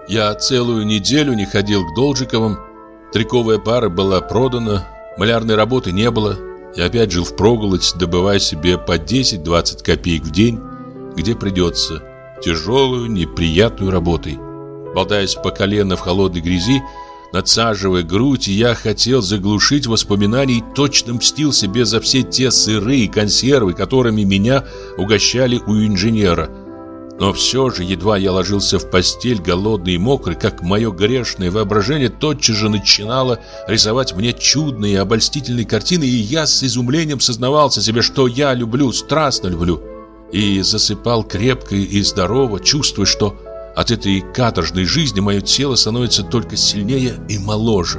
Я целую неделю не ходил к Должиковым. Триковая пара была продана, малярной работы не было. Я опять жил впроголодь, добывая себе по 10-20 копеек в день, где придется, тяжелую, неприятную работой. Болтаясь по колено в холодной грязи, надсаживая грудь, я хотел заглушить воспоминания и точно мстил себе за все те сыры и консервы, которыми меня угощали у инженера. Но все же, едва я ложился в постель, голодный и мокрый, как мое грешное воображение тотчас же начинало рисовать мне чудные и обольстительные картины, и я с изумлением сознавался себе, что я люблю, страстно люблю, и засыпал крепко и здорово, чувствуя, что от этой каторжной жизни мое тело становится только сильнее и моложе.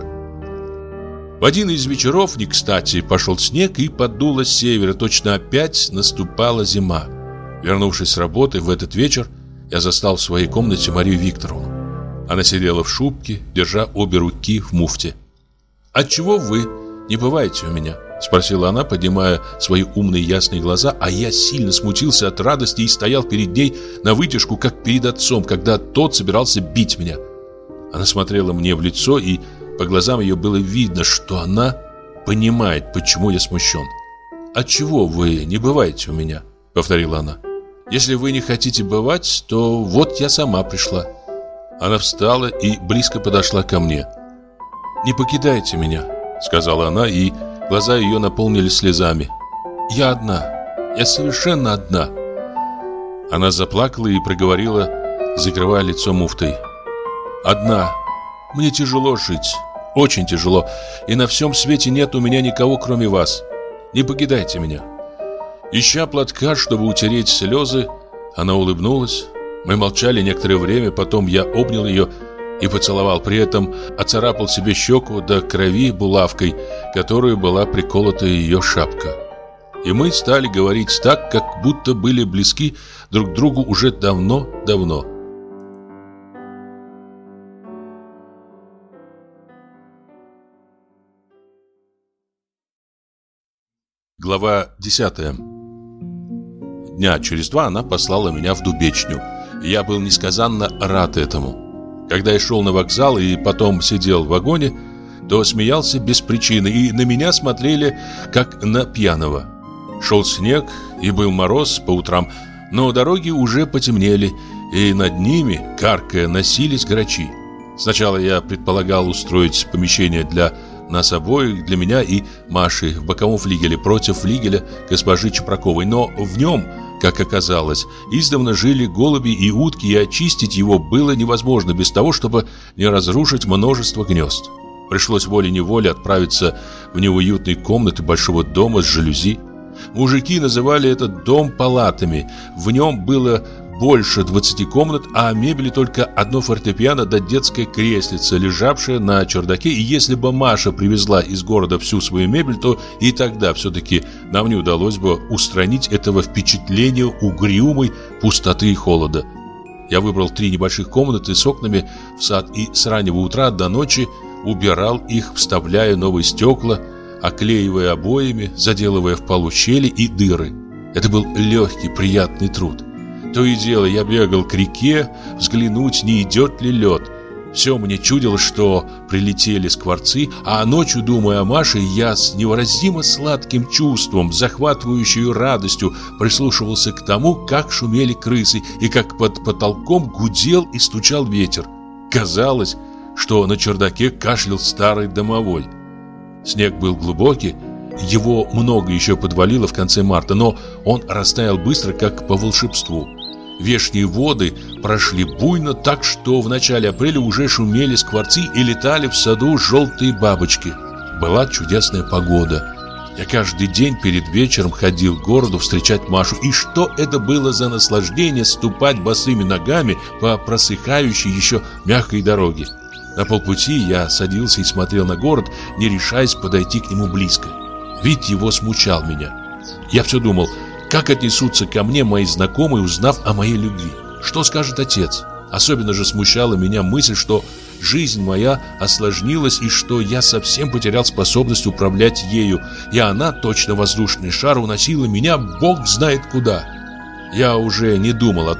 В один из вечеров, не кстати, пошел снег и подуло с севера, точно опять наступала зима. Вернувшись с работы в этот вечер, я застал в своей комнате Марию Викторовну. Она сидела в шубке, держа обе руки в муфте. «Отчего вы не бываете у меня?» — спросила она, поднимая свои умные ясные глаза, а я сильно смутился от радости и стоял перед ней навытяжку, как перед отцом, когда тот собирался бить меня. Она смотрела мне в лицо, и по глазам ее было видно, что она понимает, почему я смущен. «Отчего вы не бываете у меня?» — повторила она. «Если вы не хотите бывать, то вот я сама пришла». Она встала и близко подошла ко мне. «Не покидайте меня», — сказала она, и глаза ее наполнились слезами. «Я одна, я совершенно одна». Она заплакала и проговорила, закрывая лицо муфтой. «Одна. Мне тяжело жить, очень тяжело, и на всем свете нет у меня никого, кроме вас. Не покидайте меня». Ища платка, чтобы утереть слезы, она улыбнулась. Мы молчали некоторое время, потом я обнял ее и поцеловал. При этом оцарапал себе щеку до крови булавкой, которой была приколота ее шапка. И мы стали говорить так, как будто были близки друг к другу уже давно-давно. Глава 10. Дня через 2 она послала меня в Дубечню. Я был несказанно рад этому. Когда я шел на вокзал и потом сидел в вагоне, то смеялся без причины, и на меня смотрели, как на пьяного. Шел снег, и был мороз по утрам, но дороги уже потемнели, и над ними, каркая, носились грачи. Сначала я предполагал устроить помещение для нас обоих, для меня и Маши, в боковом флигеле против флигеля госпожи Чепраковой, но в нем, как оказалось, издавна жили голуби и утки, и очистить его было невозможно без того, чтобы не разрушить множество гнезд. Пришлось волей-неволей отправиться в неуютные комнаты большого дома с жалюзи. Мужики называли этот дом палатами. В нем было больше 20 комнат, а мебели только одно фортепиано да детская креслица, лежавшая на чердаке. И если бы Маша привезла из города всю свою мебель, то и тогда все-таки нам не удалось бы устранить этого впечатления угрюмой пустоты и холода. Я выбрал 3 небольших комнаты с окнами в сад и с раннего утра до ночи убирал их, вставляя новые стекла, оклеивая обоями, заделывая в полу щели и дыры. Это был легкий, приятный труд. То и дело я бегал к реке, взглянуть, не идет ли лед. Все мне чудилось, что прилетели скворцы, а ночью, думая о Маше, я с невыразимо сладким чувством, захватывающей радостью, прислушивался к тому, как шумели крысы и как под потолком гудел и стучал ветер. Казалось, что на чердаке кашлял старый домовой. Снег был глубокий, его много еще подвалило в конце марта, но он растаял быстро, как по волшебству. Вешние воды прошли буйно, так что в начале апреля уже шумели скворцы и летали в саду желтые бабочки. Была чудесная погода. Я каждый день перед вечером ходил к городу встречать Машу. И что это было за наслаждение ступать босыми ногами по просыхающей еще мягкой дороге. На полпути я садился и смотрел на город, не решаясь подойти к нему близко. Вид его смущал меня. Я все думал, как отнесутся ко мне мои знакомые, узнав о моей любви. Что скажет отец? Особенно же смущала меня мысль, что жизнь моя осложнилась и что я совсем потерял способность управлять ею, и она, точно воздушный шар, уносила меня бог знает куда. Я уже не думал о том,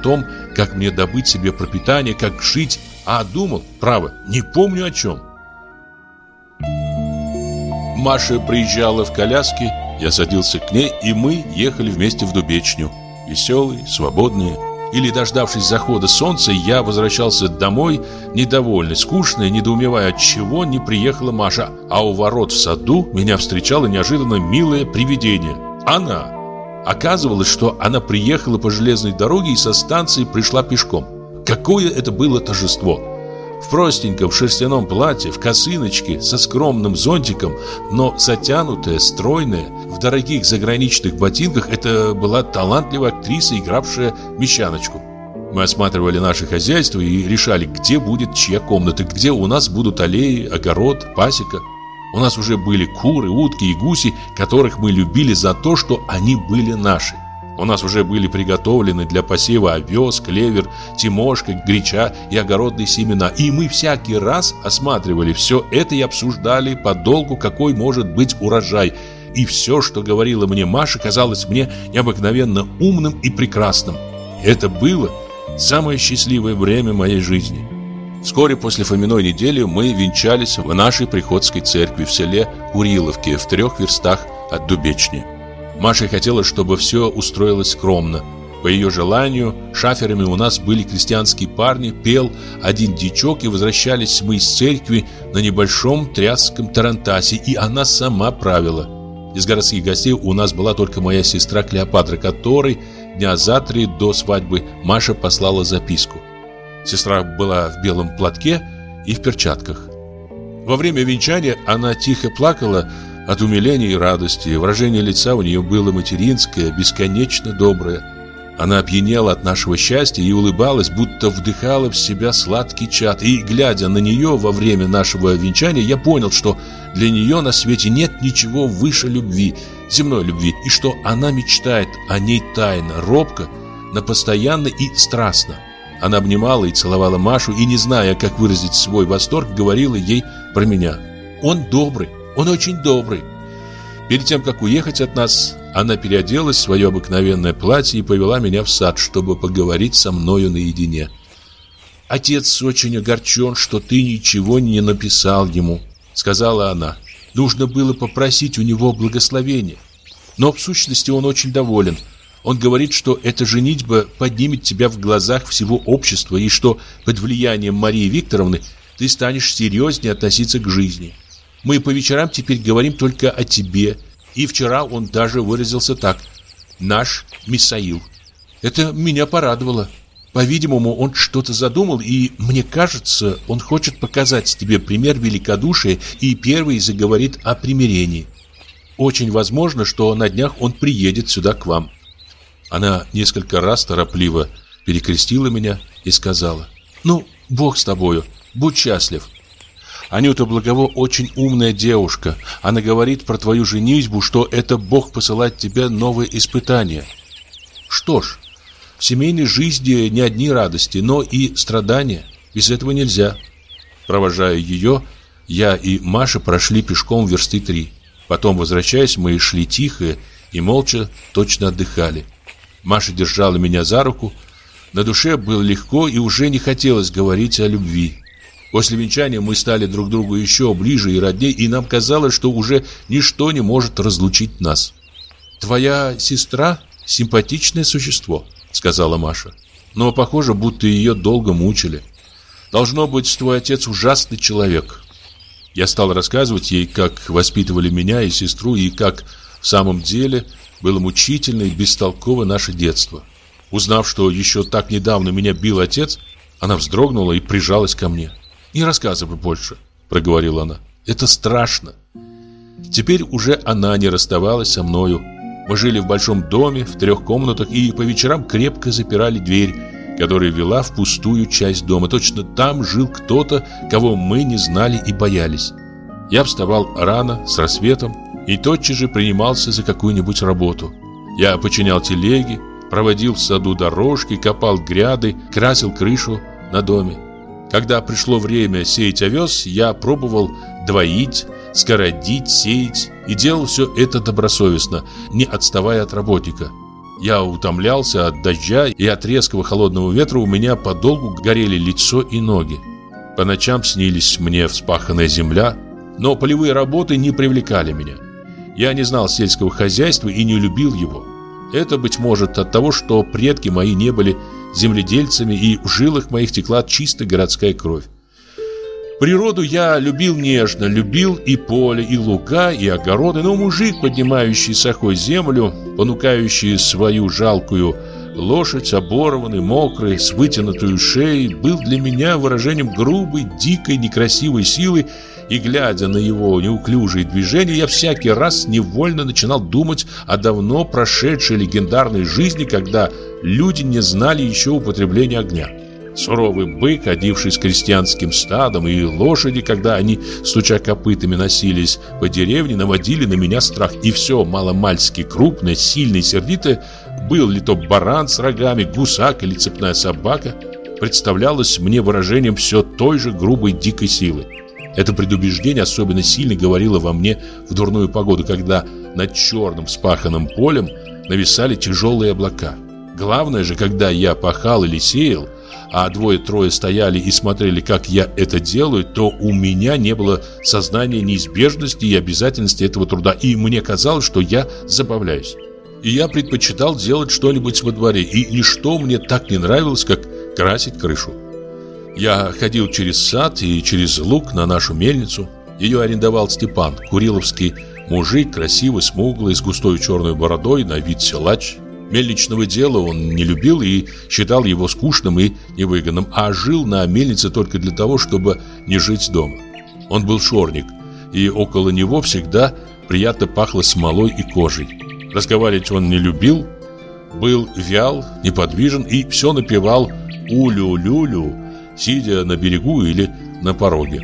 как мне добыть себе пропитание, как жить, а думал, право, не помню о чем. Маша приезжала в коляске, я садился к ней, и мы ехали вместе в Дубечню. Веселые, свободные. Или, дождавшись захода солнца, я возвращался домой, недовольный, скучный, недоумевая, отчего не приехала Маша, а у ворот в саду меня встречало неожиданно милое привидение. Она. Оказывалось, что она приехала по железной дороге и со станции пришла пешком. Какое это было торжество! В простеньком шерстяном платье, в косыночке, со скромным зонтиком, но затянутая, стройная, в дорогих заграничных ботинках, это была талантливая актриса, игравшая Мещаночку. Мы осматривали наше хозяйство и решали, где будет чья комната, где у нас будут аллеи, огород, пасека. У нас уже были куры, утки и гуси, которых мы любили за то, что они были наши. У нас уже были приготовлены для посева овес, клевер, тимошка, греча и огородные семена. И мы всякий раз осматривали все это и обсуждали подолгу, какой может быть урожай. И все, что говорила мне Маша, казалось мне необыкновенно умным и прекрасным. Это было самое счастливое время моей жизни. Вскоре после Фоминой недели мы венчались в нашей приходской церкви в селе Куриловке в 3 верстах от Дубечни. Маша хотела, чтобы все устроилось скромно. По ее желанию, шаферами у нас были крестьянские парни, пел один дичок, и возвращались мы из церкви на небольшом тряском тарантасе, и она сама правила. Из городских гостей у нас была только моя сестра Клеопатра, которой дня за 3 до свадьбы Маша послала записку. Сестра была в белом платке и в перчатках. Во время венчания она тихо плакала от умиления и радости. Выражение лица у нее было материнское, бесконечно доброе. Она опьянела от нашего счастья и улыбалась, будто вдыхала в себя сладкий чад. И, глядя на нее во время нашего венчания, я понял, что для нее на свете нет ничего выше любви, земной любви, и что она мечтает о ней тайно, робко, но постоянно и страстно. Она обнимала и целовала Машу, и, не зная, как выразить свой восторг, говорила ей про меня: «Он добрый, он очень добрый». Перед тем, как уехать от нас, она переоделась в свое обыкновенное платье и повела меня в сад, чтобы поговорить со мною наедине. «Отец очень огорчен, что ты ничего не написал ему», — сказала она. «Нужно было попросить у него благословения. Но в сущности он очень доволен. Он говорит, что эта женитьба поднимет тебя в глазах всего общества и что под влиянием Марии Викторовны ты станешь серьезнее относиться к жизни. Мы по вечерам теперь говорим только о тебе. И вчера он даже выразился так: наш Мисаил». Это меня порадовало. По-видимому, он что-то задумал, и, мне кажется, он хочет показать тебе пример великодушия и первый заговорит о примирении. Очень возможно, что на днях он приедет сюда к вам. Она несколько раз торопливо перекрестила меня и сказала: «Ну, Бог с тобою, будь счастлив. Анюта Благово очень умная девушка. Она говорит про твою женитьбу, что это Бог посылает тебе новые испытания. Что ж, в семейной жизни не одни радости, но и страдания. Без этого нельзя». Провожая ее, я и Маша прошли пешком версты 3. Потом, возвращаясь, мы шли тихо и молча, точно отдыхали. Маша держала меня за руку. На душе было легко и уже не хотелось говорить о любви. После венчания мы стали друг другу еще ближе и родней, и нам казалось, что уже ничто не может разлучить нас. «Твоя сестра – симпатичное существо», – сказала Маша. «Но похоже, будто ее долго мучили. Должно быть, твой отец ужасный человек». Я стал рассказывать ей, как воспитывали меня и сестру, и как в самом деле было мучительно и бестолково наше детство. Узнав, что еще так недавно меня бил отец, она вздрогнула и прижалась ко мне. «Не рассказывай больше», — проговорила она. «Это страшно». Теперь уже она не расставалась со мною. Мы жили в большом доме, в 3 комнатах, и по вечерам крепко запирали дверь, которая вела в пустую часть дома. Точно там жил кто-то, кого мы не знали и боялись. Я вставал рано, с рассветом, и тотчас же принимался за какую-нибудь работу. Я починял телеги, проводил в саду дорожки, копал гряды, красил крышу на доме. Когда пришло время сеять овес, я пробовал двоить, скородить, сеять и делал все это добросовестно, не отставая от работника. Я утомлялся от дождя, и от резкого холодного ветра у меня подолгу горели лицо и ноги. По ночам снились мне вспаханная земля, но полевые работы не привлекали меня. Я не знал сельского хозяйства и не любил его. Это, быть может, от того, что предки мои не были земледельцами, и в жилах моих текла чисто городская кровь. Природу я любил нежно, любил и поле, и луга, и огороды, но мужик, поднимающий сахой землю, понукающий свою жалкую лошадь, оборванный, мокрый, с вытянутой шеей, был для меня выражением грубой, дикой, некрасивой силы, и, глядя на его неуклюжие движения, я всякий раз невольно начинал думать о давно прошедшей легендарной жизни, когда люди не знали еще употребления огня. Суровый бык, ходивший с крестьянским стадом, и лошади, когда они, стуча копытами, носились по деревне, наводили на меня страх. И все маломальски крупное, сильное и сердитое, был ли то баран с рогами, гусак или цепная собака, представлялось мне выражением все той же грубой дикой силы. Это предубеждение особенно сильно говорило во мне в дурную погоду, когда над черным вспаханным полем нависали тяжелые облака. Главное же, когда я пахал или сеял, а двое-трое стояли и смотрели, как я это делаю, то у меня не было сознания неизбежности и обязательности этого труда, и мне казалось, что я забавляюсь. И я предпочитал делать что-нибудь во дворе, и ничто мне так не нравилось, как красить крышу. Я ходил через сад и через луг на нашу мельницу. Ее арендовал Степан, куриловский мужик, красивый, смуглый, с густой черной бородой, на вид силач. Мельничного дела он не любил и считал его скучным и невыгодным, а жил на мельнице только для того, чтобы не жить дома. Он был шорник, и около него всегда приятно пахло смолой и кожей. Разговаривать он не любил, был вял, неподвижен и все напевал «улю-лю-лю», сидя на берегу или на пороге.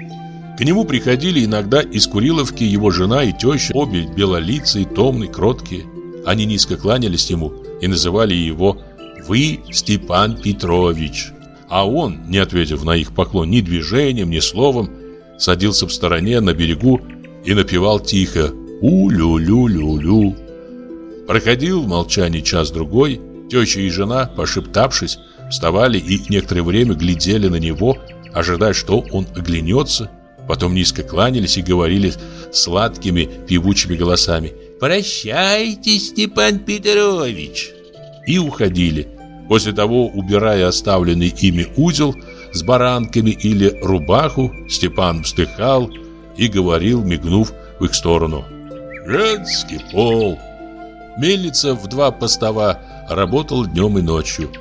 К нему приходили иногда из Куриловки его жена и теща, обе белолицые, томные, кроткие. Они низко кланялись ему и называли его «Вы, Степан Петрович». А он, не ответив на их поклон ни движением, ни словом, садился в стороне на берегу и напевал тихо «У-лю-лю-лю-лю». Проходил в молчании час-другой, теща и жена, пошептавшись, вставали и некоторое время глядели на него, ожидая, что он оглянется. Потом низко кланялись и говорили сладкими певучими голосами «Прощайте, Степан Петрович!» и уходили, после того убирая оставленный ими узел с баранками или рубаху. Степан вздыхал и говорил, мигнув в их сторону: «Женский пол!» Мельница в 2 постова работала днем и ночью.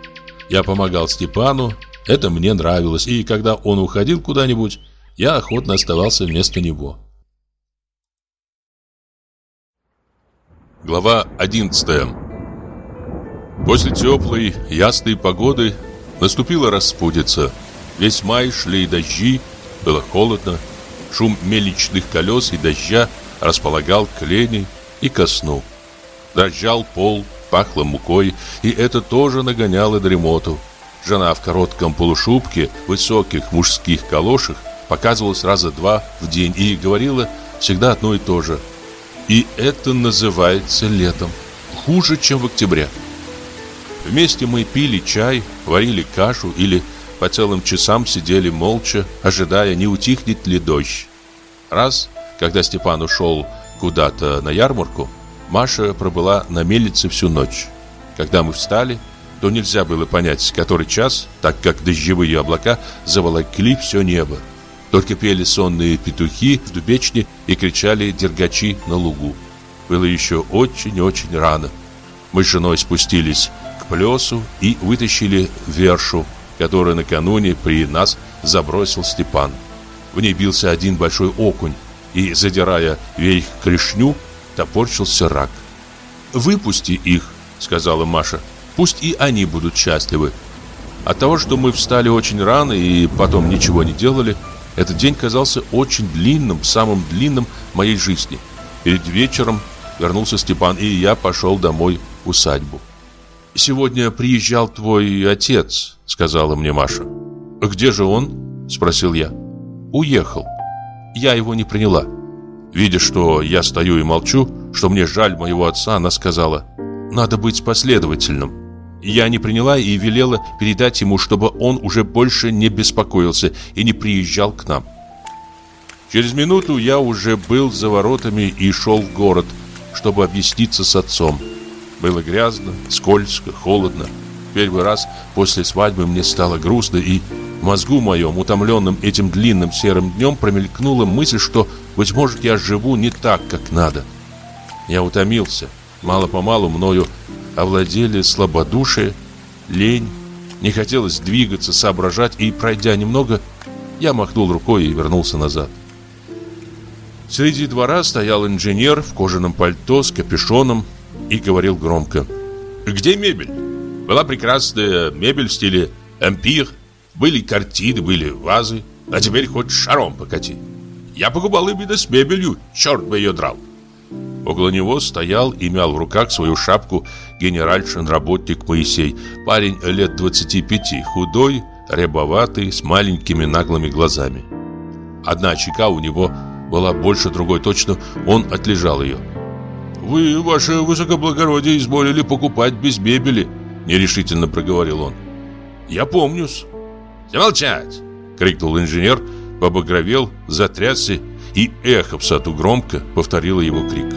Я помогал Степану, это мне нравилось, и когда он уходил куда-нибудь, я охотно оставался вместо него. Глава 11. После теплой, ясной погоды наступила распутица. Весь май шли дожди, было холодно. Шум мельничных колес и дождя располагал к лени и ко сну. Дрожал пол, пахло мукой, и это тоже нагоняло дремоту. Жена в коротком полушубке, высоких мужских калошах показывалась раза 2 в день и говорила всегда одно и то же: «И это называется летом. Хуже, чем в октябре». Вместе мы пили чай, варили кашу или по целым часам сидели молча, ожидая, не утихнет ли дождь. Раз, когда Степан ушел куда-то на ярмарку, Маша пробыла на мельнице всю ночь. Когда мы встали, то нельзя было понять, который час, так как дождевые облака заволокли все небо. Только пели сонные петухи в дубечне и кричали дергачи на лугу. Было еще очень-очень рано. Мы с женой спустились к плесу и вытащили вершу, которую накануне при нас забросил Степан. В ней бился один большой окунь, и, задирая вверх клешню, топорщился рак. «Выпусти их», — сказала Маша, — «пусть и они будут счастливы». От того, что мы встали очень рано и потом ничего не делали, этот день казался очень длинным, самым длинным в моей жизни. Перед вечером вернулся Степан, и я пошел домой в усадьбу. «Сегодня приезжал твой отец», — сказала мне Маша. «Где же он?» — спросил я. «Уехал. Я его не приняла». Видя, что я стою и молчу, что мне жаль моего отца, она сказала: надо быть последовательным. Я не приняла и велела передать ему, чтобы он уже больше не беспокоился и не приезжал к нам. Через минуту я уже был за воротами и шел в город, чтобы объясниться с отцом. Было грязно, скользко, холодно. Первый раз после свадьбы мне стало грустно, и в мозгу моем, утомленном этим длинным серым днем, промелькнула мысль, что, быть может, я живу не так, как надо. Я утомился. Мало-помалу мною овладели слабодушие, лень. Не хотелось двигаться, соображать, и, пройдя немного, я махнул рукой и вернулся назад. Среди двора стоял инженер в кожаном пальто с капюшоном и говорил громко: «Где мебель? Была прекрасная мебель в стиле ампир, были картины, были вазы, а теперь хоть шаром покати. Я покупал именно с мебелью, черт бы ее драл». Около него стоял и мял в руках свою шапку генеральшин-работник Моисей, парень лет 25, худой, рябоватый, с маленькими наглыми глазами. Одна щека у него была больше другой, точно он отлежал ее. «Вы, ваше высокоблагородие, изволили покупать без мебели», — нерешительно проговорил он. «Я помню-с». «Замолчать!» — крикнул инженер, побагровел, затрясся, и эхо в саду громко повторило его крик.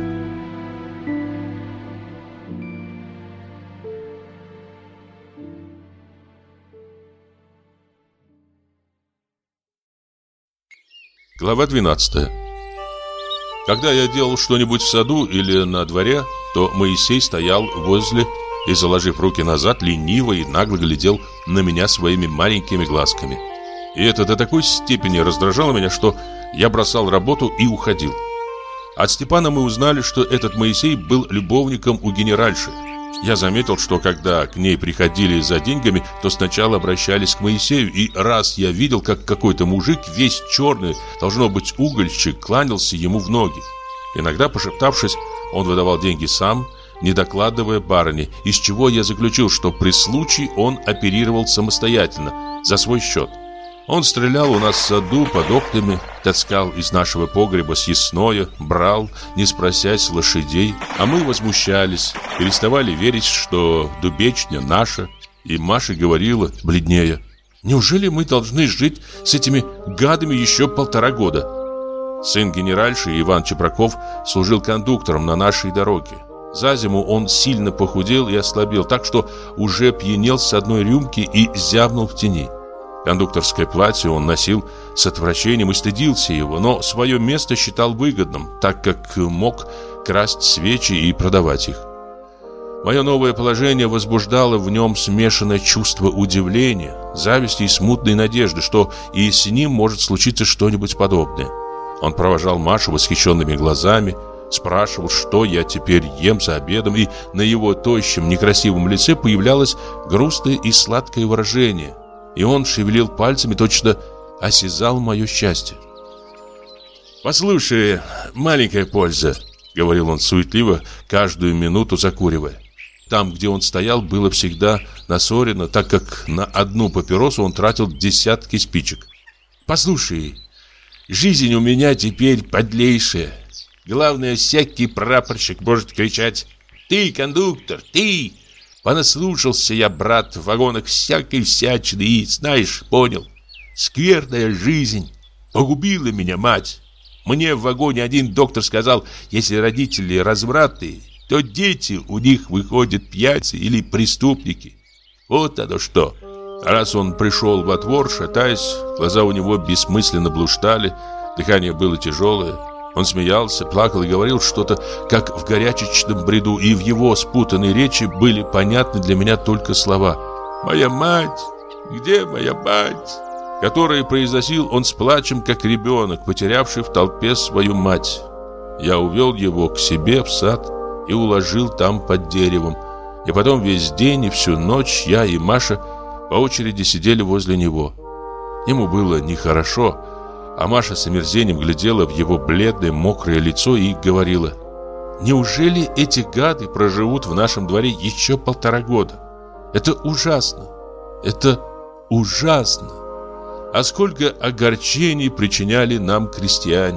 Глава 12. Когда я делал что-нибудь в саду или на дворе, то Моисей стоял возле и, заложив руки назад, лениво и нагло глядел на меня своими маленькими глазками. И это до такой степени раздражало меня, что я бросал работу и уходил. От Степана мы узнали, что этот Моисей был любовником у генеральши. Я заметил, что когда к ней приходили за деньгами, то сначала обращались к Моисею, и раз я видел, как какой-то мужик, весь черный, должно быть угольщик, кланялся ему в ноги. Иногда, пошептавшись, он выдавал деньги сам, не докладывая барыне, из чего я заключил, что при случае он оперировал самостоятельно, за свой счет. Он стрелял у нас в саду под окнами, таскал из нашего погреба съестное, брал, не спросясь, лошадей, а мы возмущались, переставали верить, что Дубечня наша, и Маша говорила, бледнее: «Неужели мы должны жить с этими гадами еще 1,5 года?» Сын генеральши Иван Чепраков служил кондуктором на нашей дороге. За зиму он сильно похудел и ослабел, так что уже пьянел с одной рюмки и зябнул в тени. Кондукторское платье он носил с отвращением и стыдился его, но свое место считал выгодным, так как мог красть свечи и продавать их. Мое новое положение возбуждало в нем смешанное чувство удивления, зависти и смутной надежды, что и с ним может случиться что-нибудь подобное. Он провожал Машу восхищенными глазами, спрашивал, что я теперь ем за обедом, и на его тощем, некрасивом лице появлялось грустное и сладкое выражение, и он шевелил пальцами, точно осязал мое счастье. «Послушай, маленькая польза», — говорил он суетливо, каждую минуту закуривая. Там, где он стоял, было всегда насорено, так как на одну папиросу он тратил десятки спичек. «Послушай, жизнь у меня теперь подлейшая. Главное, всякий прапорщик может кричать: «Ты, кондуктор, ты!» Понаслушался я, брат, в вагонах всякой всячины и, знаешь, понял. Скверная жизнь. Погубила меня мать. Мне в вагоне один доктор сказал, если родители развратные, то дети у них выходят пьяницы или преступники. Вот оно что. Раз он пришел во двор, шатаясь, глаза у него бессмысленно блуждали, дыхание было тяжелое. Он смеялся, плакал и говорил что-то, как в горячечном бреду, и в его спутанной речи были понятны для меня только слова «Моя мать! Где моя мать?», которые произносил он с плачем, как ребенок, потерявший в толпе свою мать. Я увел его к себе в сад и уложил там под деревом, и потом весь день и всю ночь я и Маша по очереди сидели возле него. Ему было нехорошо, а Маша с омерзением глядела в его бледное, мокрое лицо и говорила: «Неужели эти гады проживут в нашем дворе еще 1,5 года? Это ужасно! Это ужасно! А сколько огорчений причиняли нам крестьяне!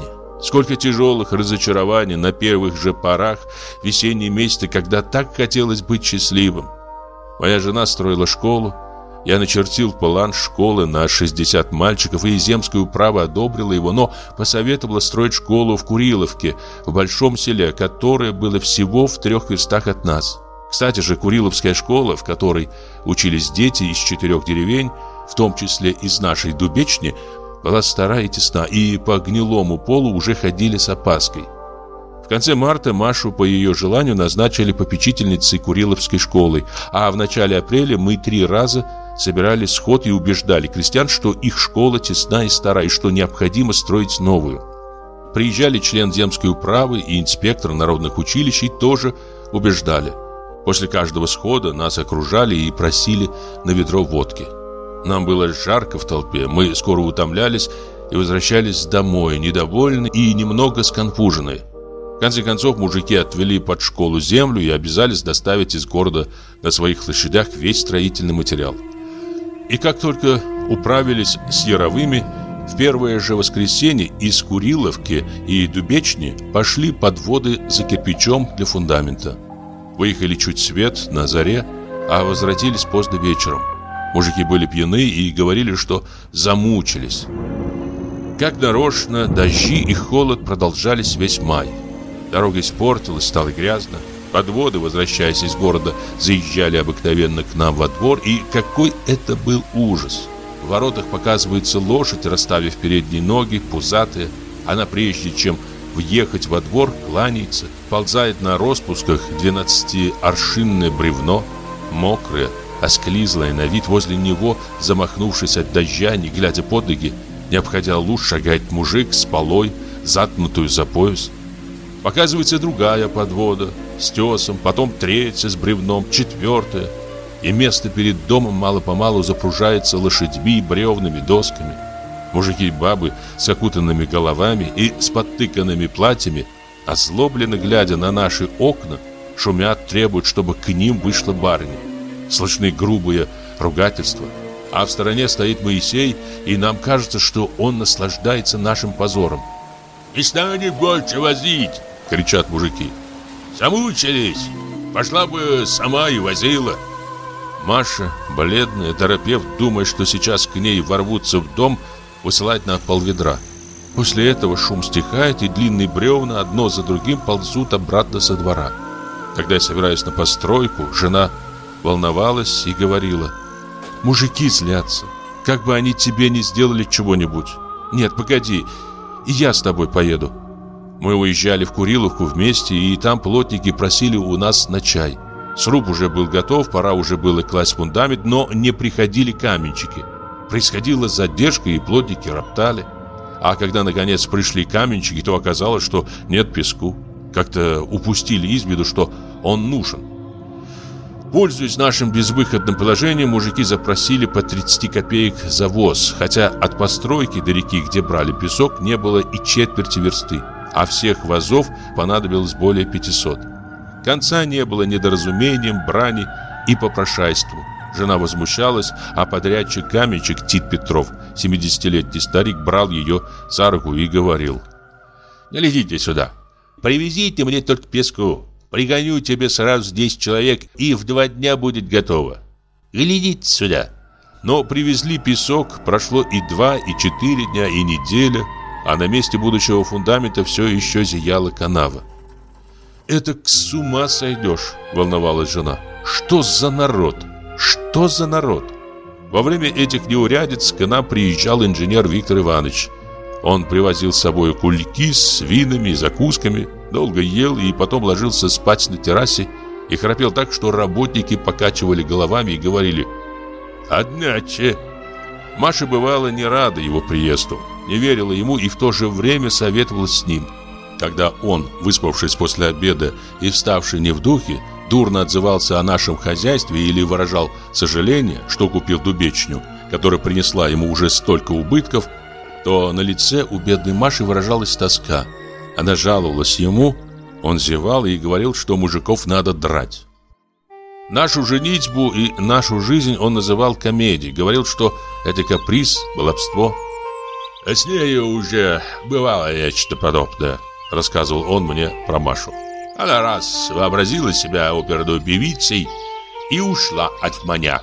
Сколько тяжелых разочарований на первых же порах весенние месяцы, когда так хотелось быть счастливым. Моя жена строила школу. Я начертил план школы на 60 мальчиков, и земская управа одобрила его, но посоветовала строить школу в Куриловке, в большом селе, которое было всего в 3 верстах от нас. Кстати же, Куриловская школа, в которой учились дети из 4 деревень, в том числе из нашей Дубечни, была стара и тесна, и по гнилому полу уже ходили с опаской. В конце марта Машу по ее желанию назначили попечительницей Куриловской школы, а в начале апреля мы 3 раза собирали сход и убеждали крестьян, что их школа тесна и стара, и что необходимо строить новую. Приезжали член земской управы и инспектор народных училищ и тоже убеждали. После каждого схода нас окружали и просили на ведро водки. Нам было жарко в толпе, мы скоро утомлялись и возвращались домой, недовольны и немного сконфуженные. В конце концов, мужики отвели под школу землю и обязались доставить из города на своих лошадях весь строительный материал. И как только управились с яровыми, в первое же воскресенье из Куриловки и Дубечни пошли подводы за кирпичом для фундамента. Выехали чуть свет, на заре, а возвратились поздно вечером. Мужики были пьяны и говорили, что замучились. Как нарочно, дожди и холод продолжались весь май. Дорога испортилась, стало грязно. Подводы, возвращаясь из города, заезжали обыкновенно к нам во двор, и какой это был ужас! В воротах показывается лошадь, расставив передние ноги, пузатая. Она, прежде чем въехать во двор, кланяется, ползает на распусках 12-аршинное бревно, мокрое, осклизлое на вид. Возле него, замахнувшись от дождя, не глядя под ноги, не обходя луж, шагает мужик с полой, заткнутую за пояс. Показывается другая подвода с тесом, потом 3-я с бревном, 4-я. И место перед домом мало-помалу запружается лошадьми, бревнами, досками. Мужики и бабы с окутанными головами и с подтыканными платьями, озлобленно глядя на наши окна, шумят, требуют, чтобы к ним вышла барыня. Слышны грубые ругательства. А в стороне стоит Моисей, и нам кажется, что он наслаждается нашим позором. «Не станет больше возить!» — кричат мужики. «Замучились! Пошла бы сама и возила!» Маша, бледная, торопев, думая, что сейчас к ней ворвутся в дом, высылает на полведра. После этого шум стихает, и длинные бревна одно за другим ползут обратно со двора. Когда я собираюсь на постройку, жена волновалась и говорила: «Мужики злятся, как бы они тебе не сделали чего-нибудь. Нет, погоди, и я с тобой поеду». Мы уезжали в Куриловку вместе, и там плотники просили у нас на чай. Сруб уже был готов, пора уже было класть фундамент, но не приходили каменщики. Происходила задержка, и плотники роптали. А когда наконец пришли каменщики, то оказалось, что нет песку. Как-то упустили из виду, что он нужен. Пользуясь нашим безвыходным положением, мужики запросили по 30 копеек за воз, хотя от постройки до реки, где брали песок, не было и четверти версты, а всех вазов понадобилось более 500. Конца не было недоразумением, брани и попрошайству. Жена возмущалась, а подрядчик-каменщик Тит Петров, 70-летний старик, брал ее за руку и говорил: «Не летите сюда, привезите мне только песку. Пригоню тебе сразу 10 человек, и в 2 дня будет готово. Глядите сюда». Но привезли песок, прошло и 2, и 4 дня, и неделя, а на месте будущего фундамента все еще зияла канава. «Это с ума сойдешь», — волновалась жена. «Что за народ? Что за народ?» Во время этих неурядиц к нам приезжал инженер Виктор Иванович. Он привозил с собой кульки с винами и закусками, долго ел и потом ложился спать на террасе и храпел так, что работники покачивали головами и говорили: «Одначе». Маша бывала не рада его приезду, не верила ему и в то же время советовалась с ним. Когда он, выспавшись после обеда и вставший не в духе, дурно отзывался о нашем хозяйстве или выражал сожаление, что купил дубечню, которая принесла ему уже столько убытков, то на лице у бедной Маши выражалась тоска. Она жаловалась ему, он зевал и говорил, что мужиков надо драть. Нашу женитьбу и нашу жизнь он называл комедией, говорил, что это каприз, баловство. «С нею уже бывало нечто подобное», — рассказывал он мне про Машу. «Она раз вообразила себя оперной певицей и ушла от меня.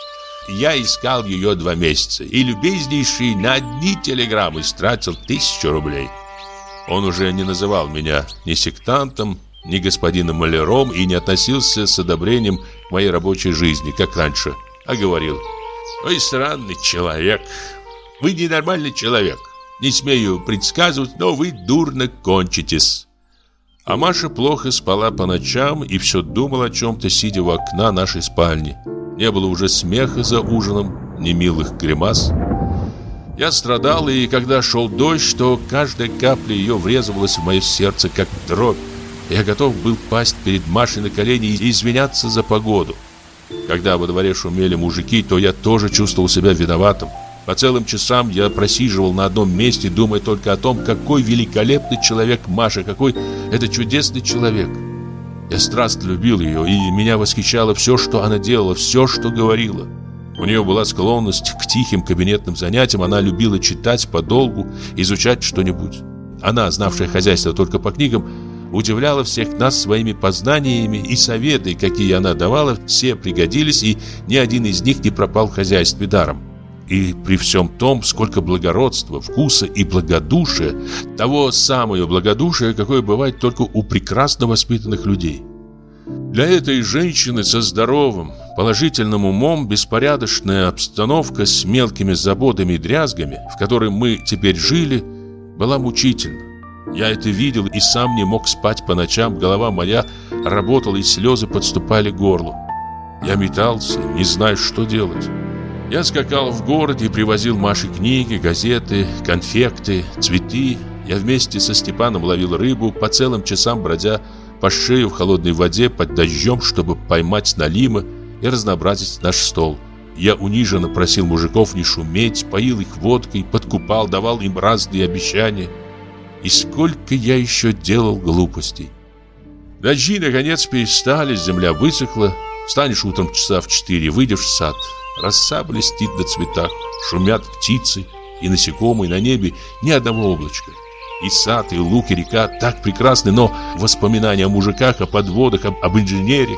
Я искал ее 2 месяца, и любезнейший на одни телеграммы истратил 1000 рублей». Он уже не называл меня ни сектантом, ни господином маляром и не относился с одобрением к моей рабочей жизни, как раньше, а говорил: «Вы странный человек, вы ненормальный человек. Не смею предсказывать, но вы дурно кончитесь». А Маша плохо спала по ночам и все думала о чем-то, сидя у окна нашей спальни. Не было уже смеха за ужином, ни милых гримас. Я страдал, и когда шел дождь, то каждая капля ее врезывалась в мое сердце, как дробь. Я готов был пасть перед Машей на колени и извиняться за погоду. Когда во дворе шумели мужики, то я тоже чувствовал себя виноватым. По целым часам я просиживал на одном месте, думая только о том, какой великолепный человек Маша, какой это чудесный человек. Я страстно любил ее, и меня восхищало все, что она делала, все, что говорила. У нее была склонность к тихим кабинетным занятиям, она любила читать подолгу, изучать что-нибудь. Она, знавшая хозяйство только по книгам, удивляла всех нас своими познаниями, и советы, какие она давала, все пригодились, и ни один из них не пропал в хозяйстве даром. И при всем том, сколько благородства, вкуса и благодушия, того самого благодушия, какое бывает только у прекрасно воспитанных людей. Для этой женщины со здоровым, положительным умом беспорядочная обстановка с мелкими заботами и дрязгами, в которой мы теперь жили, была мучительна. Я это видел и сам не мог спать по ночам, голова моя работала и слезы подступали к горлу. Я метался, не зная, что делать. Я скакал в город и привозил Маше книги, газеты, конфекты, цветы. Я вместе со Степаном ловил рыбу, по целым часам бродя по шею в холодной воде под дождем, чтобы поймать налимы и разнообразить наш стол. Я униженно просил мужиков не шуметь, поил их водкой, подкупал, давал им разные обещания. И сколько я еще делал глупостей. Дожди, наконец, перестали, земля высохла. Встанешь утром часа в 4, выйдешь в сад. Роса блестит на цветах, шумят птицы и насекомые, на небе ни одного облачка. И сад, и луг, и река так прекрасны, но воспоминания о мужиках, о подводах, об инженере.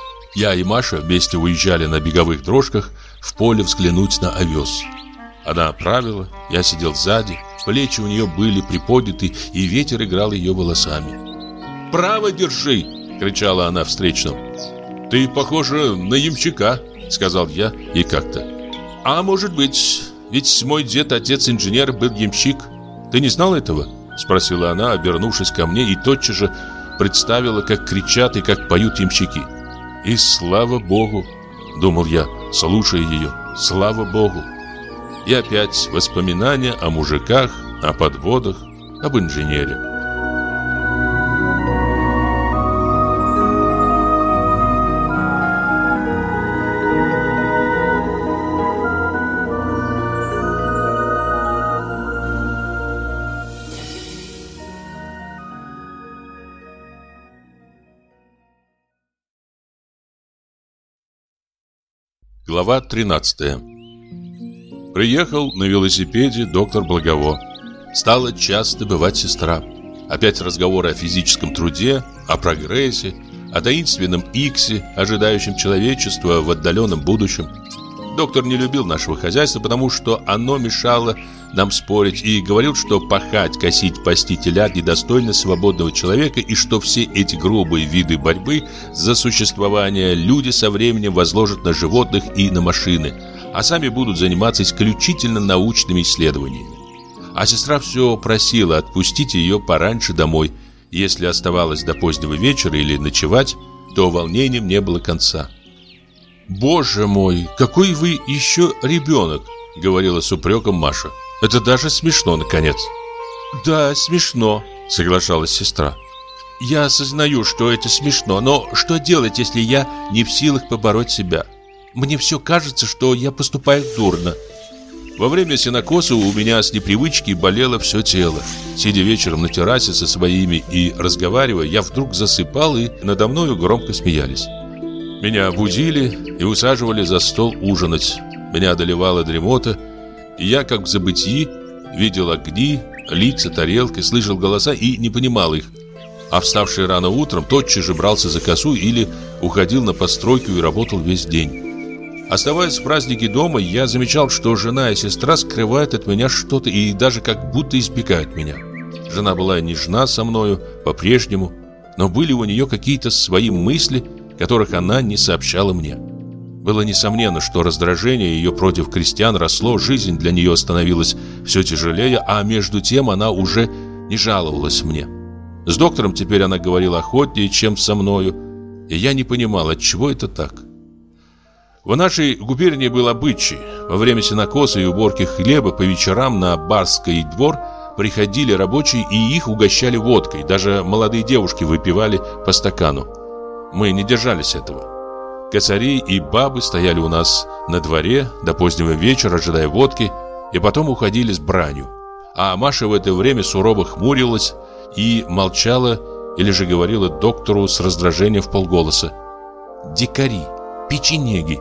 Я и Маша вместе уезжали на беговых дрожках в поле взглянуть на овес. Она правила, я сидел сзади, плечи у нее были приподняты, и ветер играл ее волосами. «Право держи!» — кричала она встречным. «Ты похожа на ямщика», — сказал я ей как-то. «А может быть, ведь мой дед, отец-инженер, был ямщик. Ты не знал этого?» — спросила она, обернувшись ко мне, и тотчас же представила, как кричат и как поют ямщики. «И слава Богу!» — думал я, слушая ее. «Слава Богу!» И опять воспоминания о мужиках, о подводах, об инженере. Глава 13. Приехал на велосипеде доктор Благово. Стала часто бывать сестра. Опять разговоры о физическом труде, о прогрессе, о таинственном иксе, ожидающем человечества в отдаленном будущем. Доктор не любил нашего хозяйства, потому что оно мешало нам спорить, и говорил, что пахать, косить, пасти телят недостойно свободного человека, и что все эти грубые виды борьбы за существование люди со временем возложат на животных и на машины, а сами будут заниматься исключительно научными исследованиями. А сестра все просила отпустить ее пораньше домой. Если оставалась до позднего вечера или ночевать, то волнением не было конца. «Боже мой, какой вы еще ребенок!» — говорила с упреком Маша. «Это даже смешно, наконец». «Да, смешно», — соглашалась сестра. «Я осознаю, что это смешно, но что делать, если я не в силах побороть себя? Мне все кажется, что я поступаю дурно». Во время сенокоса у меня с непривычки болело все тело. Сидя вечером на террасе со своими и разговаривая, я вдруг засыпал, и надо мною громко смеялись. Меня будили и усаживали за стол ужинать. Меня одолевала дремота, и я, как в забытии, Видел огни, лица, тарелки, слышал голоса и не понимал их. А вставший рано утром, тотчас же брался за косу или уходил на постройку и работал весь день. Оставаясь в празднике дома, я замечал, что жена и сестра скрывают от меня что-то и даже как будто избегают меня. Жена была нежна со мною по-прежнему, но были у нее какие-то свои мысли, которых она не сообщала мне. Было несомненно, что раздражение ее против крестьян росло, жизнь для нее становилась все тяжелее, а между тем она уже не жаловалась мне. С доктором теперь она говорила охотнее, чем со мною, и я не понимал, отчего это так. В нашей губернии был обычай. Во время сенокоса и уборки хлеба по вечерам на барский двор приходили рабочие и их угощали водкой. Даже молодые девушки выпивали по стакану. Мы не держались этого. Косари и бабы стояли у нас на дворе до позднего вечера, ожидая водки, и потом уходили с бранью. А Маша в это время сурово хмурилась и молчала, или же говорила доктору с раздражением вполголоса: «Дикари, печенеги».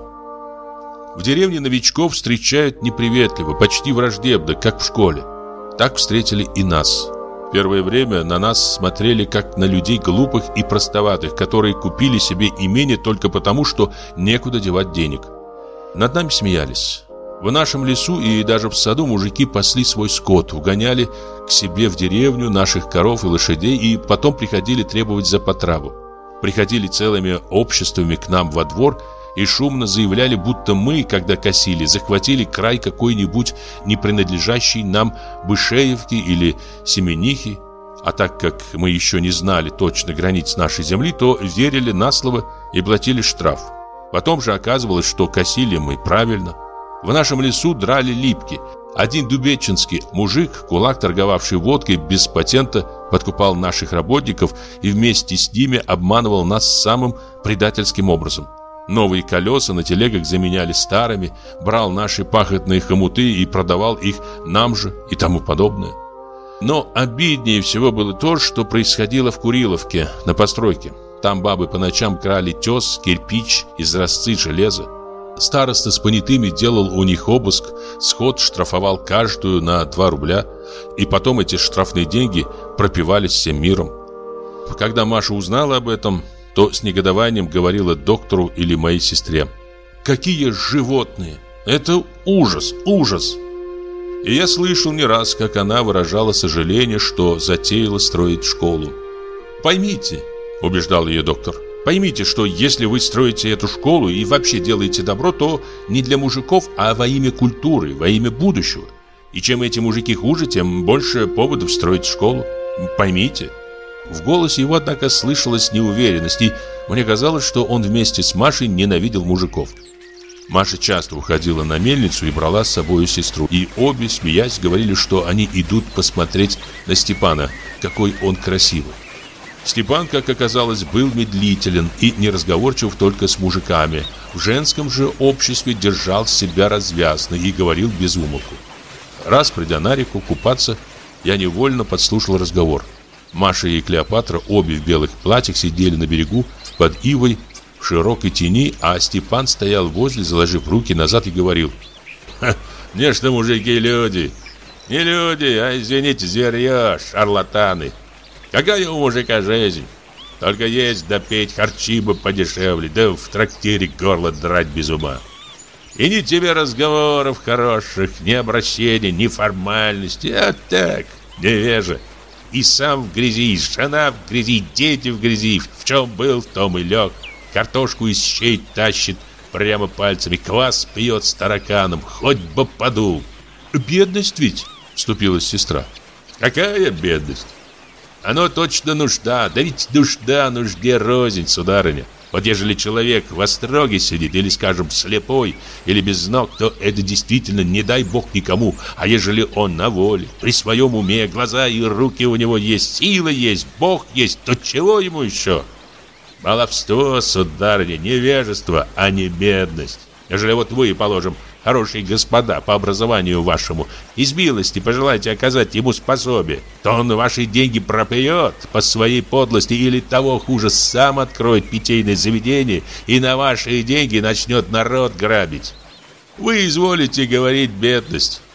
В деревне новичков встречают неприветливо, почти враждебно, как в школе. Так встретили и нас. В первое время на нас смотрели как на людей глупых и простоватых, которые купили себе имение только потому, что некуда девать денег. Над нами смеялись. В нашем лесу и даже в саду мужики пасли свой скот, угоняли к себе в деревню наших коров и лошадей и потом приходили требовать за потраву. Приходили целыми обществами к нам во двор и шумно заявляли, будто мы, когда косили, захватили край какой-нибудь не принадлежащей нам Бышеевки или Семенихи. А так как мы еще не знали точно границ нашей земли, то верили на слово и платили штраф. Потом же оказывалось, что косили мы правильно. В нашем лесу драли липки. Один дубечинский мужик, кулак, торговавший водкой без патента, подкупал наших работников и вместе с ними обманывал нас самым предательским образом. Новые колеса на телегах заменяли старыми, брал наши пахотные хомуты и продавал их нам же и тому подобное. Но обиднее всего было то, что происходило в Куриловке на постройке. Там бабы по ночам крали тес, кирпич, изразцы железа. Староста с понятыми делал у них обыск, сход штрафовал каждую на 2 рубля, и потом эти штрафные деньги пропивались всем миром. Когда Маша узнала об этом, то с негодованием говорила доктору или моей сестре: «Какие животные! Это ужас, ужас!» И я слышал не раз, как она выражала сожаление, что затеяла строить школу. «Поймите», — убеждал ее доктор, «поймите, что если вы строите эту школу и вообще делаете добро, то не для мужиков, а во имя культуры, во имя будущего. И чем эти мужики хуже, тем больше поводов строить школу. Поймите». В голосе его, однако, слышалась неуверенность, и мне казалось, что он вместе с Машей ненавидел мужиков. Маша часто уходила на мельницу и брала с собой сестру, и обе, смеясь, говорили, что они идут посмотреть на Степана, какой он красивый. Степан, как оказалось, был медлителен и неразговорчив только с мужиками. В женском же обществе держал себя развязно и говорил без умолку. Раз, придя на реку купаться, я невольно подслушал разговор. Маша и Клеопатра, обе в белых платьях, сидели на берегу под ивой в широкой тени, а Степан стоял возле, заложив руки назад, и говорил: «Не что мужики люди, не люди, а, извините, зверья, шарлатаны. Какая у мужика жизнь? Только есть да петь, харчи бы подешевле, да в трактире горло драть без ума. И ни тебе разговоров хороших, ни обращений, ни формальностей, а так, невежа. И сам в грязи, и жена в грязи, дети в грязи. В чем был, в том и лег. Картошку из щей тащит прямо пальцами, квас пьет с тараканом, хоть бы подул». «Бедность ведь?» — вступилась сестра. «Какая бедность? Оно точно нужда, да ведь нужда нужде рознь, сударыня. Вот ежели человек в остроге сидит, или, скажем, слепой, или без ног, то это действительно не дай бог никому. А ежели он на воле, при своем уме, глаза и руки у него есть, сила есть, Бог есть, то чего ему еще? Баловство, сударыня, невежество, а не бедность. Ежели вот вы, положим, хорошие господа по образованию вашему, из милости пожелаете оказать ему пособие, то он ваши деньги пропьет по своей подлости или, того хуже, сам откроет питейное заведение и на ваши деньги начнет народ грабить. Вы изволите говорить бедность,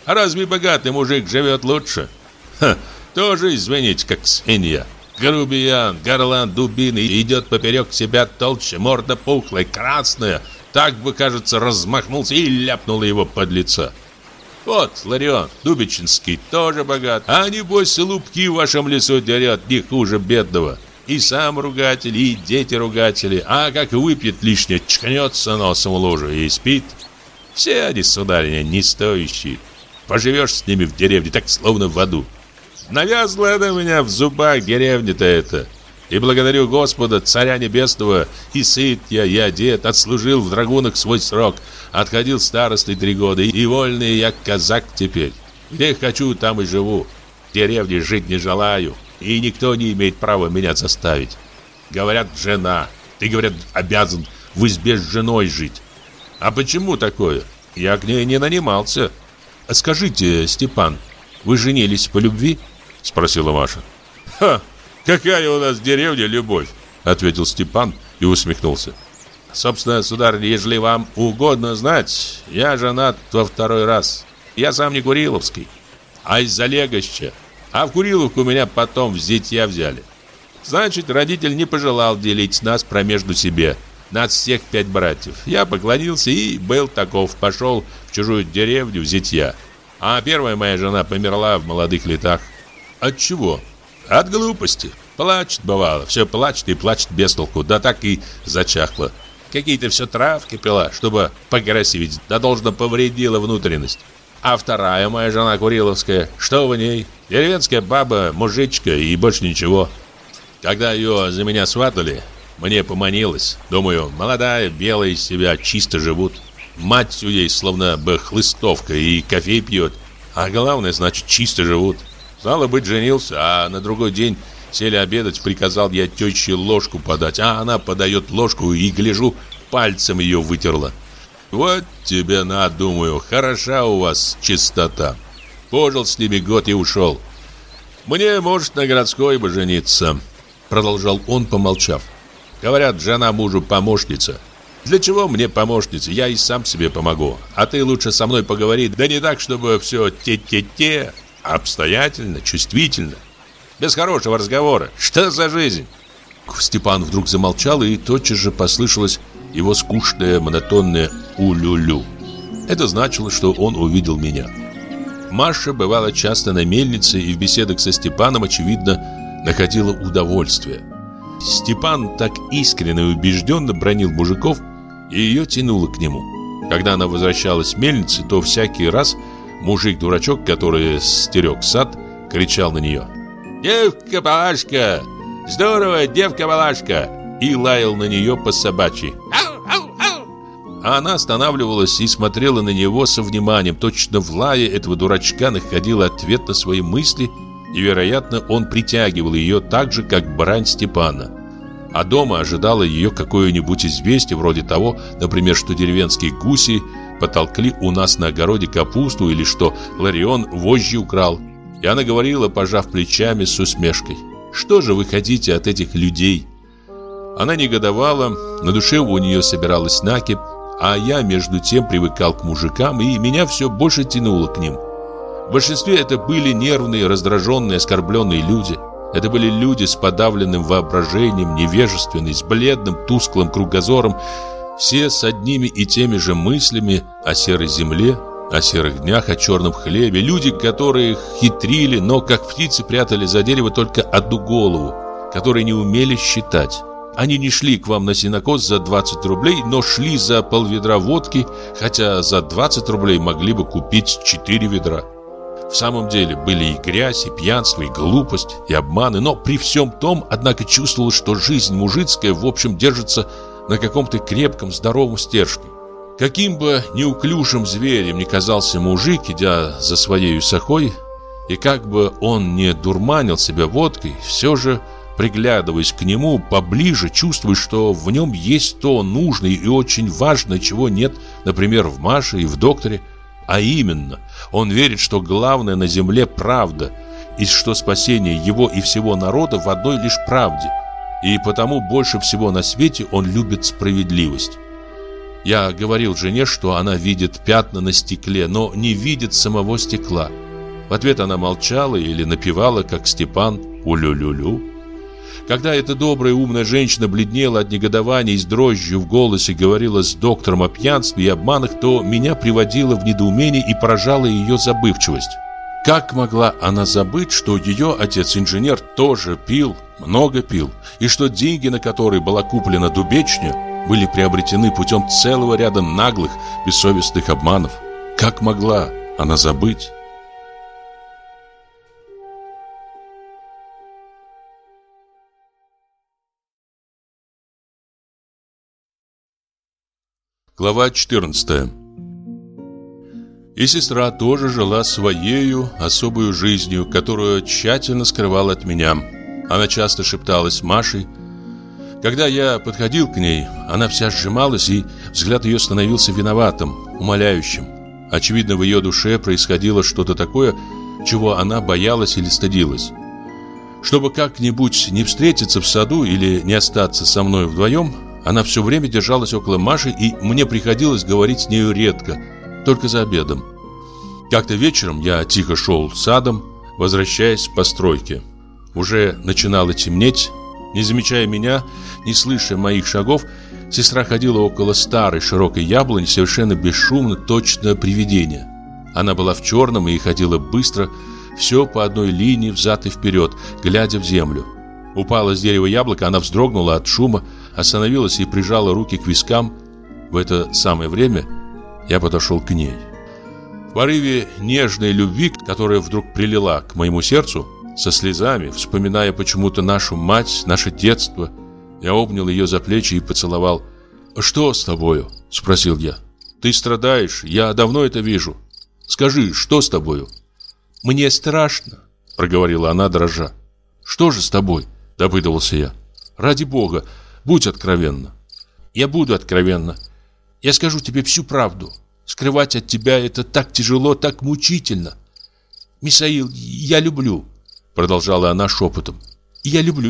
А разве богатый мужик живет лучше? Ха, тоже, извините, как свинья. Грубиян, горлан, дубины, идет поперек себя толще, морда пухлая, красная. Так бы, кажется, размахнулся и ляпнул его под лицо. Вот Ларион Дубичинский тоже богат, а небось лупки в вашем лесу дерет не хуже бедного. И сам ругатель, и дети ругатели, а как выпьет лишнее, чкнется носом в лужу и спит. Все они, сударыня, не стоящие. Поживешь с ними в деревне, так словно в аду. Навязла она меня в зубах деревня-то это. И благодарю Господа, Царя Небесного, и сыт я, и одет, отслужил в драгунах свой срок, отходил старостой 3 года, и вольный я казак теперь. Где хочу, там и живу. В деревне жить не желаю, и никто не имеет права меня заставить. Говорят, жена. Ты, говорят, обязан в избе с женой жить. А почему такое? Я к ней не нанимался. Скажите, Степан, вы женились по любви? Спросила Маша. Ха! «Какая у нас в деревне любовь?» — ответил Степан и усмехнулся. «Собственно, сударыня, ежели вам угодно знать, я женат во 2-й раз. Я сам не Куриловский, а из-за Легоща. А в Куриловку меня потом в зятья взяли. Значит, родитель не пожелал делить нас промежду себе. Нас всех 5 братьев. Я поклонился и был таков. Пошел в чужую деревню в зятья. А первая моя жена померла в молодых летах. От чего? От глупости. Плачет, бывало. Все плачет и плачет без толку. Да так и зачахла. Какие-то все травки пила, чтобы покрасивить. Да должно повредила внутренность. А вторая моя жена Куриловская, что в ней? Деревенская баба, мужичка и больше ничего. Когда ее за меня сватали, мне поманилось. Думаю, молодая, белая из себя, чисто живут. Мать у ей словно бы хлыстовка и кофе пьет. А главное, значит, чисто живут. Стало быть, женился, а на другой день сели обедать, приказал я теще ложку подать, а она подает ложку и, гляжу, пальцем ее вытерла. Вот тебе на, думаю, хороша у вас чистота. Пожил с ними год и ушел. Мне, может, на городской бы жениться, продолжал он, помолчав. Говорят, жена мужу помощница. Для чего мне помощница? Я и сам себе помогу. А ты лучше со мной поговори, да не так, чтобы все те-те-те, обстоятельно, чувствительно. Без хорошего разговора. Что за жизнь? Степан вдруг замолчал, и тотчас же послышалось его скучное, монотонное «у-лю-лю». Это значило, что он увидел меня. Маша бывала часто на мельнице и в беседах со Степаном, очевидно, находила удовольствие. Степан так искренне и убежденно бранил мужиков, и ее тянуло к нему. Когда она возвращалась с мельницы, то всякий раз мужик-дурачок, который стерег сад, кричал на нее: «Девка-балашка! Здорово, девка-балашка!» и лаял на нее по-собачьи. А она останавливалась и смотрела на него со вниманием. Точно в лае этого дурачка находила ответ на свои мысли, и, вероятно, он притягивал ее так же, как брань Степана. А дома ожидало ее какое-нибудь известие, вроде того, например, что деревенские гуси потолкли у нас на огороде капусту, или что Ларион вожжи украл. И она говорила, пожав плечами с усмешкой: «Что же вы хотите от этих людей?» Она негодовала, на душе у нее собиралась накипь, а я между тем привыкал к мужикам, и меня все больше тянуло к ним. В большинстве это были нервные, раздраженные, оскорбленные люди. Это были люди с подавленным воображением, невежественные, с бледным, тусклым кругозором, все с одними и теми же мыслями о серой земле, о серых днях, о черном хлебе. Люди, которые хитрили, но как птицы прятали за дерево только одну голову, которые не умели считать. Они не шли к вам на сенокос за 20 рублей, но шли за полведра водки, хотя за 20 рублей могли бы купить 4 ведра. В самом деле были и грязь, и пьянство, и глупость, и обманы, но при всем том, однако, чувствовалось, что жизнь мужицкая в общем держится на каком-то крепком, здоровом стержке. Каким бы неуклюжим зверем ни казался мужик, идя за своей сахой, и как бы он не дурманил себя водкой, все же, приглядываясь к нему поближе, чувствуешь, что в нем есть то нужное и очень важное, чего нет, например, в Маше и в докторе. А именно, он верит, что главное на земле правда, и что спасение его и всего народа в одной лишь правде. И потому больше всего на свете он любит справедливость. Я говорил жене, что она видит пятна на стекле, но не видит самого стекла. В ответ она молчала или напевала, как Степан, «Улю-лю-лю». Когда эта добрая умная женщина бледнела от негодования и с дрожью в голосе говорила с доктором о пьянстве и обманах, то меня приводило в недоумение и поражала ее забывчивость. Как могла она забыть, что ее отец-инженер тоже пил, много пил, и что деньги, на которые была куплена дубечня, были приобретены путем целого ряда наглых, бессовестных обманов? Как могла она забыть? Глава 14. И сестра тоже жила своею особую жизнью, которую тщательно скрывала от меня. Она часто шепталась с Машей. Когда я подходил к ней, она вся сжималась, и взгляд ее становился виноватым, умоляющим. Очевидно, в ее душе происходило что-то такое, чего она боялась или стыдилась. Чтобы как-нибудь не встретиться в саду или не остаться со мной вдвоем, она все время держалась около Маши, и мне приходилось говорить с нею редко, только за обедом. Как-то вечером я тихо шел садом, возвращаясь с постройки. Уже начинало темнеть. Не замечая меня, не слыша моих шагов, сестра ходила около старой широкой яблони, совершенно бесшумно, точно привидение. Она была в черном и ходила быстро, все по одной линии взад и вперед, глядя в землю. Упало с дерева яблоко, она вздрогнула от шума, остановилась и прижала руки к вискам. В это самое время я подошел к ней. В порыве нежной любви, которая вдруг прилила к моему сердцу, со слезами, вспоминая почему-то нашу мать, наше детство, я обнял ее за плечи и поцеловал. «Что с тобою?» – спросил я. «Ты страдаешь, я давно это вижу. Скажи, что с тобою?» «Мне страшно», – проговорила она, дрожа. «Что же с тобой?» – допытывался я. «Ради Бога, будь откровенна». «Я буду откровенна. Я скажу тебе всю правду. Скрывать от тебя это так тяжело, так мучительно. Михаил, я люблю», — продолжала она шепотом. «Я люблю.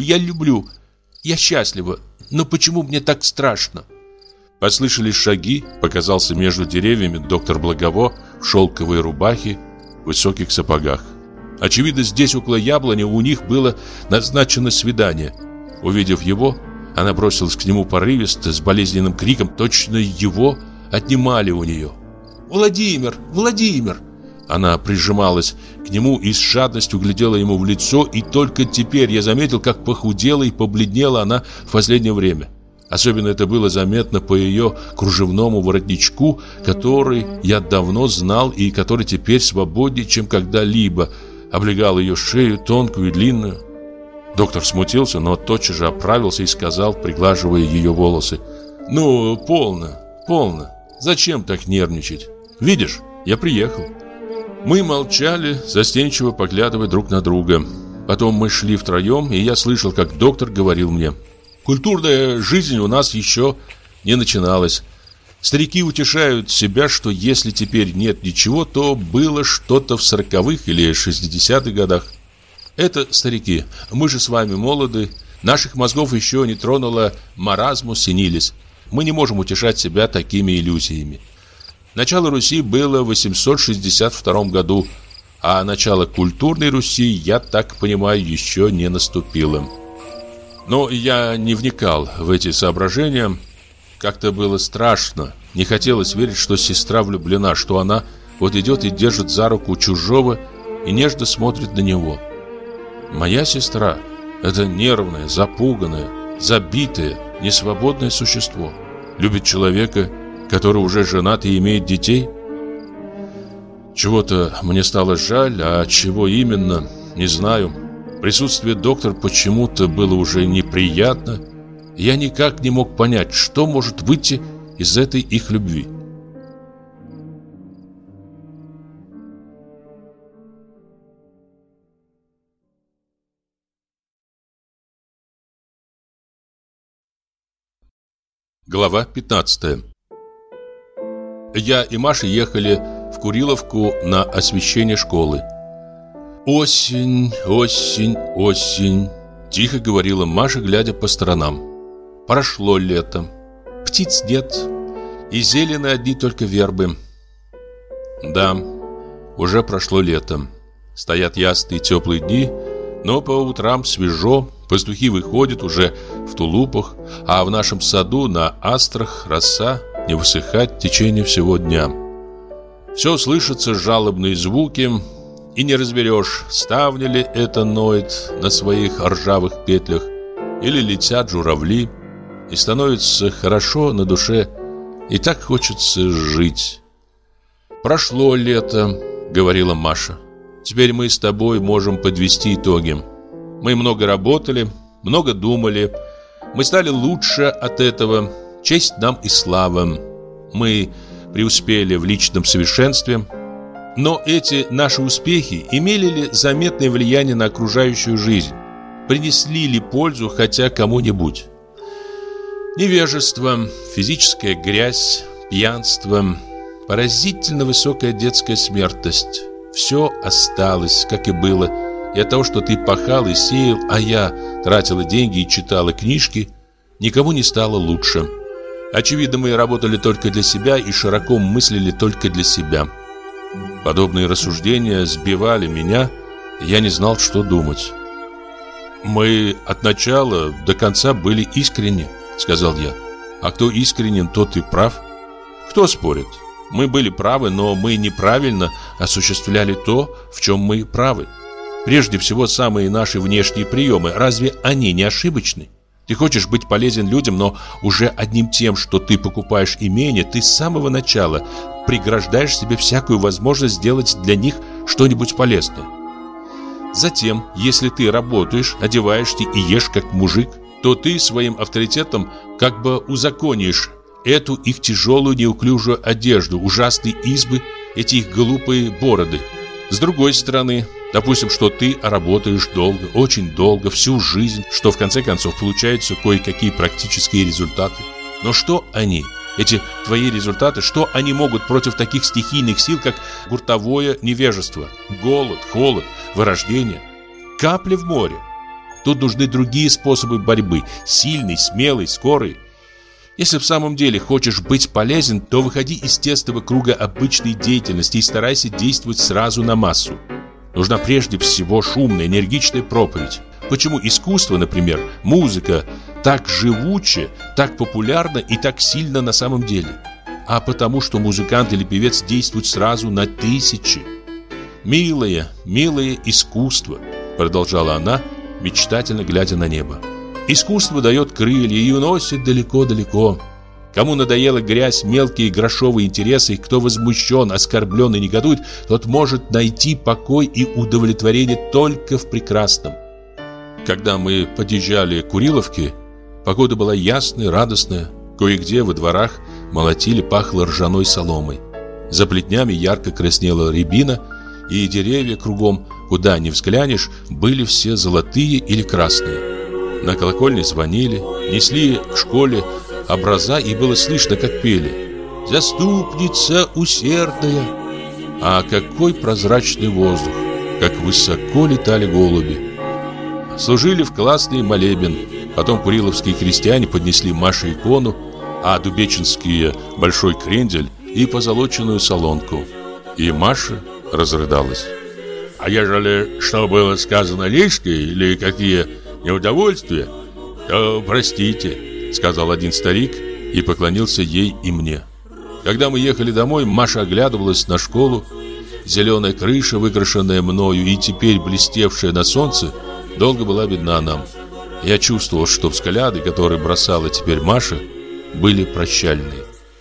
Я счастлива. Но почему мне так страшно?» Послышались шаги. Показался между деревьями доктор Благово в шелковой рубахе, в высоких сапогах. Очевидно, здесь, около яблони, у них было назначено свидание. Увидев его, она бросилась к нему порывисто, с болезненным криком. Точно его отнимали у нее. «Владимир! Владимир!» Она прижималась к нему и с жадностью глядела ему в лицо, и только теперь я заметил, как похудела и побледнела она в последнее время. Особенно это было заметно по ее кружевному воротничку, который я давно знал и который теперь свободнее, чем когда-либо, облегал ее шею, тонкую и длинную. Доктор смутился, но тотчас же оправился и сказал, приглаживая ее волосы: «Ну, полно. Зачем так нервничать? Видишь, я приехал». Мы молчали, застенчиво поглядывая друг на друга. Потом мы шли втроем, и я слышал, как доктор говорил мне: «Культурная жизнь у нас еще не начиналась. Старики утешают себя, что если теперь нет ничего, то было что-то в 40-х или 60-х годах. Это старики. Мы же с вами молоды. Наших мозгов еще не тронуло маразмус сенилис. Мы не можем утешать себя такими иллюзиями. Начало Руси было в 862 году, а начало культурной Руси, я так понимаю, еще не наступило». Но я не вникал в эти соображения. Как-то было страшно. Не хотелось верить, что сестра влюблена, что она вот идет и держит за руку чужого и нежно смотрит на него. Моя сестра — это нервное, запуганное, забитое, несвободное существо. Любит человека, который уже женат и имеет детей. Чего-то мне стало жаль, а чего именно, не знаю. Присутствие доктора почему-то было уже неприятно. Я никак не мог понять, что может выйти из этой их любви. Глава 15. Я и Маша ехали в Куриловку на освещение школы. «Осень, осень, осень», — тихо говорила Маша, глядя по сторонам. «Прошло лето, птиц нет, и зелены одни только вербы. Да, уже прошло лето. Стоят ясные теплые дни, но по утрам свежо, пастухи выходят уже в тулупах, а в нашем саду на астрах роса не высыхает в течение всего дня. Все слышатся жалобные звуки, и не разберешь, ставня ли это ноет на своих ржавых петлях, или летят журавли, и становится хорошо на душе, и так хочется жить. «Прошло лето», — говорила Маша. «Теперь мы с тобой можем подвести итоги. Мы много работали, много думали. Мы стали лучше от этого. Честь нам и слава. Мы преуспели в личном совершенстве. Но эти наши успехи имели ли заметное влияние на окружающую жизнь? Принесли ли пользу хотя кому-нибудь? Невежество, физическая грязь, пьянство, поразительно высокая детская смертность. Все осталось, как и было. И от того, что ты пахал и сеял, а я тратила деньги и читала книжки, никому не стало лучше. Очевидно, мы работали только для себя и широко мыслили только для себя. Подобные рассуждения сбивали меня, и я не знал, что думать. «Мы от начала до конца были искренни», — сказал я. «А кто искренен, тот и прав. Кто спорит? Мы были правы, но мы неправильно осуществляли то, в чем мы правы. Прежде всего, самые наши внешние приемы, разве они не ошибочны? Ты хочешь быть полезен людям, но уже одним тем, что ты покупаешь имение, ты с самого начала преграждаешь себе всякую возможность сделать для них что-нибудь полезное. Затем, если ты работаешь, одеваешься и ешь как мужик, то ты своим авторитетом как бы узаконишь эту их тяжелую неуклюжую одежду, ужасные избы, эти их глупые бороды. С другой стороны, допустим, что ты работаешь долго, очень долго, всю жизнь, что в конце концов получаются кое-какие практические результаты. Но что они, эти твои результаты, что они могут против таких стихийных сил, как гуртовое невежество, голод, холод, вырождение? Капли в море. Тут нужны другие способы борьбы, сильный, смелый, скорый. Если в самом деле хочешь быть полезен, то выходи из тесного круга обычной деятельности и старайся действовать сразу на массу. Нужна прежде всего шумная, энергичная проповедь. Почему искусство, например, музыка, так живуче, так популярна и так сильно на самом деле? А потому что музыкант или певец действует сразу на тысячи. «Милое, милое искусство», — продолжала она, мечтательно глядя на небо. «Искусство дает крылья и уносит далеко-далеко. Кому надоела грязь, мелкие грошовые интересы, и кто возмущен, оскорблен и негодует, тот может найти покой и удовлетворение только в прекрасном». Когда мы подъезжали к Куриловке, погода была ясная, радостная. Кое-где во дворах молотили, пахло ржаной соломой. За плетнями ярко краснела рябина, и деревья кругом, куда ни взглянешь, были все золотые или красные. На колокольне звонили, несли к школе образа, и было слышно, как пели: «Заступница усердная». А какой прозрачный воздух, как высоко летали голуби. Служили в классный молебен. Потом куриловские крестьяне поднесли Маше икону, а дубечинские большой крендель и позолоченную солонку. И Маша разрыдалась. «А ежели что было сказано лишнее или какие неудовольствия, то простите», — сказал один старик и поклонился ей и мне. Когда мы ехали домой, Маша оглядывалась на школу. Зеленая крыша, выкрашенная мною и теперь блестевшая на солнце, долго была видна нам. Я чувствовал, что взгляды, которые бросала теперь Маша, были прощальные.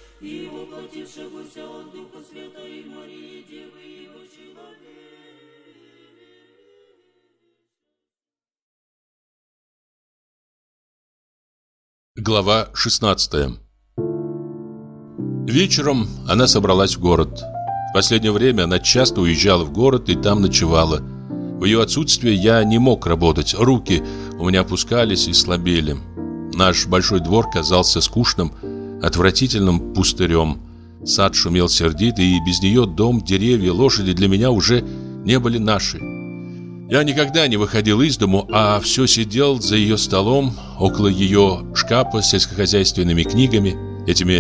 Глава 16. Вечером она собралась в город. В последнее время она часто уезжала в город и там ночевала. В ее отсутствие я не мог работать, руки у меня опускались и слабели. Наш большой двор казался скучным, отвратительным пустырем. Сад шумел сердито, и без нее дом, деревья, лошади для меня уже не были наши. Я никогда не выходил из дому, а все сидел за ее столом, около ее шкафа с сельскохозяйственными книгами, этими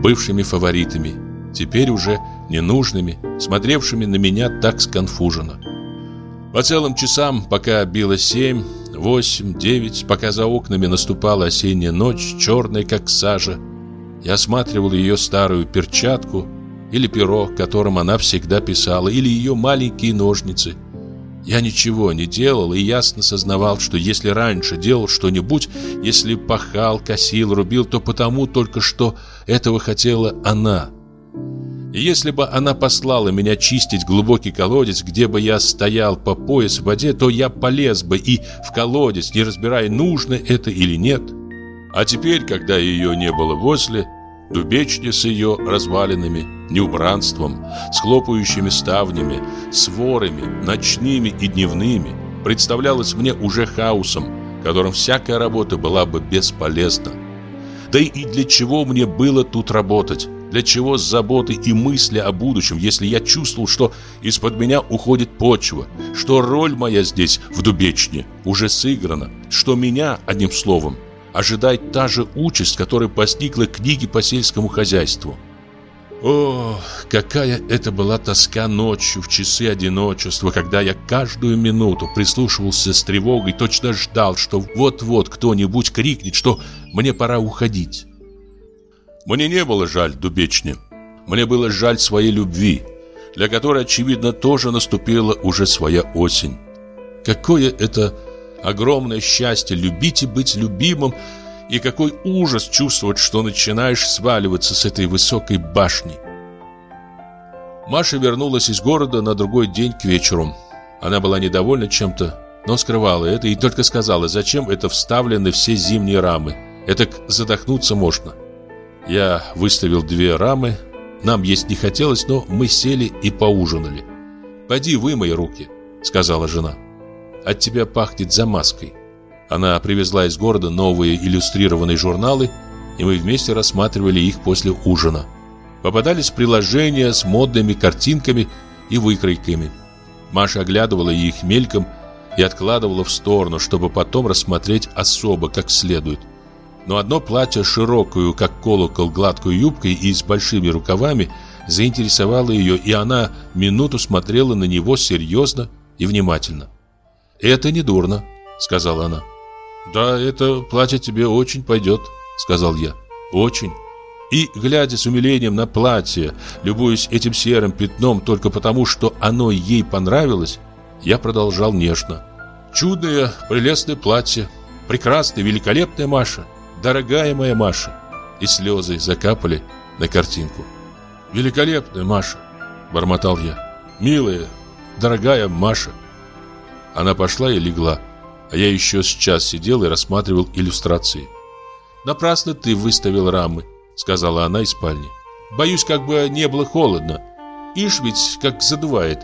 бывшими фаворитами, теперь уже ненужными, смотревшими на меня так сконфуженно. По целым часам, пока било 7, 8, 9, пока за окнами наступала осенняя ночь, черная как сажа, я осматривал ее старую перчатку или перо, которым она всегда писала, или ее маленькие ножницы. Я ничего не делал и ясно сознавал, что если раньше делал что-нибудь, если пахал, косил, рубил, то потому только что этого хотела она. И если бы она послала меня чистить глубокий колодец, где бы я стоял по пояс в воде, то я полез бы и в колодец, не разбирая, нужно это или нет. А теперь, когда ее не было возле, Дубечня с ее развалинами, неубранством, с хлопающими ставнями, с ворами, ночными и дневными, представлялась мне уже хаосом, которым всякая работа была бы бесполезна. Да и для чего мне было тут работать? Для чего заботы и мысли о будущем, если я чувствовал, что из-под меня уходит почва, что роль моя здесь, в Дубечне, уже сыграна, что меня, одним словом, ожидает та же участь, которая постигла книги по сельскому хозяйству. О, какая это была тоска ночью в часы одиночества, когда я каждую минуту прислушивался с тревогой, точно ждал, что вот-вот кто-нибудь крикнет, что мне пора уходить. Мне не было жаль Дубечни. Мне было жаль своей любви, для которой, очевидно, тоже наступила уже своя осень. Какое это огромное счастье любить и быть любимым, и какой ужас чувствовать, что начинаешь сваливаться с этой высокой башни. Маша вернулась из города на другой день к вечеру. Она была недовольна чем-то, но скрывала это и только сказала, зачем это вставлены все зимние рамы. Этак задохнуться можно. Я выставил 2 рамы. Нам есть не хотелось, но мы сели и поужинали. «Пойди вымой руки», — сказала жена. «От тебя пахнет замазкой». Она привезла из города новые иллюстрированные журналы, и мы вместе рассматривали их после ужина. Попадались приложения с модными картинками и выкройками. Маша оглядывала их мельком и откладывала в сторону, чтобы потом рассмотреть особо, как следует. Но одно платье, широкую, как колокол, гладкой юбкой и с большими рукавами, заинтересовало ее, и она минуту смотрела на него серьезно и внимательно. «Это не дурно», — сказала она. «Да, это платье тебе очень пойдет», — сказал я. «Очень». И, глядя с умилением на платье, любуясь этим серым пятном только потому, что оно ей понравилось, я продолжал нежно. «Чудное, прелестное платье, прекрасное, великолепная Маша, дорогая моя Маша». И слезы закапали на картинку. «Великолепная Маша», — бормотал я. «Милая, дорогая Маша». Она пошла и легла, а я еще с час сидел и рассматривал иллюстрации. «Напрасно ты выставил рамы», — сказала она из спальни. «Боюсь, как бы не было холодно. Ишь ведь как задувает».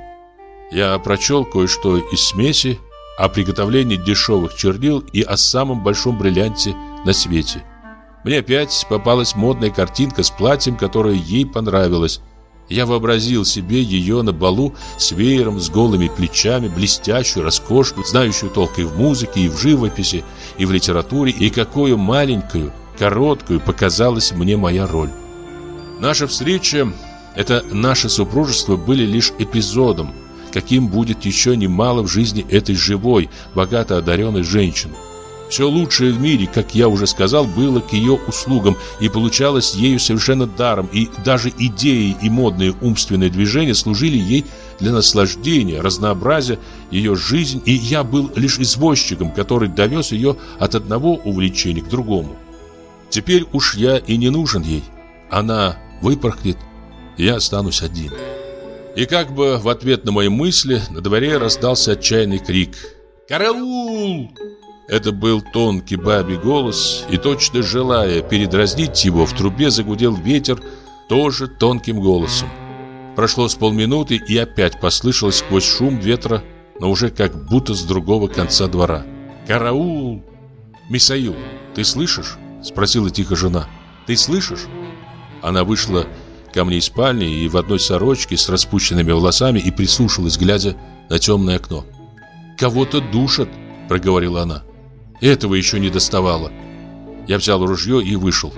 Я прочел кое-что из смеси о приготовлении дешевых чернил и о самом большом бриллианте на свете. Мне опять попалась модная картинка с платьем, которое ей понравилось. Я вообразил себе ее на балу с веером, с голыми плечами, блестящую, роскошную, знающую толк и в музыке, и в живописи, и в литературе, и какую маленькую, короткую показалась мне моя роль. Наша встреча, это наше супружество были лишь эпизодом, каким будет еще немало в жизни этой живой, богато одаренной женщины. Все лучшее в мире, как я уже сказал, было к ее услугам и получалось ею совершенно даром, и даже идеи и модные умственные движения служили ей для наслаждения, разнообразия ее жизнь, и я был лишь извозчиком, который довез ее от одного увлечения к другому. Теперь уж я и не нужен ей. Она выпорхнет, и я останусь один. И как бы в ответ на мои мысли на дворе раздался отчаянный крик: «Караул!» Это был тонкий бабий голос, и точно желая передразнить его, в трубе загудел ветер тоже тонким голосом. Прошло с полминуты, и опять послышалось сквозь шум ветра, но уже как будто с другого конца двора: «Караул!» «Мисаил, ты слышишь?» — спросила тихо жена. «Ты слышишь?» Она вышла ко мне из спальни и в одной сорочке с распущенными волосами и прислушалась, глядя на темное окно. «Кого-то душат», — проговорила она. «Этого еще не доставало». Я взял ружье и вышел.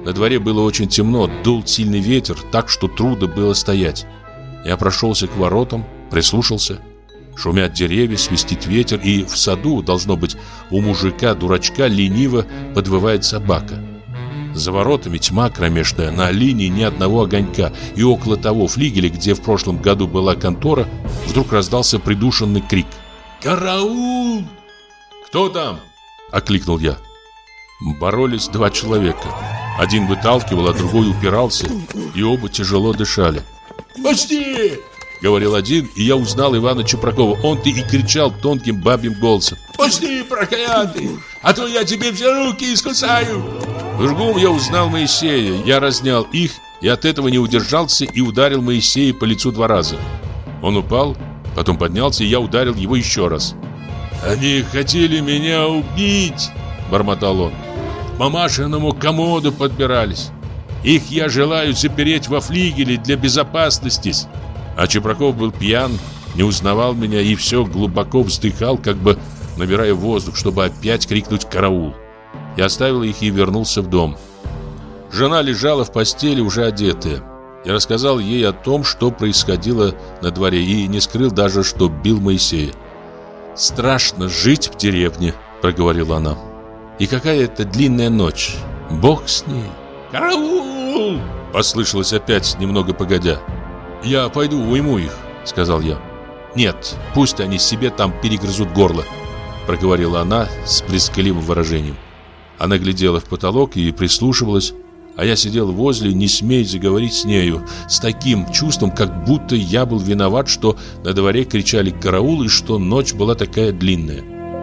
На дворе было очень темно, дул сильный ветер, так что трудно было стоять. Я прошелся к воротам, прислушался. Шумят деревья, свистит ветер, и в саду, должно быть, у мужика-дурачка лениво подвывает собака. За воротами тьма кромешная, на линии ни одного огонька, и около того флигеля, где в прошлом году была контора, вдруг раздался придушенный крик. «Караул!» «Кто там?» — окликнул я. Боролись два человека. Один выталкивал, а другой упирался, и оба тяжело дышали. «Пусти!» — говорил один, и я узнал Ивана Чепракова. Он-то и кричал тонким бабьим голосом: «Пусти, проклятый, а то я тебе все руки искусаю!» В другом я узнал Моисея. Я разнял их, и от этого не удержался и ударил Моисея по лицу 2 раза. Он упал, потом поднялся, и я ударил его еще раз. «Они хотели меня убить!» — бормотал он. «К мамашиному комоду подбирались. Их я желаю запереть во флигеле для безопасности». А Чепраков был пьян, не узнавал меня и все глубоко вздыхал, как бы набирая воздух, чтобы опять крикнуть «караул». Я оставил их и вернулся в дом. Жена лежала в постели, уже одетая. Я рассказал ей о том, что происходило на дворе, и не скрыл даже, что бил Моисея. «Страшно жить в деревне», — проговорила она. «И какая это длинная ночь. Бог с ней». «Караул!» — послышалось опять, немного погодя. «Я пойду уйму их», — сказал я. «Нет, пусть они себе там перегрызут горло», — проговорила она с брезгливым выражением. Она глядела в потолок и прислушивалась, а я сидел возле, не смея заговорить с нею, с таким чувством, как будто я был виноват, что на дворе кричали «караул» и что ночь была такая длинная.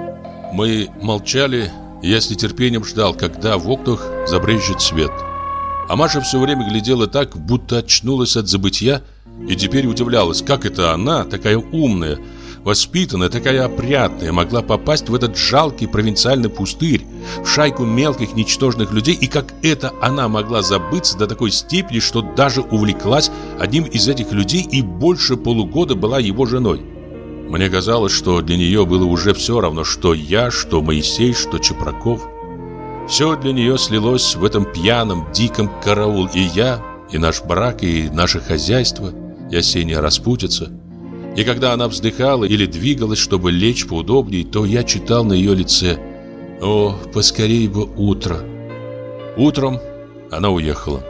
Мы молчали, и я с нетерпением ждал, когда в окнах забрезжит свет. А Маша все время глядела так, будто очнулась от забытья, и теперь удивлялась, как это она, такая умная, воспитанная, такая опрятная, могла попасть в этот жалкий провинциальный пустырь, в шайку мелких ничтожных людей, и как это она могла забыться до такой степени, что даже увлеклась одним из этих людей и больше полугода была его женой. Мне казалось, что для нее было уже все равно, что я, что Моисей, что Чепраков. Все для нее слилось в этом пьяном, диком караул, и я, и наш брак, и наше хозяйство, и осенняя распутица. И когда она вздыхала или двигалась, чтобы лечь поудобнее, то я читал на ее лице: «О, поскорей бы утро». Утром она уехала.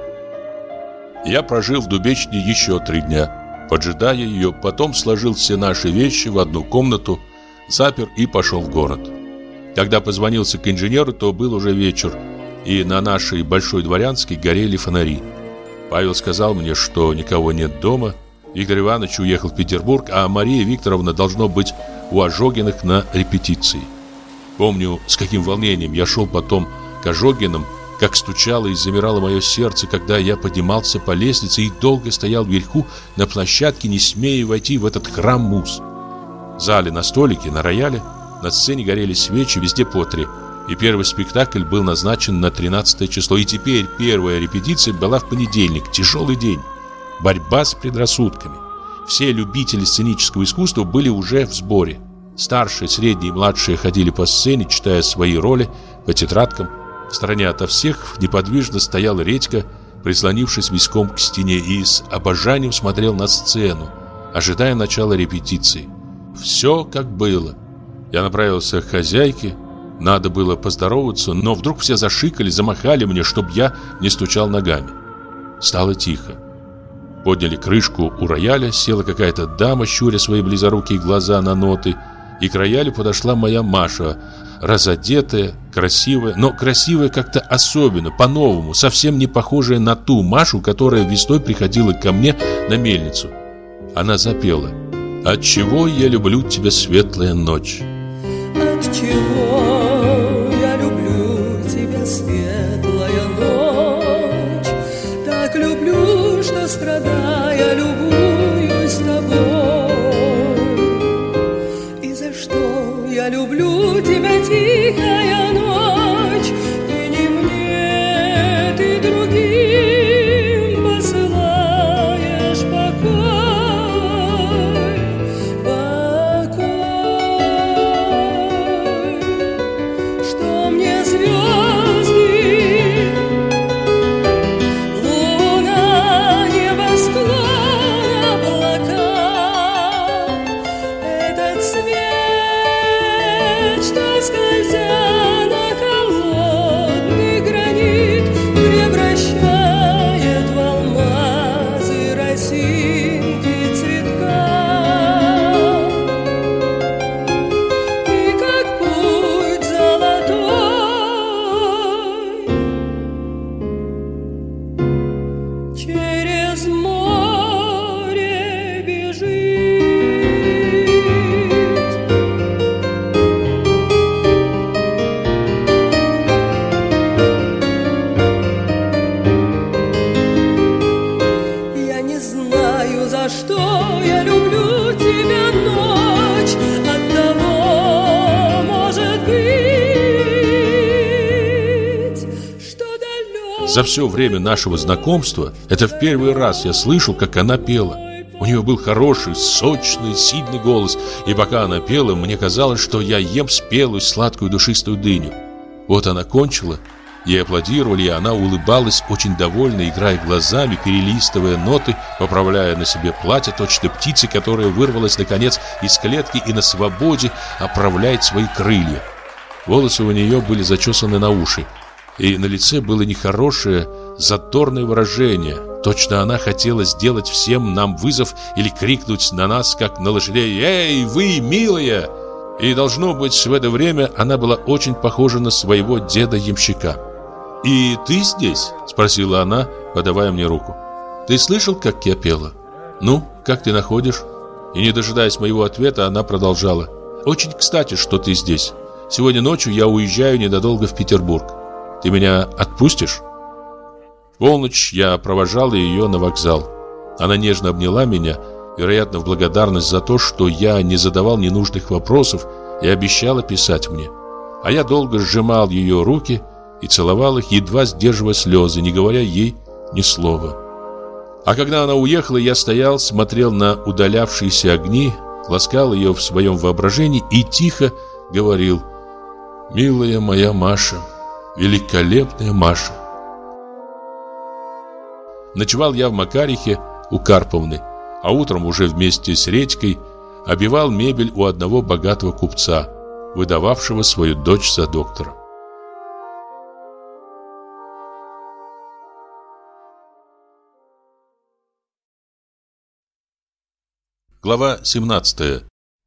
Я прожил в Дубечне еще 3 дня, поджидая ее, потом сложил все наши вещи в одну комнату, запер и пошел в город. Когда позвонился к инженеру, то был уже вечер, и на нашей Большой Дворянской горели фонари. Павел сказал мне, что никого нет дома. Виктор Иванович уехал в Петербург, а Мария Викторовна должно быть у Ожогиных на репетиции. Помню, с каким волнением я шел потом к Ожогиным, как стучало и замирало мое сердце, когда я поднимался по лестнице и долго стоял вверху на площадке, не смея войти в этот храм муз. В зале на столике, на рояле, на сцене горели свечи, везде по 3. И первый спектакль был назначен на 13 число. И теперь первая репетиция была в понедельник, тяжелый день. Борьба с предрассудками. Все любители сценического искусства были уже в сборе. Старшие, средние и младшие ходили по сцене, читая свои роли по тетрадкам. В стороне ото всех неподвижно стоял Редька, прислонившись виском к стене, и с обожанием смотрел на сцену, ожидая начала репетиции. Все как было. Я направился к хозяйке. Надо было поздороваться, но вдруг все зашикали, замахали мне, чтобы я не стучал ногами. Стало тихо. Подняли крышку у рояля, села какая-то дама, щуря свои близорукие глаза на ноты, и к роялю подошла моя Маша, разодетая, красивая, но красивая как-то особенно, по-новому, совсем не похожая на ту Машу, которая весной приходила ко мне на мельницу. Она запела: «Отчего я люблю тебя, светлая ночь». Отчего я люблю тебя, светлая ночь, так люблю, что страдая любуюсь тобой. И за что я люблю тебя, тихая ночь, ты не мне, ты другим посылаешь покой. Что мне звезды скользя на холодный гранит, превращает в алмазы росинки цветка. И как путь золотой через море бежит. Я не знаю, за что я люблю тебя, ночь. Оттого, может быть, что далек. За все время нашего знакомства это в первый раз я слышал, как она пела. У нее был хороший, сочный, сильный голос, и пока она пела, мне казалось, что я ем спелую, сладкую, душистую дыню. Вот она кончила, ей аплодировали, и она улыбалась, очень довольна, играя глазами, перелистывая ноты, поправляя на себе платье, точно птицы, которая вырвалась, наконец, из клетки и на свободе оправляет свои крылья. Волосы у нее были зачесаны на уши, и на лице было нехорошее, задорное выражение. Точно она хотела сделать всем нам вызов или крикнуть на нас, как на лошадей: «Эй, вы, милая!» И, должно быть, в это время она была очень похожа на своего деда-ямщика. «И ты здесь?» – спросила она, подавая мне руку. «Ты слышал, как я пела? Ну, как ты находишь?» И, не дожидаясь моего ответа, она продолжала: «Очень кстати, что ты здесь. Сегодня ночью я уезжаю ненадолго в Петербург. Ты меня отпустишь?» В полночь я провожал ее на вокзал. Она нежно обняла меня, вероятно, в благодарность за то, что я не задавал ненужных вопросов, и обещала писать мне. А я долго сжимал ее руки и целовал их, едва сдерживая слезы, не говоря ей ни слова. А когда она уехала, я стоял, смотрел на удалявшиеся огни, ласкал ее в своем воображении и тихо говорил: «Милая моя Маша, великолепная Маша». Ночевал я в Макарихе у Карповны, а утром уже вместе с Редькой обивал мебель у одного богатого купца, выдававшего свою дочь за доктора. Глава 17.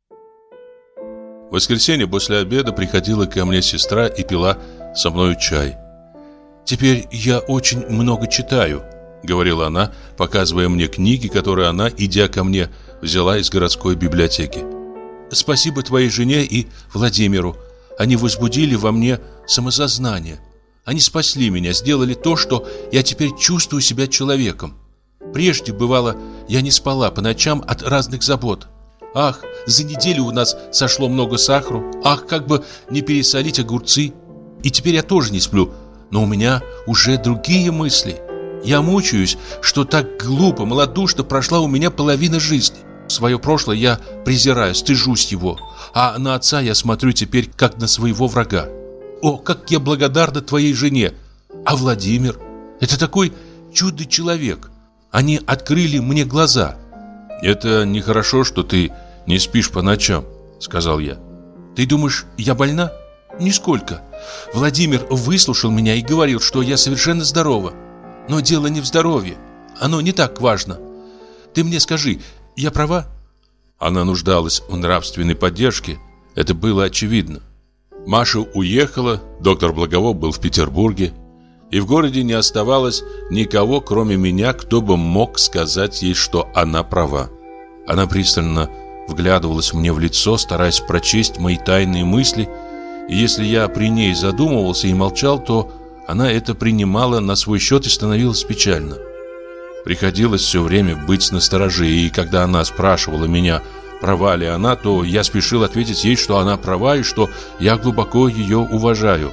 В воскресенье после обеда приходила ко мне сестра и пила со мною чай. «Теперь я очень много читаю», — говорила она, показывая мне книги, которые она, идя ко мне, взяла из городской библиотеки. «Спасибо твоей жене и Владимиру. Они возбудили во мне самосознание. Они спасли меня, сделали то, что я теперь чувствую себя человеком. Прежде, бывало, я не спала по ночам от разных забот. Ах, за неделю у нас сошло много сахару. Ах, как бы не пересолить огурцы. И теперь я тоже не сплю, но у меня уже другие мысли. Я мучаюсь, что так глупо, малодушно прошла у меня половина жизни. Свое прошлое я презираю, стыжусь его, а на отца я смотрю теперь как на своего врага. О, как я благодарна твоей жене! А Владимир? Это такой чудный человек. Они открыли мне глаза». «Это нехорошо, что ты не спишь по ночам», — сказал я. «Ты думаешь, я больна? Нисколько. Владимир выслушал меня и говорил, что я совершенно здорова. Но дело не в здоровье. Оно не так важно. Ты мне скажи, я права?» Она нуждалась в нравственной поддержке. Это было очевидно. Маша уехала, доктор Благовов был в Петербурге, и в городе не оставалось никого, кроме меня, кто бы мог сказать ей, что она права. Она пристально вглядывалась мне в лицо, стараясь прочесть мои тайные мысли, и если я при ней задумывался и молчал, то она это принимала на свой счет и становилась печально. Приходилось все время быть настороже, и когда она спрашивала меня, права ли она, то я спешил ответить ей, что она права и что я глубоко ее уважаю.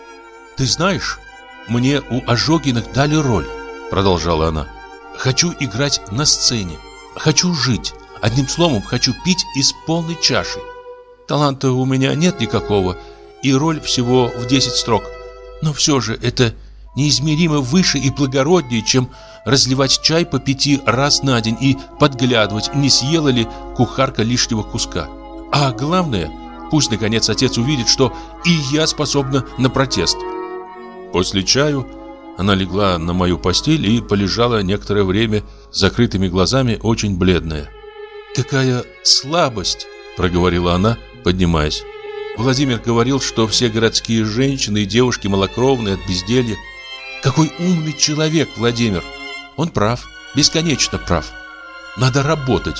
«Ты знаешь, мне у Ожогиных дали роль», — продолжала она. «Хочу играть на сцене, хочу жить, одним словом, хочу пить из полной чаши. Таланта у меня нет никакого, и роль всего в 10 строк. Но все же это неизмеримо выше и благороднее, чем разливать чай по 5 раз на день и подглядывать, не съела ли кухарка лишнего куска. А главное, Пусть, наконец, отец увидит, что и я способна на протест. После чаю она легла на мою постель и полежала некоторое время с закрытыми глазами, очень бледная. «Какая слабость!» – проговорила она, поднимаясь. Владимир говорил, что все городские женщины и девушки малокровные от безделья. Какой умный человек, Владимир! Он прав, бесконечно прав. Надо работать.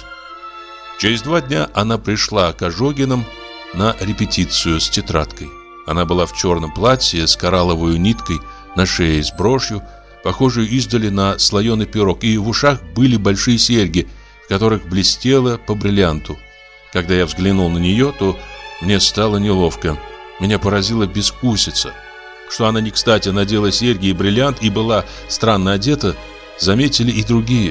Через 2 дня она пришла к Ожогиным на репетицию с тетрадкой. Она была в черном платье с коралловой ниткой на шее, с брошью, похожей издали на слоеный пирог, и в ушах были большие серьги, в которых блестело по бриллианту. Когда я взглянул на нее, то мне стало неловко. Меня поразила безвкусица. Что она не кстати надела серьги и бриллиант и была странно одета, заметили и другие.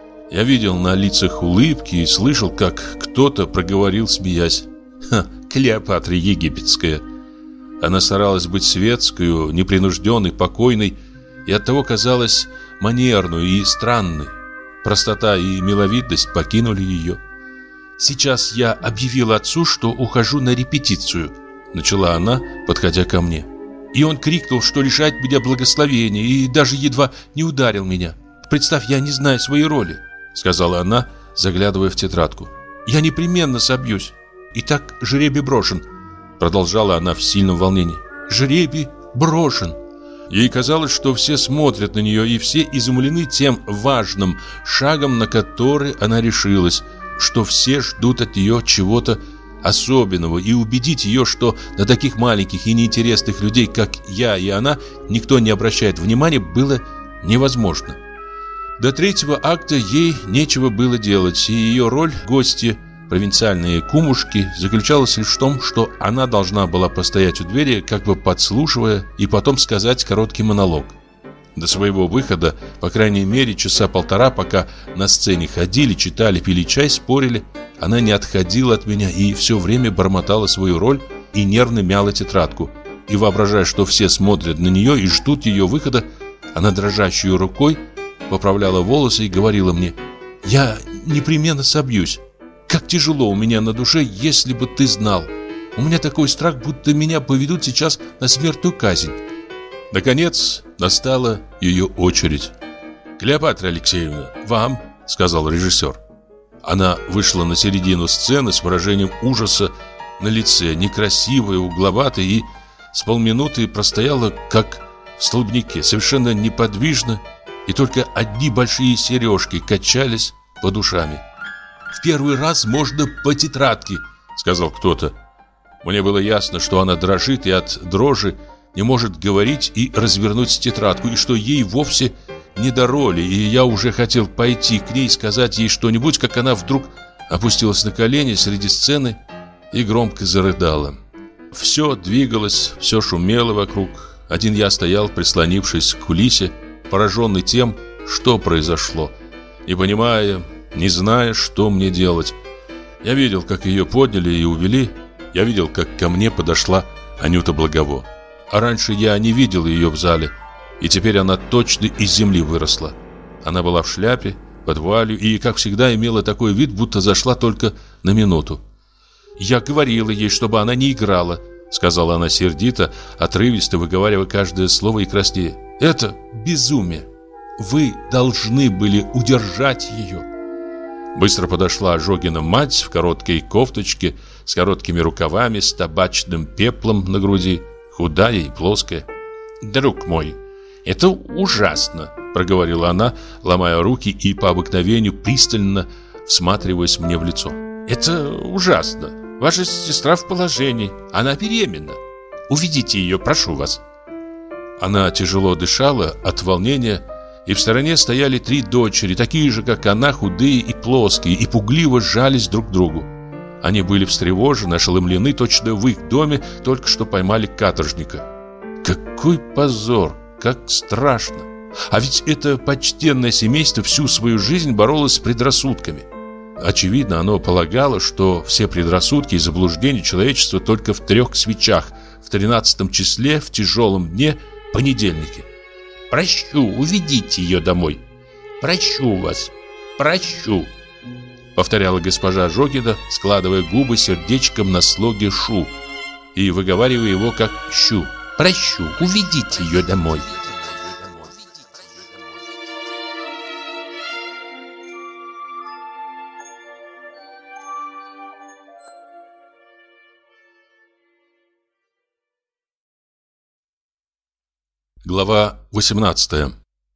Я видел на лицах улыбки и слышал, как кто-то проговорил, смеясь: Клеопатра египетская. Она старалась быть светской, непринужденной, покойной, и оттого казалась манерной и странной. Простота и миловидность покинули ее. «Сейчас я объявила отцу, что ухожу на репетицию», — начала она, подходя ко мне. «И он крикнул, что лишает меня благословения, и даже едва не ударил меня. Представь, я не знаю своей роли», — сказала она, заглядывая в тетрадку. «Я непременно собьюсь. Итак, жребий брошен», — продолжала она в сильном волнении. «Жребий брошен». Ей казалось, что все смотрят на нее, и все изумлены тем важным шагом, на который она решилась, что все ждут от нее чего-то особенного, и убедить ее, что на таких маленьких и неинтересных людей, как я и она, никто не обращает внимания, было невозможно. До 3-го акта ей нечего было делать, и ее роль гостья, провинциальные кумушки, заключалась лишь в том, что она должна была постоять у двери, как бы подслушивая, и потом сказать короткий монолог. До своего выхода, по крайней мере, 1-1.5 часа, пока на сцене ходили, читали, пили чай, спорили, она не отходила от меня и все время бормотала свою роль и нервно мяла тетрадку. И воображая, что все смотрят на нее и ждут ее выхода, она дрожащей рукой поправляла волосы и говорила мне: «Я непременно собьюсь. Как тяжело у меня на душе, если бы ты знал. У меня такой страх, будто меня поведут сейчас на смертную казнь». Наконец настала ее очередь. «Клеопатра Алексеевна, вам», — сказал режиссер. Она вышла на середину сцены с выражением ужаса на лице, некрасивая, угловатая, и с полминуты простояла, как в столбнике, совершенно неподвижно, и только одни большие сережки качались под ушами. «В первый раз можно по тетрадке», — сказал кто-то. Мне было ясно, что она дрожит и от дрожи не может говорить и развернуть тетрадку, и что ей вовсе не до роли, и я уже хотел пойти к ней и сказать ей что-нибудь, как она вдруг опустилась на колени среди сцены и громко зарыдала. Все двигалось, все шумело вокруг. Один я стоял, прислонившись к кулисе, пораженный тем, что произошло, не понимая, не зная, что мне делать. Я видел, как ее подняли и увели. Я видел, как ко мне подошла Анюта Благово. А раньше я не видел ее в зале, и теперь она точно из земли выросла. Она была в шляпе, под вуалью, и, как всегда, имела такой вид, будто зашла только на минуту. «Я говорила ей, чтобы она не играла», — сказала она сердито, отрывисто выговаривая каждое слово и краснея. «Это безумие. Вы должны были удержать ее». Быстро подошла Ожогина мать в короткой кофточке, с короткими рукавами, с табачным пеплом на груди, худая и плоская. «Друг мой, это ужасно», — проговорила она, ломая руки и по обыкновению пристально всматриваясь мне в лицо. «Это ужасно. Ваша сестра в положении. Она беременна. Уведите ее, прошу вас». Она тяжело дышала от волнения, и в стороне стояли 3 дочери, такие же, как она, худые и плоские, и пугливо сжались друг к другу. Они были встревожены, ошеломлены, точно в их доме только что поймали каторжника. Какой позор, как страшно! А ведь это почтенное семейство всю свою жизнь боролось с предрассудками. Очевидно, оно полагало, что все предрассудки и заблуждения человечества только в 3 свечах, в 13 числе, в тяжелом дне, понедельнике. «Прощу, уведите ее домой. Прощу вас, прощу». повторяла госпожа Жокида, складывая губы сердечком на слоге «шу» и выговаривая его как «щу». Прощу, уведите ее домой. Глава 18.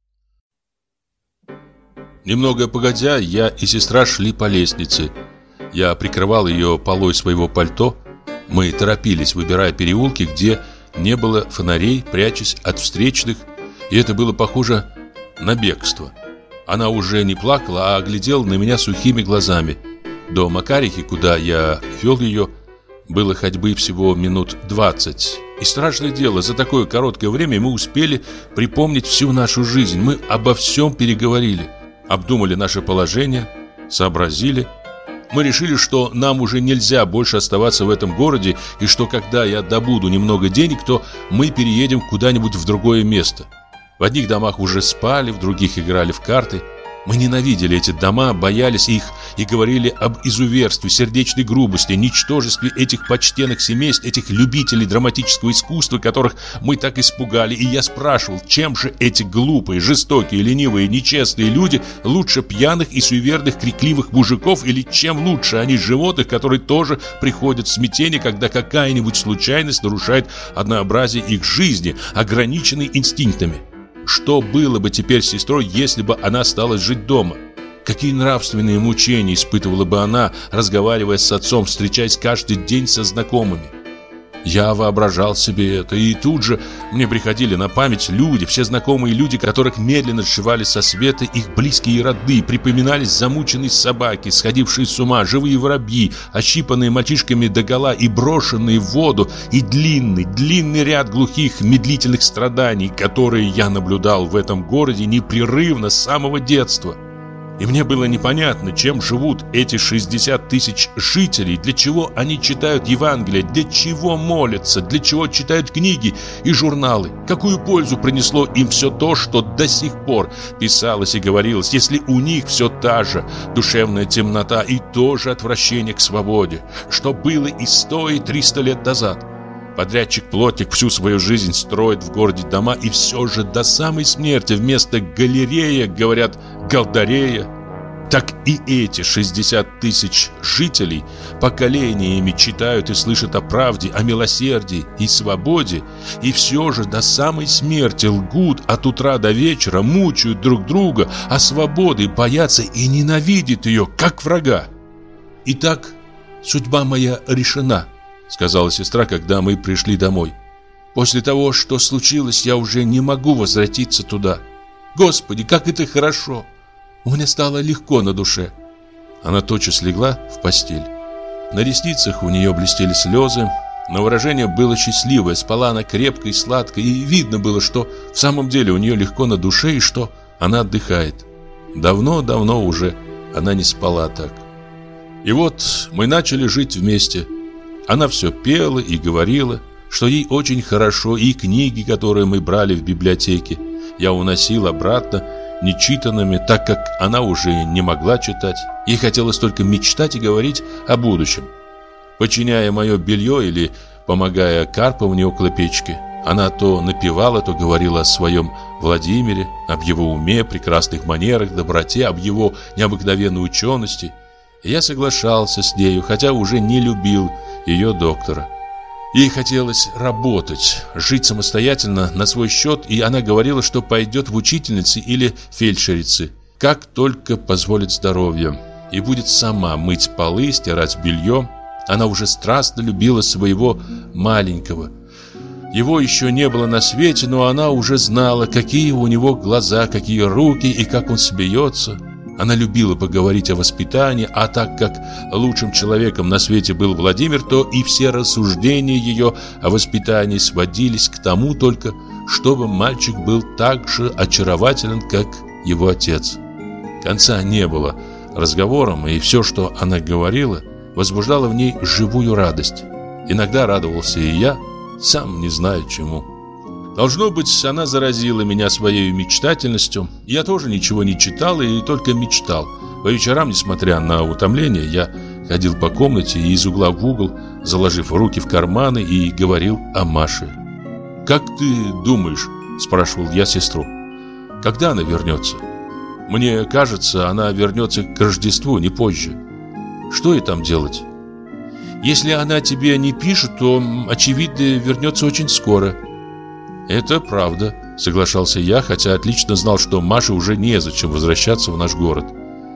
Немного погодя, я и сестра шли по лестнице. Я прикрывал ее полой своего пальто. Мы торопились, выбирая переулки, где не было фонарей, прячась от встречных, и это было похоже на бегство. Она уже не плакала, а глядела на меня сухими глазами. До Макарихи, куда я вел ее, было ходьбы всего минут 20. И страшное дело, за такое короткое время мы успели припомнить всю нашу жизнь. Мы обо всем переговорили, обдумали наше положение, сообразили. Мы решили, что нам уже нельзя больше оставаться в этом городе, и что когда я добуду немного денег, то мы переедем куда-нибудь в другое место. В одних домах уже спали, в других играли в карты. Мы ненавидели эти дома, боялись их и говорили об изуверстве, сердечной грубости, ничтожестве этих почтенных семейств, этих любителей драматического искусства, которых мы так испугали. И я спрашивал, чем же эти глупые, жестокие, ленивые, нечестные люди лучше пьяных и суеверных, крикливых мужиков, или чем лучше они животных, которые тоже приходят в смятение, когда какая-нибудь случайность нарушает однообразие их жизни, ограниченной инстинктами. Что было бы теперь с сестрой, если бы она осталась жить дома? Какие нравственные мучения испытывала бы она, разговаривая с отцом, встречаясь каждый день со знакомыми? Я воображал себе это, и тут же мне приходили на память люди, все знакомые люди, которых медленно сшивали со света их близкие и родные, припоминались замученные собаки, сходившие с ума, живые воробьи, ощипанные мальчишками догола и брошенные в воду, и длинный ряд глухих медлительных страданий, которые я наблюдал в этом городе непрерывно с самого детства. И мне было непонятно, чем живут эти 60 тысяч жителей, для чего они читают Евангелие, для чего молятся, для чего читают книги и журналы, какую пользу принесло им все то, что до сих пор писалось и говорилось, если у них все та же душевная темнота и то же отвращение к свободе, что было и 100, и 300 лет назад. Подрядчик-плотник всю свою жизнь строит в городе дома, и все же до самой смерти вместо галерея говорят галдарея. Так и эти 60 тысяч жителей поколениями читают и слышат о правде, о милосердии и свободе, и все же до самой смерти лгут от утра до вечера, мучают друг друга, а свободы боятся и ненавидят ее, как врага. Итак, судьба моя решена, сказала сестра, когда мы пришли домой. После того, что случилось, я уже не могу возвратиться туда. Господи, как это хорошо! Мне стало легко на душе. Она тотчас легла в постель. На ресницах у нее блестели слезы, но выражение было счастливое. Спала она крепко и сладко, и видно было, что в самом деле у нее легко на душе и что она отдыхает. Давно уже она не спала так. И вот мы начали жить вместе. Она все пела и говорила, что ей очень хорошо, и книги, которые мы брали в библиотеке, я уносил обратно нечитанными, так как она уже не могла читать. Ей хотелось только мечтать и говорить о будущем. Починяя мое белье или помогая Карповне около печки, она то напевала, то говорила о своем Владимире, об его уме, прекрасных манерах, доброте, об его необыкновенной учености. И я соглашался с нею, хотя уже не любил ее доктора. Ей хотелось работать, жить самостоятельно на свой счет, и она говорила, что пойдет в учительницы или фельдшерицы, как только позволит здоровье, и будет сама мыть полы, стирать белье. Она уже страстно любила своего маленького. Его еще не было на свете, но она уже знала, какие у него глаза, какие руки и как он смеется. Она любила поговорить о воспитании, а так как лучшим человеком на свете был Владимир, то и все рассуждения ее о воспитании сводились к тому только, чтобы мальчик был так же очарователен, как его отец. Конца не было разговорам, и все, что она говорила, возбуждало в ней живую радость. Иногда радовался и я, сам не знаю чему. Должно быть, она заразила меня своей мечтательностью. Я тоже ничего не читал и только мечтал. По вечерам, несмотря на утомление, я ходил по комнате и из угла в угол, заложив руки в карманы, и говорил о Маше. «Как ты думаешь, — спрашивал я сестру, — когда она вернется? Мне кажется, она вернется к Рождеству, не позже. Что ей там делать?» «Если она тебе не пишет, то, очевидно, вернется очень скоро». «Это правда», — соглашался я, хотя отлично знал, что Маше уже незачем возвращаться в наш город.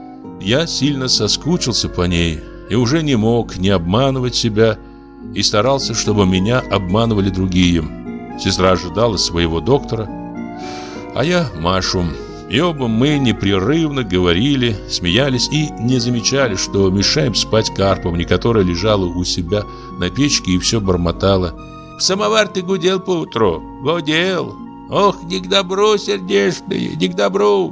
Я сильно соскучился по ней и уже не мог не обманывать себя, и старался, чтобы меня обманывали другие. Сестра ожидала своего доктора, а я Машу. И оба мы непрерывно говорили, смеялись и не замечали, что мешаем спать Карповне, которая лежала у себя на печке и все бормотала. «Самовар ты гудел поутру, гудел. Ох, не к добру, сердечные, не к добру».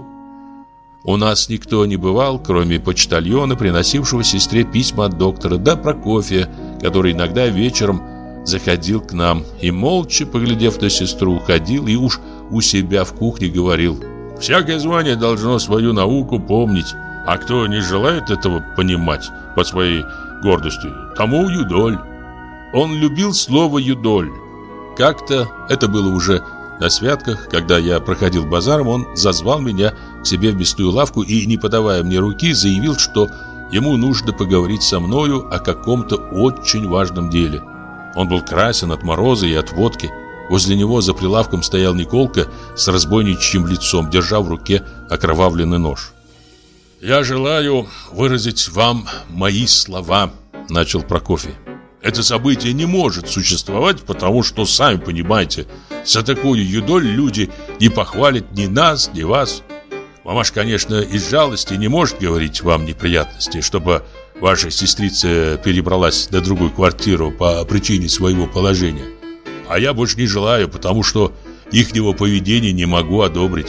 У нас никто не бывал, кроме почтальона, приносившего сестре письма от доктора, да Прокофия, который иногда вечером заходил к нам и, молча поглядев на сестру, уходил и уж у себя в кухне говорил: «Всякое звание должно свою науку помнить, а кто не желает этого понимать по своей гордости, тому юдоль». Он любил слово «юдоль». Как-то, это было уже на святках, когда я проходил базаром, он зазвал меня к себе в мясную лавку и, не подавая мне руки, заявил, что ему нужно поговорить со мною о каком-то очень важном деле. Он был красен от мороза и от водки. Возле него за прилавком стоял Николка с разбойничьим лицом, держа в руке окровавленный нож. «Я желаю выразить вам мои слова», — начал Прокофий. «Это событие не может существовать, потому что, сами понимаете, за такую юдоль люди не похвалят ни нас, ни вас. Мамаш, конечно, из жалости не может говорить вам неприятностей, чтобы ваша сестрица перебралась на другую квартиру по причине своего положения. А я больше не желаю, потому что ихнего поведения не могу одобрить».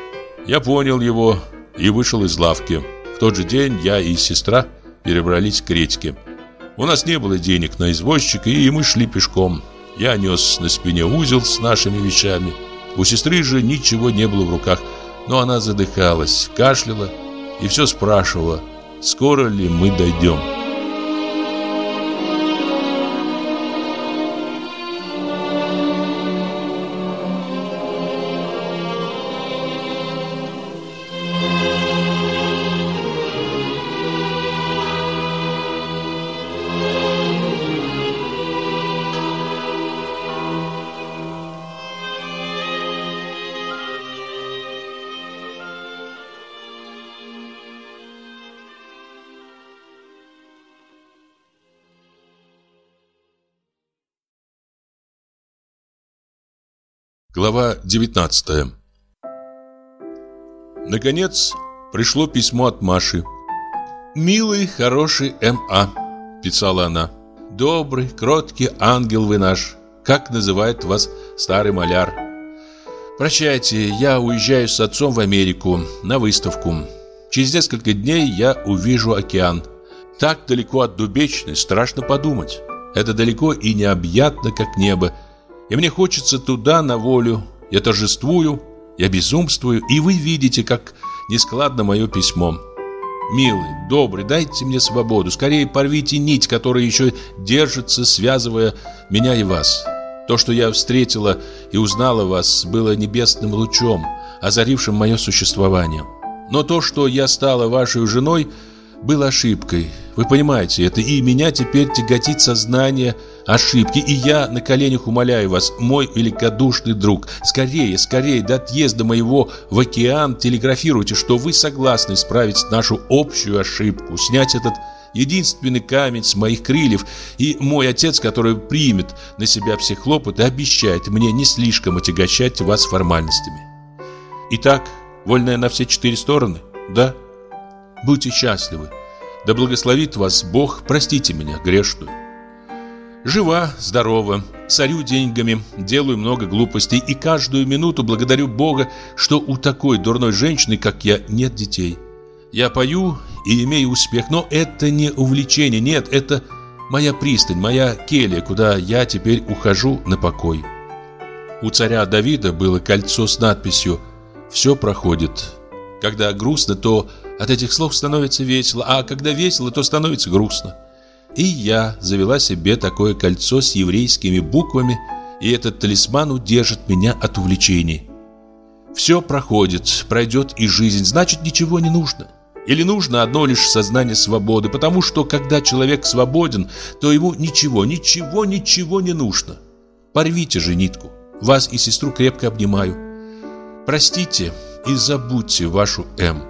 Я понял его и вышел из лавки. В тот же день я и сестра перебрались к Редьке. У нас не было денег на извозчика, и мы шли пешком. Я нес на спине узел с нашими вещами. У сестры же ничего не было в руках, но она задыхалась, кашляла и все спрашивала, скоро ли мы дойдем. Глава 19. Наконец, пришло письмо от Маши. «Милый, хороший М.А., — писала она, — добрый, кроткий ангел вы наш, как называет вас старый маляр. Прощайте, я уезжаю с отцом в Америку на выставку. Через несколько дней я увижу океан. Так далеко от Дубечной, страшно подумать. Это далеко и необъятно, как небо. И мне хочется туда на волю. Я торжествую, я безумствую, и вы видите, как нескладно мое письмо. Милый, добрый, дайте мне свободу. Скорее порвите нить, которая еще держится, связывая меня и вас. То, что я встретила и узнала вас, было небесным лучом, озарившим мое существование. Но то, что я стала вашей женой, было ошибкой. Вы понимаете это, и меня теперь тяготит сознание ошибки. И я на коленях умоляю вас, мой великодушный друг, скорее, скорее, до отъезда моего в океан телеграфируйте, что вы согласны исправить нашу общую ошибку, снять этот единственный камень с моих крыльев. И мой отец, который примет на себя все хлопоты, обещает мне не слишком отягощать вас формальностями. Итак, вольная на все 4 стороны? Да? Будьте счастливы. Да благословит вас Бог, простите меня, грешную. Жива, здорова, сорю деньгами, делаю много глупостей и каждую минуту благодарю Бога, что у такой дурной женщины, как я, нет детей. Я пою и имею успех, но это не увлечение, нет, это моя пристань, моя келья, куда я теперь ухожу на покой. У царя Давида было кольцо с надписью «Все проходит». Когда грустно, то От этих слов становится весело, а когда весело, то становится грустно. И я завела себе такое кольцо с еврейскими буквами, и этот талисман удержит меня от увлечений. Все проходит, пройдет и жизнь, значит, ничего не нужно. Или нужно одно лишь сознание свободы, потому что, когда человек свободен, то ему ничего не нужно. Порвите же нитку. Вас и сестру крепко обнимаю. Простите и забудьте вашу М.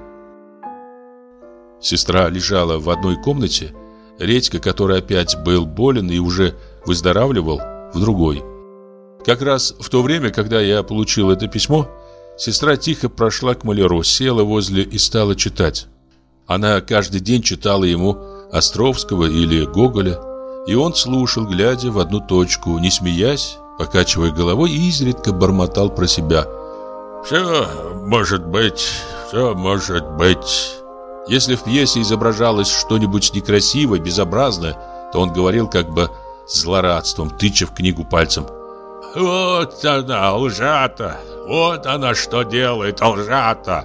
Сестра лежала в одной комнате, Редька, который опять был болен и уже выздоравливал, в другой. Как раз в то время, когда я получил это письмо, сестра тихо прошла к маляру, села возле и стала читать. Она каждый день читала ему Островского или Гоголя, и он слушал, глядя в одну точку, не смеясь, покачивая головой, и изредка бормотал про себя. «Все может быть, все может быть». Если в пьесе изображалось что-нибудь некрасивое, безобразное, то он говорил как бы с злорадством, тыча в книгу пальцем. «Вот она, лжата! Вот она что делает, лжата!»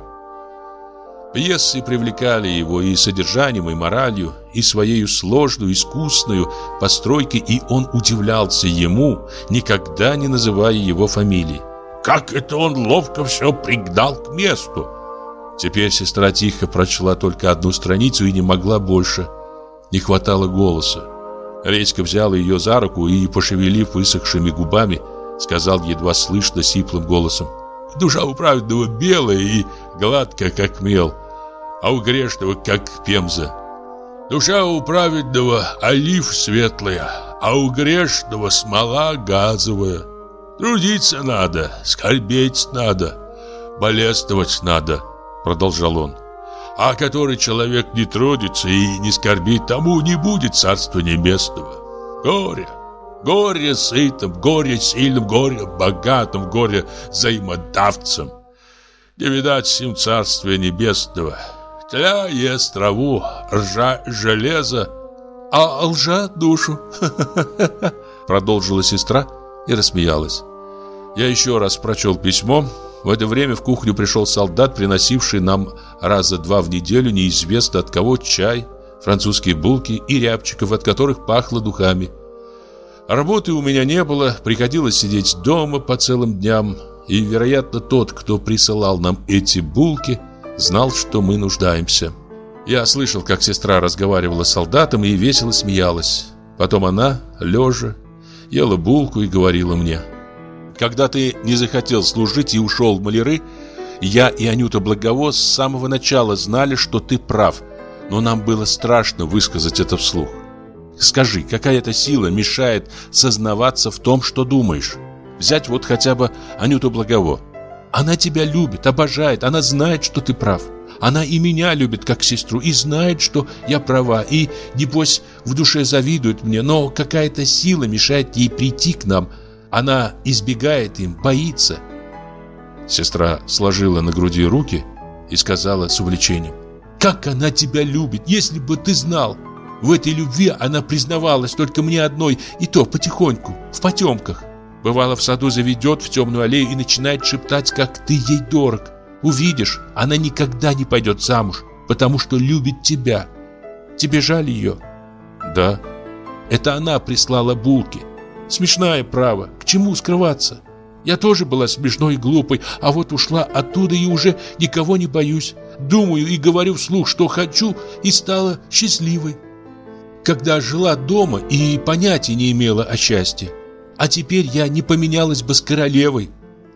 Пьесы привлекали его и содержанием, и моралью, и своей сложной, искусной постройкой, и он удивлялся ему, никогда не называя его фамилии. «Как это он ловко все пригнал к месту!» Теперь сестра тихо прочла только одну страницу и не могла больше. Не хватало голоса. Редька взял ее за руку и, пошевелив высохшими губами, сказал едва слышно сиплым голосом: «Душа у праведного белая и гладкая, как мел, а у грешного, как пемза. Душа у праведного олив светлая, а у грешного смола газовая. Трудиться надо, скорбеть надо, болествовать надо», продолжал он. «А который человек не трудится и не скорбит, тому не будет царства небесного. Горе, горе сытым, горе сильным, горе богатым, горе взаимодавцам. Не видать им царствия небесного. Тля ест траву, ржа железо, а лжа душу». Продолжила сестра и рассмеялась. Я еще раз прочел письмо. В это время в кухню пришел солдат, приносивший нам раза два в неделю неизвестно от кого чай, французские булки и рябчиков, от которых пахло духами. Работы у меня не было, приходилось сидеть дома по целым дням, и, вероятно, тот, кто присылал нам эти булки, знал, что мы нуждаемся. Я слышал, как сестра разговаривала с солдатом и весело смеялась. Потом она, лежа, ела булку и говорила мне: «Когда ты не захотел служить и ушел в маляры, я и Анюта Благово с самого начала знали, что ты прав, но нам было страшно высказать это вслух. Скажи, какая-то сила мешает сознаваться в том, что думаешь? Взять вот хотя бы Анюту Благово. Она тебя любит, обожает, она знает, что ты прав. Она и меня любит как сестру и знает, что я права, и, небось, в душе завидует мне, но какая-то сила мешает ей прийти к нам. Она избегает им, боится». Сестра сложила на груди руки и сказала с увлечением: «Как она тебя любит, если бы ты знал! В этой любви она признавалась только мне одной, и то потихоньку, в потемках. Бывало, в саду заведет в темную аллею и начинает шептать, как ты ей дорог. Увидишь, она никогда не пойдет замуж, потому что любит тебя. Тебе жаль ее?» «Да». «Это она прислала булки. Смешная, право, к чему скрываться? Я тоже была смешной и глупой, а вот ушла оттуда и уже никого не боюсь. Думаю и говорю вслух, что хочу, и стала счастливой. Когда жила дома и понятия не имела о счастье. А теперь я не поменялась бы с королевой».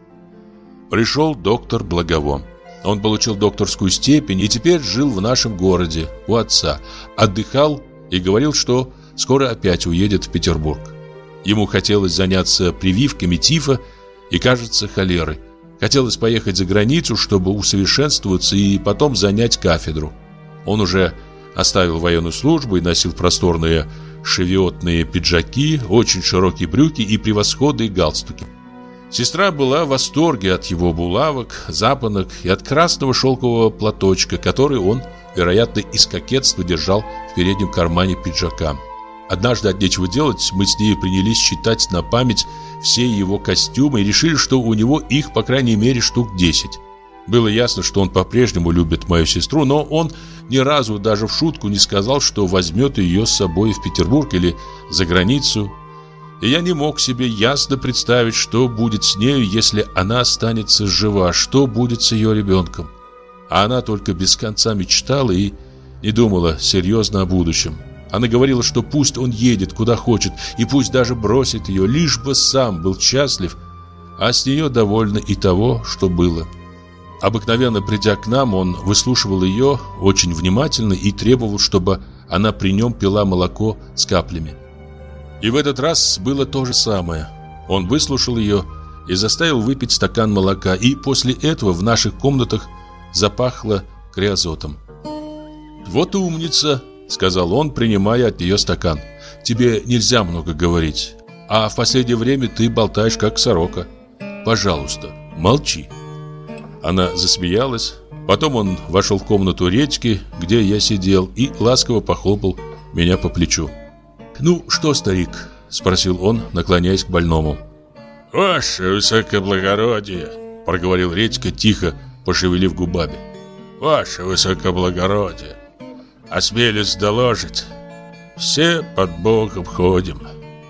Пришел доктор Благово. Он получил докторскую степень и теперь жил в нашем городе, у отца. Отдыхал и говорил, что скоро опять уедет в Петербург. Ему хотелось заняться прививками тифа и, кажется, холеры. Хотелось поехать за границу, чтобы усовершенствоваться и потом занять кафедру. Он уже оставил военную службу и носил просторные шевиотные пиджаки, очень широкие брюки и превосходные галстуки. Сестра была в восторге от его булавок, запонок и от красного шелкового платочка, который он, вероятно, из кокетства держал в переднем кармане пиджака. Однажды от нечего делать мы с ней принялись считать на память все его костюмы и решили, что у него их, по крайней мере, штук 10. Было ясно, что он по-прежнему любит мою сестру, но он ни разу даже в шутку не сказал, что возьмет ее с собой в Петербург или за границу. И я не мог себе ясно представить, что будет с нею, если она останется жива, что будет с ее ребенком. А она только без конца мечтала и не думала серьезно о будущем. Она говорила, что пусть он едет куда хочет, и пусть даже бросит ее, лишь бы сам был счастлив, а с нее довольна и того, что было. Обыкновенно, придя к нам, он выслушивал ее очень внимательно и требовал, чтобы она при нем пила молоко с каплями. И в этот раз было то же самое. Он выслушал ее и заставил выпить стакан молока, и после этого в наших комнатах запахло криозотом. «Вот умница», — сказал он, принимая от нее стакан. «Тебе нельзя много говорить, а в последнее время ты болтаешь как сорока. Пожалуйста, молчи». Она засмеялась. Потом он вошел в комнату Редьки, где я сидел, и ласково похлопал меня по плечу. «Ну что, старик?» — спросил он, наклоняясь к больному. «Ваше высокоблагородие», — проговорил Редька, тихо пошевелив губами. «Ваше высокоблагородие, осмелюсь доложить, все под Богом ходим,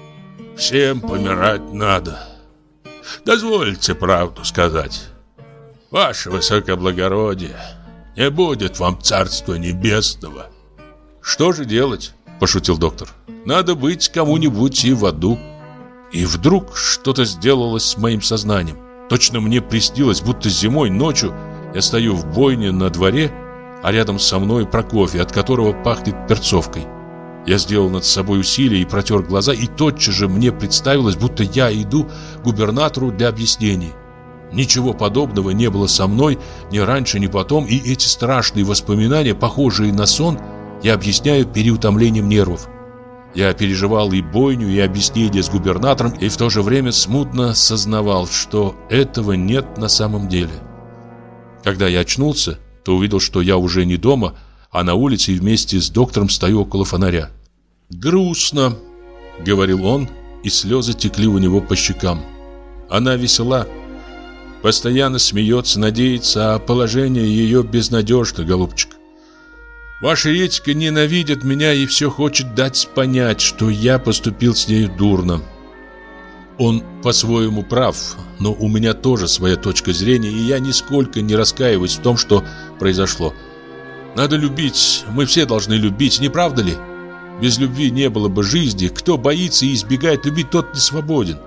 всем помирать надо. Дозвольте правду сказать. Ваше высокоблагородие, не будет вам царства небесного». «Что же делать?» — пошутил доктор. «Надо быть кому-нибудь и в аду». И вдруг что-то сделалось с моим сознанием. Точно мне приснилось, будто зимой ночью я стою в бойне на дворе, а рядом со мной Прокофий, от которого пахнет перцовкой. Я сделал над собой усилие и протер глаза, и тотчас же мне представилось, будто я иду к губернатору для объяснений. Ничего подобного не было со мной ни раньше, ни потом, и эти страшные воспоминания, похожие на сон, я объясняю переутомлением нервов. Я переживал и бойню, и объяснение с губернатором, и в то же время смутно сознавал, что этого нет на самом деле. Когда я очнулся, то увидел, что я уже не дома, а на улице и вместе с доктором стою около фонаря. «Грустно», — говорил он, и слезы текли у него по щекам. «Она весела, постоянно смеется, надеется, а положение ее безнадежно, голубчик. Ваша Редька ненавидит меня и все хочет дать понять, что я поступил с ней дурно. Он по-своему прав, но у меня тоже своя точка зрения, и я нисколько не раскаиваюсь в том, что произошло. Надо любить, мы все должны любить, не правда ли? Без любви не было бы жизни, кто боится и избегает любить, тот не свободен».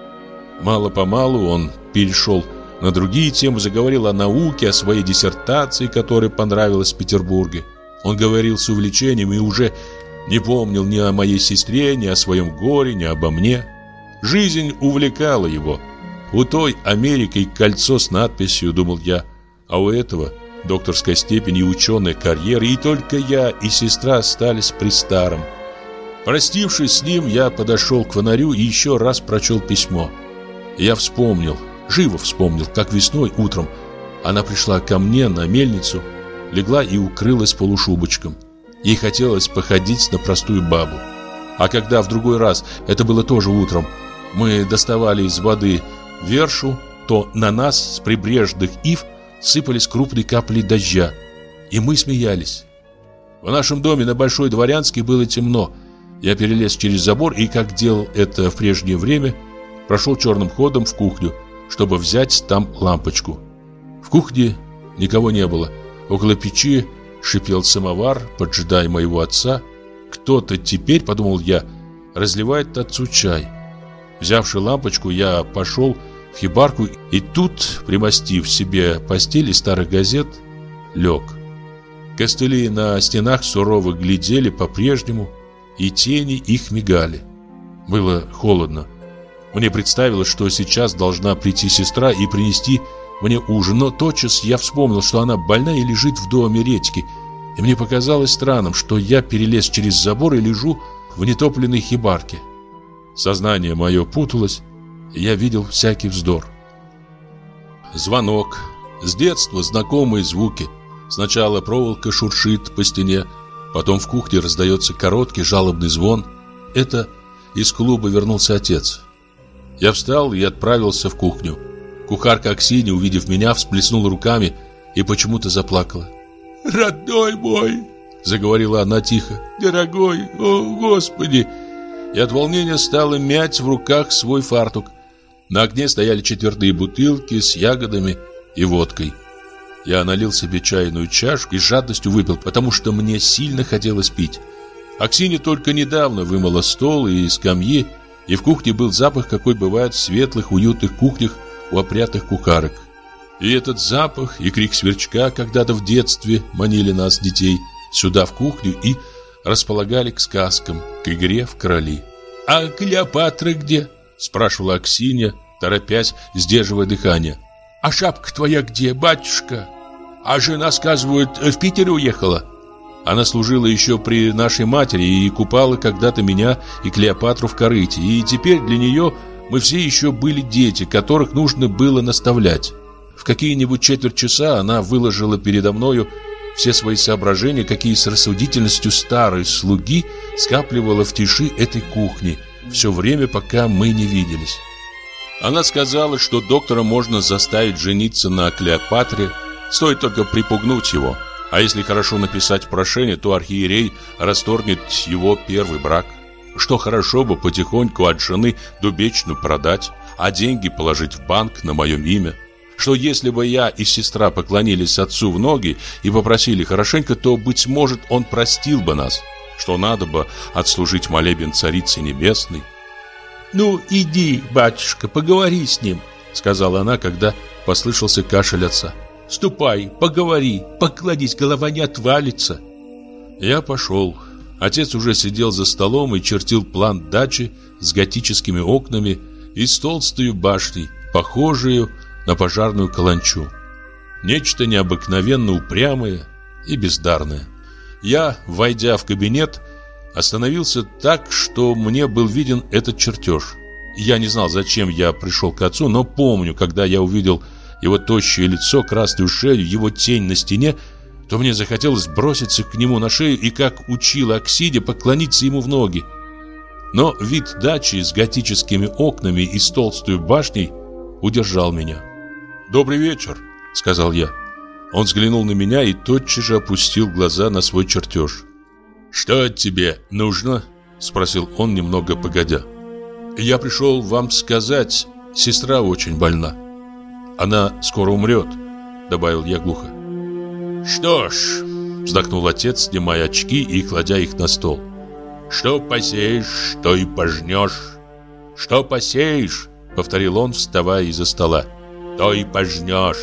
Мало-помалу он перешел на другие темы, заговорил о науке, о своей диссертации, которая понравилась в Петербурге. Он говорил с увлечением и уже не помнил ни о моей сестре, ни о своем горе, ни обо мне. Жизнь увлекала его. У той Америки кольцо с надписью, думал я, а у этого докторская степень и ученая карьера, и только я и сестра остались при старом. Простившись с ним, я подошел к фонарю и еще раз прочел письмо. Я вспомнил, живо вспомнил, как весной утром она пришла ко мне на мельницу, легла и укрылась полушубочком. Ей хотелось походить на простую бабу. А когда в другой раз, это было тоже утром, мы доставали из воды вершу, то на нас с прибрежных ив сыпались крупные капли дождя, и мы смеялись. В нашем доме на Большой Дворянской было темно. Я перелез через забор и, как делал это в прежнее время, прошел черным ходом в кухню, чтобы взять там лампочку. В кухне никого не было. Около печи шипел самовар, поджидая моего отца. Кто-то теперь, подумал я, разливает отцу чай. Взявши лампочку, я пошел в хибарку и тут, примостив себе постель из старых газет, лег. Костыли на стенах сурово глядели по-прежнему, и тени их мигали. Было холодно. Мне представилось, что сейчас должна прийти сестра и принести мне ужин, но тотчас я вспомнил, что она больна и лежит в доме Редьки, и мне показалось странным, что я перелез через забор и лежу в нетопленной хибарке. Сознание мое путалось, и я видел всякий вздор. Звонок. С детства знакомые звуки. Сначала проволока шуршит по стене, потом в кухне раздается короткий жалобный звон. Это из клуба вернулся отец. Я встал и отправился в кухню. Кухарка Аксинья, увидев меня, всплеснула руками и почему-то заплакала. «Родной мой!» — заговорила она тихо. «Дорогой, о, Господи!» И от волнения стала мять в руках свой фартук. На окне стояли четвертые бутылки с ягодами и водкой. Я налил себе чайную чашку и с жадностью выпил, потому что мне сильно хотелось пить. Аксинья только недавно вымыла стол и скамьи, и в кухне был запах, какой бывает в светлых, уютных кухнях у опрятных кухарок. И этот запах, и крик сверчка когда-то в детстве манили нас, детей, сюда в кухню и располагали к сказкам, к игре в короли. «А Клеопатра где?» — спрашивала Аксинья, торопясь, сдерживая дыхание. «А шапка твоя где, батюшка? А жена, сказывают, в Питере уехала». Она служила еще при нашей матери и купала когда-то меня и Клеопатру в корыте. И теперь для нее мы все еще были дети, которых нужно было наставлять. В какие-нибудь четверть часа она выложила передо мною все свои соображения, какие с рассудительностью старой слуги скапливала в тиши этой кухни все время, пока мы не виделись. Она сказала, что доктора можно заставить жениться на Клеопатре, стоит только припугнуть его. А если хорошо написать прошение, то архиерей расторгнет его первый брак. Что хорошо бы потихоньку от жены Дубечную продать, а деньги положить в банк на моем имя. Что если бы я и сестра поклонились отцу в ноги и попросили хорошенько, то, быть может, он простил бы нас. Что надо бы отслужить молебен Царицы Небесной. «Ну, иди, батюшка, поговори с ним», — сказала она, когда послышался кашель отца. «Ступай, поговори, покладись, голова не отвалится». Я пошел. Отец уже сидел за столом и чертил план дачи с готическими окнами и с толстой башней, похожую на пожарную каланчу. Нечто необыкновенно упрямое и бездарное. Я, войдя в кабинет, остановился так, что мне был виден этот чертеж. Я не знал, зачем я пришел к отцу, но помню, когда я увидел его тощее лицо, красную шею, его тень на стене, то мне захотелось броситься к нему на шею и, как учила Аксинья, поклониться ему в ноги. Но вид дачи с готическими окнами и с толстой башней удержал меня. «Добрый вечер», — сказал я. Он взглянул на меня и тотчас же опустил глаза на свой чертеж. «Что тебе нужно?» — спросил он немного погодя. «Я пришел вам сказать, сестра очень больна. Она скоро умрет», — добавил я глухо. «Что ж», — вздохнул отец, снимая очки и кладя их на стол. «Что посеешь, то и пожнешь». «Что посеешь», — повторил он, вставая из-за стола, — «то и пожнешь».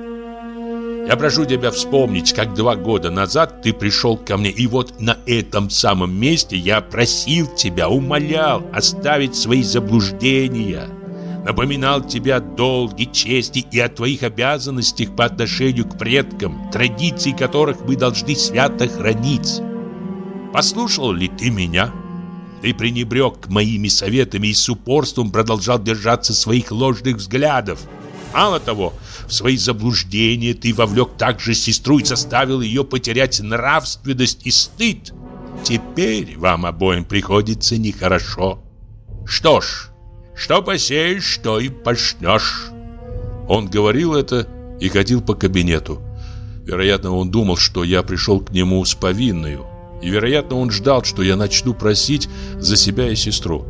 Я прошу тебя вспомнить, как 2 года назад ты пришел ко мне, и вот на этом самом месте я просил тебя, умолял оставить свои заблуждения, напоминал тебе о долге, чести и о твоих обязанностях по отношению к предкам, традиции которых мы должны свято хранить. Послушал ли ты меня? Ты пренебрег моими советами и с упорством продолжал держаться своих ложных взглядов. Мало того, в свои заблуждения ты вовлек также сестру и заставил ее потерять нравственность и стыд. Теперь вам обоим приходится нехорошо. Что ж, что посеешь, то и пожнешь». Он говорил это и ходил по кабинету. Вероятно, он думал, что я пришел к нему с повинною. И, вероятно, он ждал, что я начну просить за себя и сестру.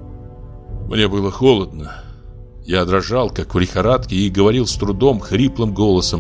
Мне было холодно. Я дрожал, как в лихорадке, и говорил с трудом, хриплым голосом.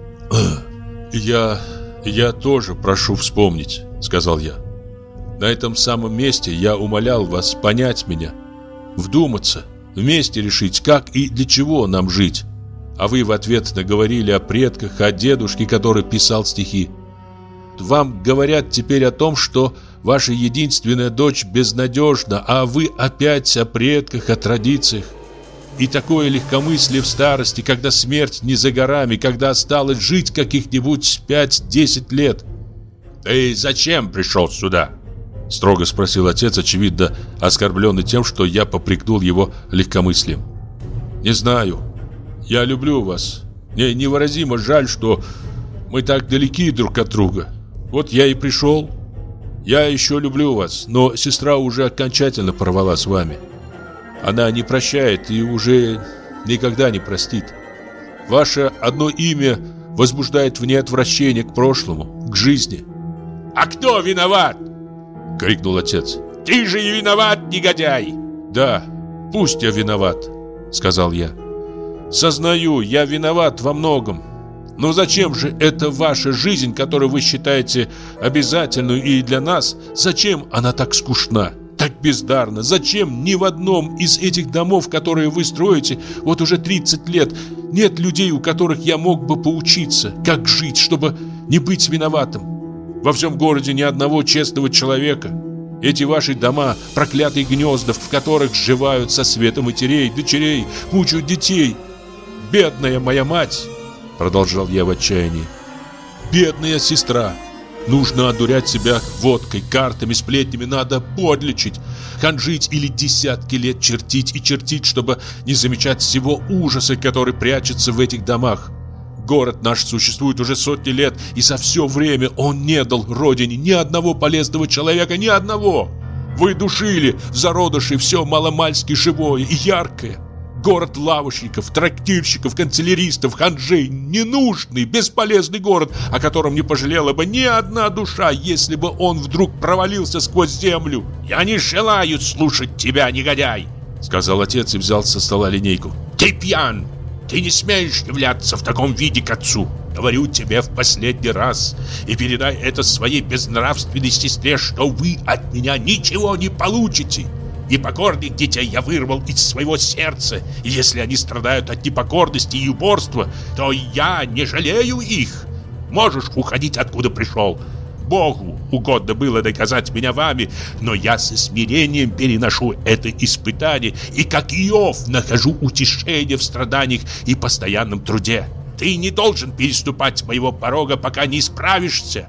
«Я тоже прошу вспомнить», — сказал я. «На этом самом месте я умолял вас понять меня, вдуматься, вместе решить, как и для чего нам жить. А вы в ответ наговорили о предках, о дедушке, который писал стихи. Вам говорят теперь о том, что ваша единственная дочь безнадежна, а вы опять о предках, о традициях. И такое легкомыслие в старости, когда смерть не за горами, когда осталось жить каких-нибудь 5-10 лет». «Ты зачем пришел сюда?» — строго спросил отец, очевидно оскорбленный тем, что я попрекнул его легкомыслием. «Не знаю. Я люблю вас. Мне невыразимо жаль, что мы так далеки друг от друга. Вот я и пришел. Я еще люблю вас, но сестра уже окончательно порвала с вами. Она не прощает и уже никогда не простит. Ваше одно имя возбуждает в ней отвращение к прошлому, к жизни. «А кто виноват?» — крикнул отец. «Ты же и виноват, негодяй!» «Да, пусть я виноват», — сказал я. «Сознаю, я виноват во многом. Но зачем же эта ваша жизнь, которую вы считаете обязательной и для нас, зачем она так скучна, так бездарна? Зачем ни в одном из этих домов, которые вы строите вот уже 30 лет, нет людей, у которых я мог бы поучиться, как жить, чтобы не быть виноватым? Во всем городе ни одного честного человека. Эти ваши дома, проклятые гнезда, в которых сживают со света матерей, дочерей, мучают детей. Бедная моя мать!» Продолжал я в отчаянии. «Бедная сестра! Нужно одурять себя водкой, картами, сплетнями, надо подлечить, ханжить или десятки лет чертить и чертить, чтобы не замечать всего ужаса, который прячется в этих домах. Город наш существует уже сотни лет, и за все время он не дал родине ни одного полезного человека, ни одного. Вы душили в зародыши все маломальски живое и яркое. Город лавочников, трактирщиков, канцеляристов, ханжей. Ненужный, бесполезный город, о котором не пожалела бы ни одна душа, если бы он вдруг провалился сквозь землю. «Я не желаю слушать тебя, негодяй!» — сказал отец и взял со стола линейку. «Ты пьян! Ты не смеешь являться в таком виде к отцу! Говорю тебе в последний раз, и передай это своей безнравственной сестре, что вы от меня ничего не получите!» Непокорных детей я вырвал из своего сердца, и если они страдают от непокорности и упорства, то я не жалею их. Можешь уходить, откуда пришел. Богу угодно было наказать меня вами, но я со смирением переношу это испытание и, как Иов, нахожу утешение в страданиях и постоянном труде. Ты не должен переступать моего порога, пока не справишься.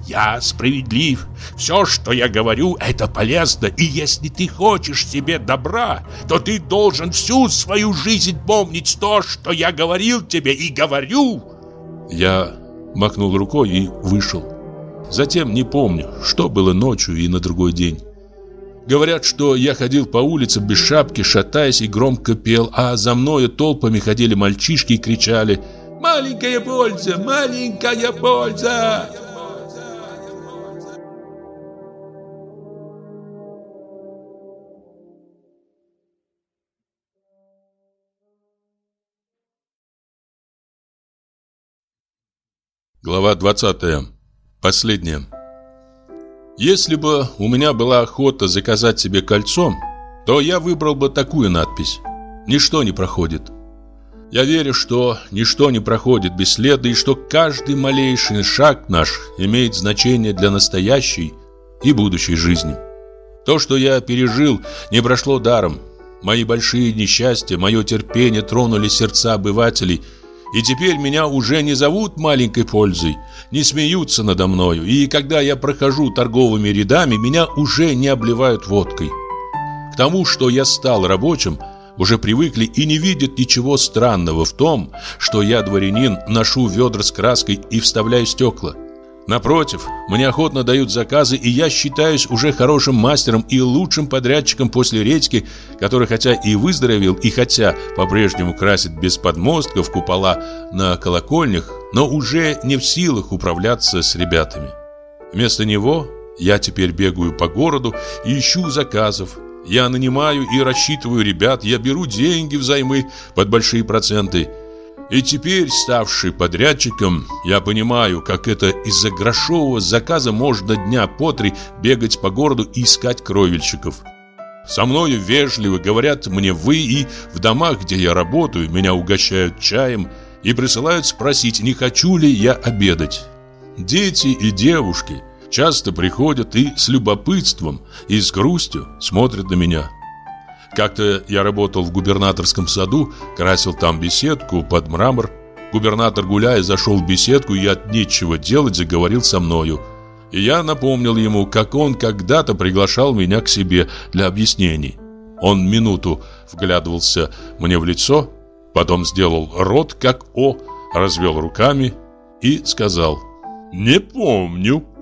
Я справедлив. Все, что я говорю, это полезно. И если ты хочешь себе добра, то ты должен всю свою жизнь помнить то, что я говорил тебе и говорю. Я махнул рукой и вышел. Затем не помню, что было ночью и на другой день. Говорят, что я ходил по улицам без шапки, шатаясь и громко пел, а за мною толпами ходили мальчишки и кричали: «Маленькая польза! Маленькая польза!» Глава 20. Последняя. Если бы у меня была охота заказать себе кольцо, то я выбрал бы такую надпись: «Ничто не проходит». Я верю, что ничто не проходит бесследно, и что каждый малейший шаг наш имеет значение для настоящей и будущей жизни. То, что я пережил, не прошло даром. Мои большие несчастья, мое терпение тронули сердца обывателей, и теперь меня уже не зовут маленькой пользой, не смеются надо мною, и когда я прохожу торговыми рядами, меня уже не обливают водкой. К тому, что я стал рабочим, уже привыкли и не видят ничего странного в том, что я, дворянин, ношу ведра с краской и вставляю стекла. Напротив, мне охотно дают заказы, и я считаюсь уже хорошим мастером и лучшим подрядчиком после Редьки, который хотя и выздоровел, и хотя по-прежнему красит без подмостков купола на колокольнях, но уже не в силах управляться с ребятами. Вместо него я теперь бегаю по городу и ищу заказов. Я нанимаю и рассчитываю ребят, я беру деньги взаймы под большие проценты. И теперь, ставший подрядчиком, я понимаю, как это из-за грошового заказа можно дня по 3 бегать по городу и искать кровельщиков. Со мною вежливо говорят мне «вы», и в домах, где я работаю, меня угощают чаем и присылают спросить, не хочу ли я обедать. Дети и девушки часто приходят и с любопытством, и с грустью смотрят на меня. Как-то я работал в губернаторском саду, красил там беседку под мрамор. Губернатор, гуляя, зашел в беседку и от нечего делать заговорил со мною. И я напомнил ему, как он когда-то приглашал меня к себе для объяснений. Он минуту вглядывался мне в лицо, потом сделал рот как «О», развел руками и сказал: «Не помню».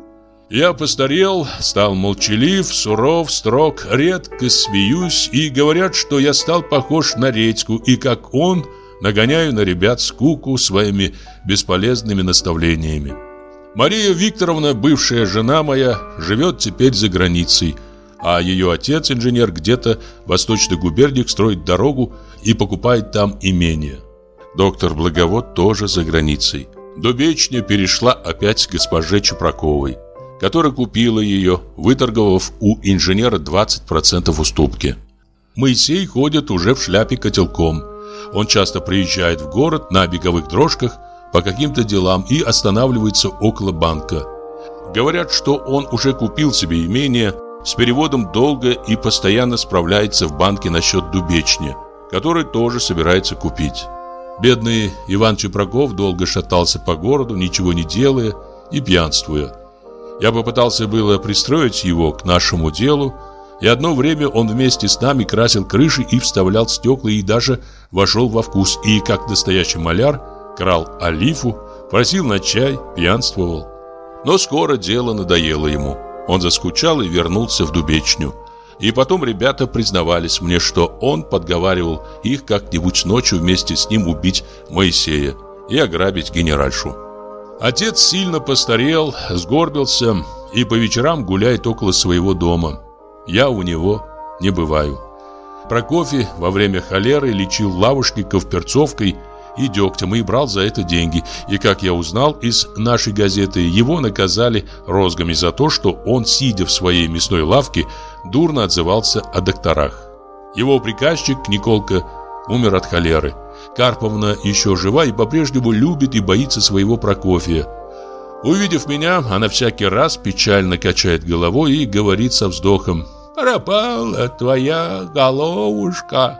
Я постарел, стал молчалив, суров, строг, редко смеюсь, и говорят, что я стал похож на Редьку, и как он нагоняю на ребят скуку своими бесполезными наставлениями. Мария Викторовна, бывшая жена моя, живет теперь за границей, а ее отец, инженер, где-то в восточных губерниях строит дорогу и покупает там имение. Доктор Благовод тоже за границей. Дубечня перешла опять к госпоже Чупраковой, которая купила ее, выторговав у инженера 20% уступки. Моисей ходит уже в шляпе котелком. Он часто приезжает в город на беговых дрожках по каким-то делам и останавливается около банка. Говорят, что он уже купил себе имение, с переводом долга и постоянно справляется в банке насчет Дубечни, который тоже собирается купить. Бедный Иван Чупраков долго шатался по городу, ничего не делая и пьянствуя. Я попытался было пристроить его к нашему делу, и одно время он вместе с нами красил крыши и вставлял стекла, и даже вошел во вкус, и, как настоящий маляр, крал олифу, просил на чай, пьянствовал. Но скоро дело надоело ему. Он заскучал и вернулся в Дубечню. И потом ребята признавались мне, что он подговаривал их как-нибудь ночью вместе с ним убить Моисея и ограбить генеральшу. Отец сильно постарел, сгорбился и по вечерам гуляет около своего дома. Я у него не бываю. Прокофий во время холеры лечил лавушников перцовкой и дегтем и брал за это деньги. И, как я узнал из нашей газеты, его наказали розгами за то, что он, сидя в своей мясной лавке, дурно отзывался о докторах. Его приказчик Николка умер от холеры. Карповна еще жива и по-прежнему любит и боится своего Прокофия. Увидев меня, она всякий раз печально качает головой и говорит со вздохом: «Пропала твоя головушка».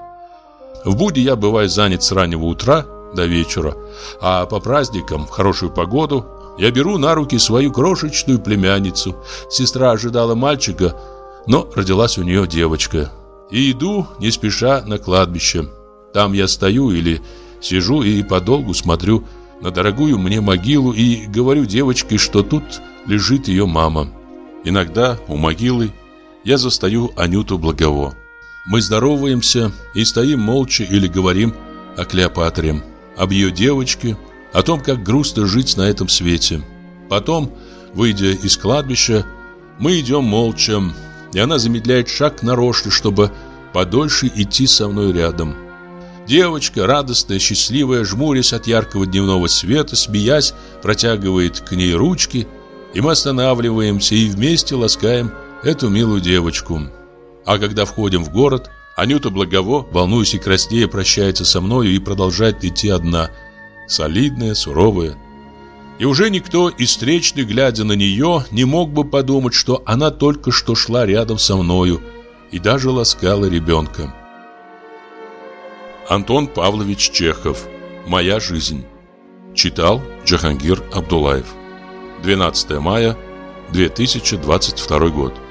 В будни я бываю занят с раннего утра до вечера, а по праздникам, в хорошую погоду, я беру на руки свою крошечную племянницу. Сестра ожидала мальчика, но родилась у нее девочка. И иду не спеша на кладбище. Там я стою или сижу и подолгу смотрю на дорогую мне могилу и говорю девочке, что тут лежит ее мама. Иногда у могилы я застаю Анюту Благово. Мы здороваемся и стоим молча или говорим о Клеопатре, об ее девочке, о том, как грустно жить на этом свете. Потом, выйдя из кладбища, мы идем молча, и она замедляет шаг нарочно, чтобы подольше идти со мной рядом. Девочка, радостная, счастливая, жмурясь от яркого дневного света, смеясь, протягивает к ней ручки, и мы останавливаемся и вместе ласкаем эту милую девочку. А когда входим в город, Анюта Благово, волнуясь и краснея, прощается со мною и продолжает идти одна, солидная, суровая. И уже никто из встречных, глядя на нее, не мог бы подумать, что она только что шла рядом со мною и даже ласкала ребенка. Антон Павлович Чехов. «Моя жизнь». Читал Джахангир Абдулаев. 12 мая 2022 год.